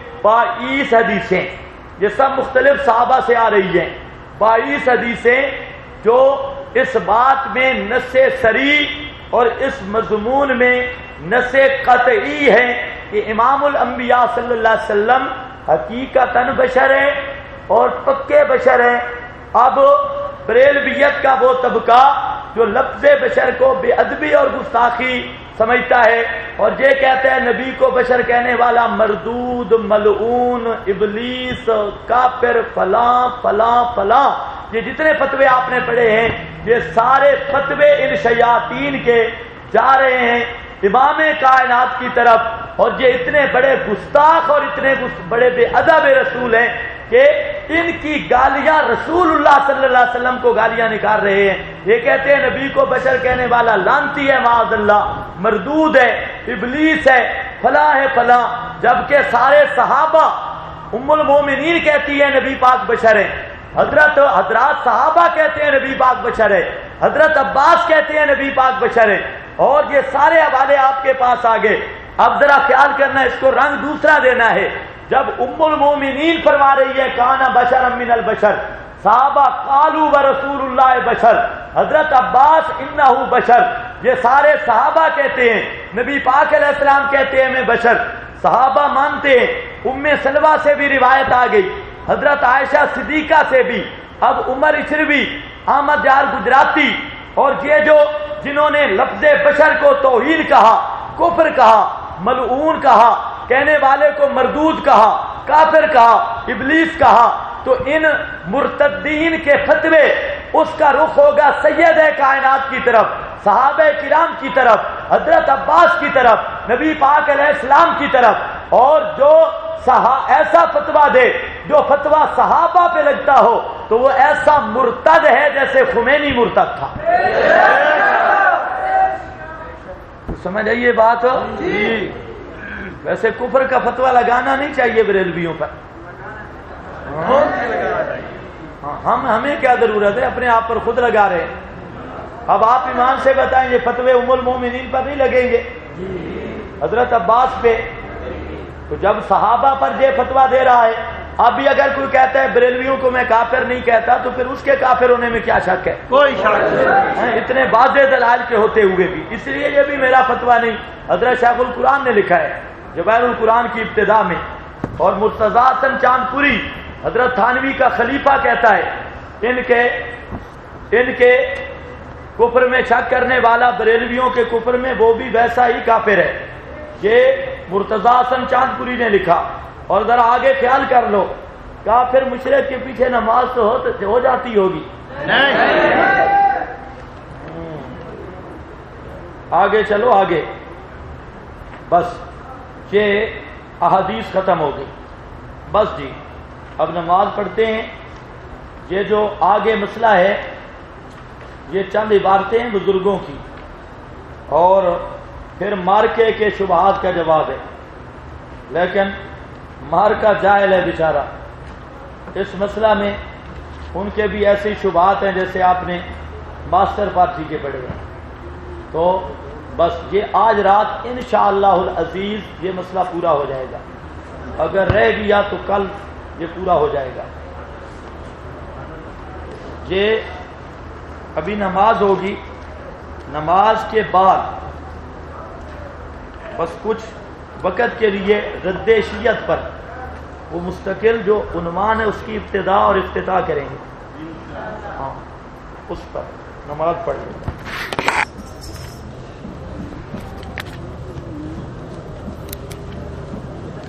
Speaker 1: 22 حدیثیں، یہ سب مختلف صحابہ سے آ رہی ہیں۔ 22 حدیثیں جو اس بات میں نص صریح اور اس مضمون میں نص قطعی ہے کہ امام الانبیاء صلی اللہ علیہ وسلم حقیقتاً بشر ہیں اور پکے بشر ہیں۔ اب بریلویت کا وہ طبقہ جو لفظ بشر کو بے ادبی اور گستاخی سمجھتا ہے اور یہ کہتا ہے نبی کو بشر کہنے والا مردود، ملعون، ابلیس، کافر، فلاں فلاں فلاں، یہ جتنے فتوے آپ نے پڑھے ہیں یہ سارے فتوے ان شیاطین کے جا رہے ہیں امام کائنات کی طرف، اور یہ اتنے بڑے گستاخ اور اتنے بڑے بے ادب رسول ہیں کہ ان کی گالیاں رسول اللہ صلی اللہ علیہ وسلم کو گالیاں نکال رہے ہیں۔ یہ کہتے ہیں نبی کو بشر کہنے والا لعنتی ہے، معاذ اللہ، مردود ہے، ابلیس ہے، فلاں ہے فلاں، جبکہ سارے صحابہ، ام المومنین کہتی ہے نبی پاک بشر ہے، حضرات صحابہ کہتے ہیں نبی پاک بشر ہے، حضرت عباس کہتے ہیں نبی پاک بشر ہے، اور یہ سارے حوالے آپ کے پاس آ گئے۔ اب ذرا خیال کرنا، اس کو رنگ دوسرا دینا ہے۔ جب ام المومنین فرما رہی ہے کانا بشر من البشر، صحابہ قالوا ورسول اللہ بشر، حضرت عباس انہ بشر، یہ سارے صحابہ کہتے ہیں، نبی پاک علیہ السلام کہتے ہیں میں بشر، صحابہ مانتے ہیں۔ ام سلمہ سے بھی روایت آ گئی، حضرت عائشہ صدیقہ سے بھی، اب عمر اشروی، احمد جار گجراتی، اور یہ جو جنہوں نے لفظ بشر کو توہین کہا، کفر کہا، ملعون کہا، کہنے والے کو مردود کہا، کافر کہا، ابلیس کہا، تو ان مرتدین کے فتوے اس کا رخ ہوگا سید کائنات کی طرف، صحابہ کرام کی طرف، حضرت عباس کی طرف، نبی پاک علیہ السلام کی طرف، اور جو ایسا فتویٰ دے جو فتویٰ صحابہ پہ لگتا ہو تو وہ ایسا مرتد ہے جیسے خمینی مرتد تھا۔ سمجھ آئیے بات؟ جی، ویسے کفر کا فتویٰ لگانا نہیں چاہیے بریلویوں پر، ہمیں کیا ضرورت ہے، اپنے آپ پر خود لگا رہے ہیں۔ اب آپ ایمان سے بتائیں یہ فتوے ام المومنین پر نہیں لگیں گے، حضرت عباس پہ؟ تو جب صحابہ پر یہ فتویٰ دے رہا ہے، اب بھی اگر کوئی کہتا ہے بریلویوں کو میں کافر نہیں کہتا تو پھر اس کے کافر ہونے میں کیا شک ہے؟ کوئی شک نہیں، اتنے واضح دلائل کے ہوتے ہوئے بھی۔ اس لیے یہ بھی میرا فتویٰ نہیں، حضرت شیخ القرآن نے لکھا ہے جواہر القرآن کی ابتدا میں، اور مرتضی حسن چاندپوری حضرت تھانوی کا خلیفہ کہتا ہے ان کے کفر میں شک کرنے والا بریلویوں کے کفر میں وہ بھی ویسا ہی کافر ہے۔ یہ مرتضی حسن چاندپوری نے لکھا۔ اور ذرا آگے خیال کر لو، کافر مشرک کے پیچھے نماز تو ہو جاتی ہوگی نہیں؟ آگے چلو آگے، بس یہ احادیث ختم ہو گئی، بس جی اب نماز پڑھتے ہیں۔ یہ جو آگے مسئلہ ہے یہ چند عبارتیں ہیں بزرگوں کی، اور پھر مارکے کے شبہات کا جواب ہے، لیکن مارکا جاہل ہے بیچارہ، اس مسئلہ میں ان کے بھی ایسی شبہات ہیں جیسے آپ نے ماسٹر پارٹی کے پڑھے ہیں۔ تو بس یہ آج رات انشاءاللہ العزیز یہ مسئلہ پورا ہو جائے گا، اگر رہ گیا تو کل یہ پورا ہو جائے گا۔ یہ ابھی نماز ہوگی، نماز کے بعد بس کچھ وقت کے لیے رد شیعت پر وہ مستقل جو عنوان ہے اس کی ابتدا اور افتتاح کریں گے، ہاں اس پر نماز پڑھ لیں.